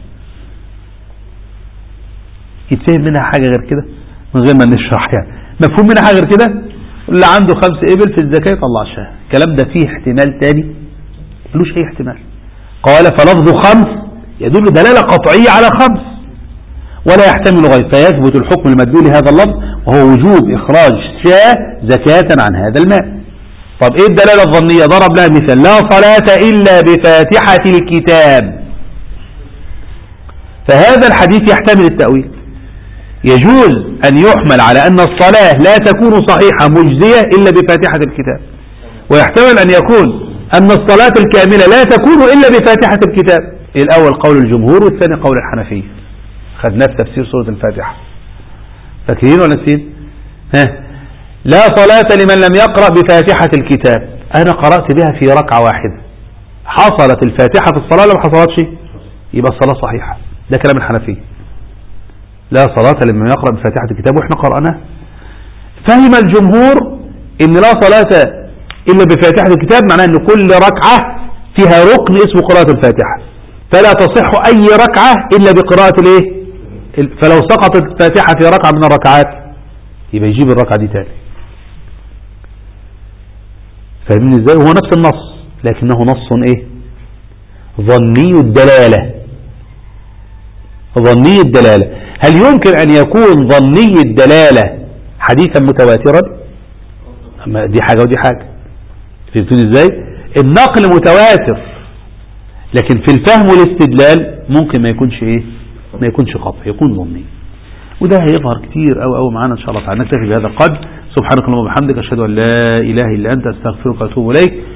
يتفهم منها حاجة غير كده من غير ما نشرح يعني؟ مفهوم منها حاجة غير كده؟ اللي عنده 5 إبل في الزكاة يطلع شاه. الكلام ده فيه احتمال تاني ملوش أي احتمال. قال فلفظ 5 يدل دلالة قطعية على 5 ولا يحتمل غير، فيثبت الحكم المدلول لهذا اللفظ وهو وجوب إخراج شاه زكاة عن هذا المال. طب إيه الدلالة الظنية؟ ضرب لها مثال: لا صلاة إلا بفاتحة الكتاب. فهذا الحديث يحتمل التأويل. يجوز أن يحمل على أن الصلاة لا تكون صحيحة مجزية إلا بفاتحة الكتاب، ويحتمل أن يكون أن الصلاة الكاملة لا تكون إلا بفاتحة الكتاب. الأول قول الجمهور والثاني قول الحنفية. خدناه في تفسير سورة الفاتحة، فاكرين ولا نسيين؟ لا صلاة لمن لم يقرأ بفاتحة الكتاب. أنا قرأت بها في ركعة واحدة، حصلت الفاتحة في الصلاة ولا ما حصلتش؟ يبقى الصلاة صحيحة. ده كلام الحنفية. لا صلاة لمن يقرأ بفاتحة الكتاب، وإحنا قرأناه. فهم الجمهور إن لا صلاة إلا بفاتحة الكتاب معناه أن كل ركعة فيها ركن اسمه قراءة الفاتحة، فلا تصح أي ركعة إلا بقراءة الإيه؟ فلو سقطت الفاتحة في ركعة من الركعات يبقى يجيب الركعة دي تاني. فاهمين ازاي؟ هو نفس النص لكنه نص ايه؟ ظني الدلالة. ظني الدلالة. هل يمكن ان يكون ظني الدلالة حديثا متواترا؟ دي حاجة ودي حاجة. فهمتوني ازاي؟ النقل متواتر لكن في الفهم والاستدلال ممكن ما يكونش ايه؟ ما يكونش قطع، يكون ظني. وده هيظهر كتير أو معانا إن شاء الله تعالى. نكتفي بهذا القدر. سبحانك اللهم وبحمدك، أشهد أن لا إله إلا أنت، أستغفرك وأتوب إليك.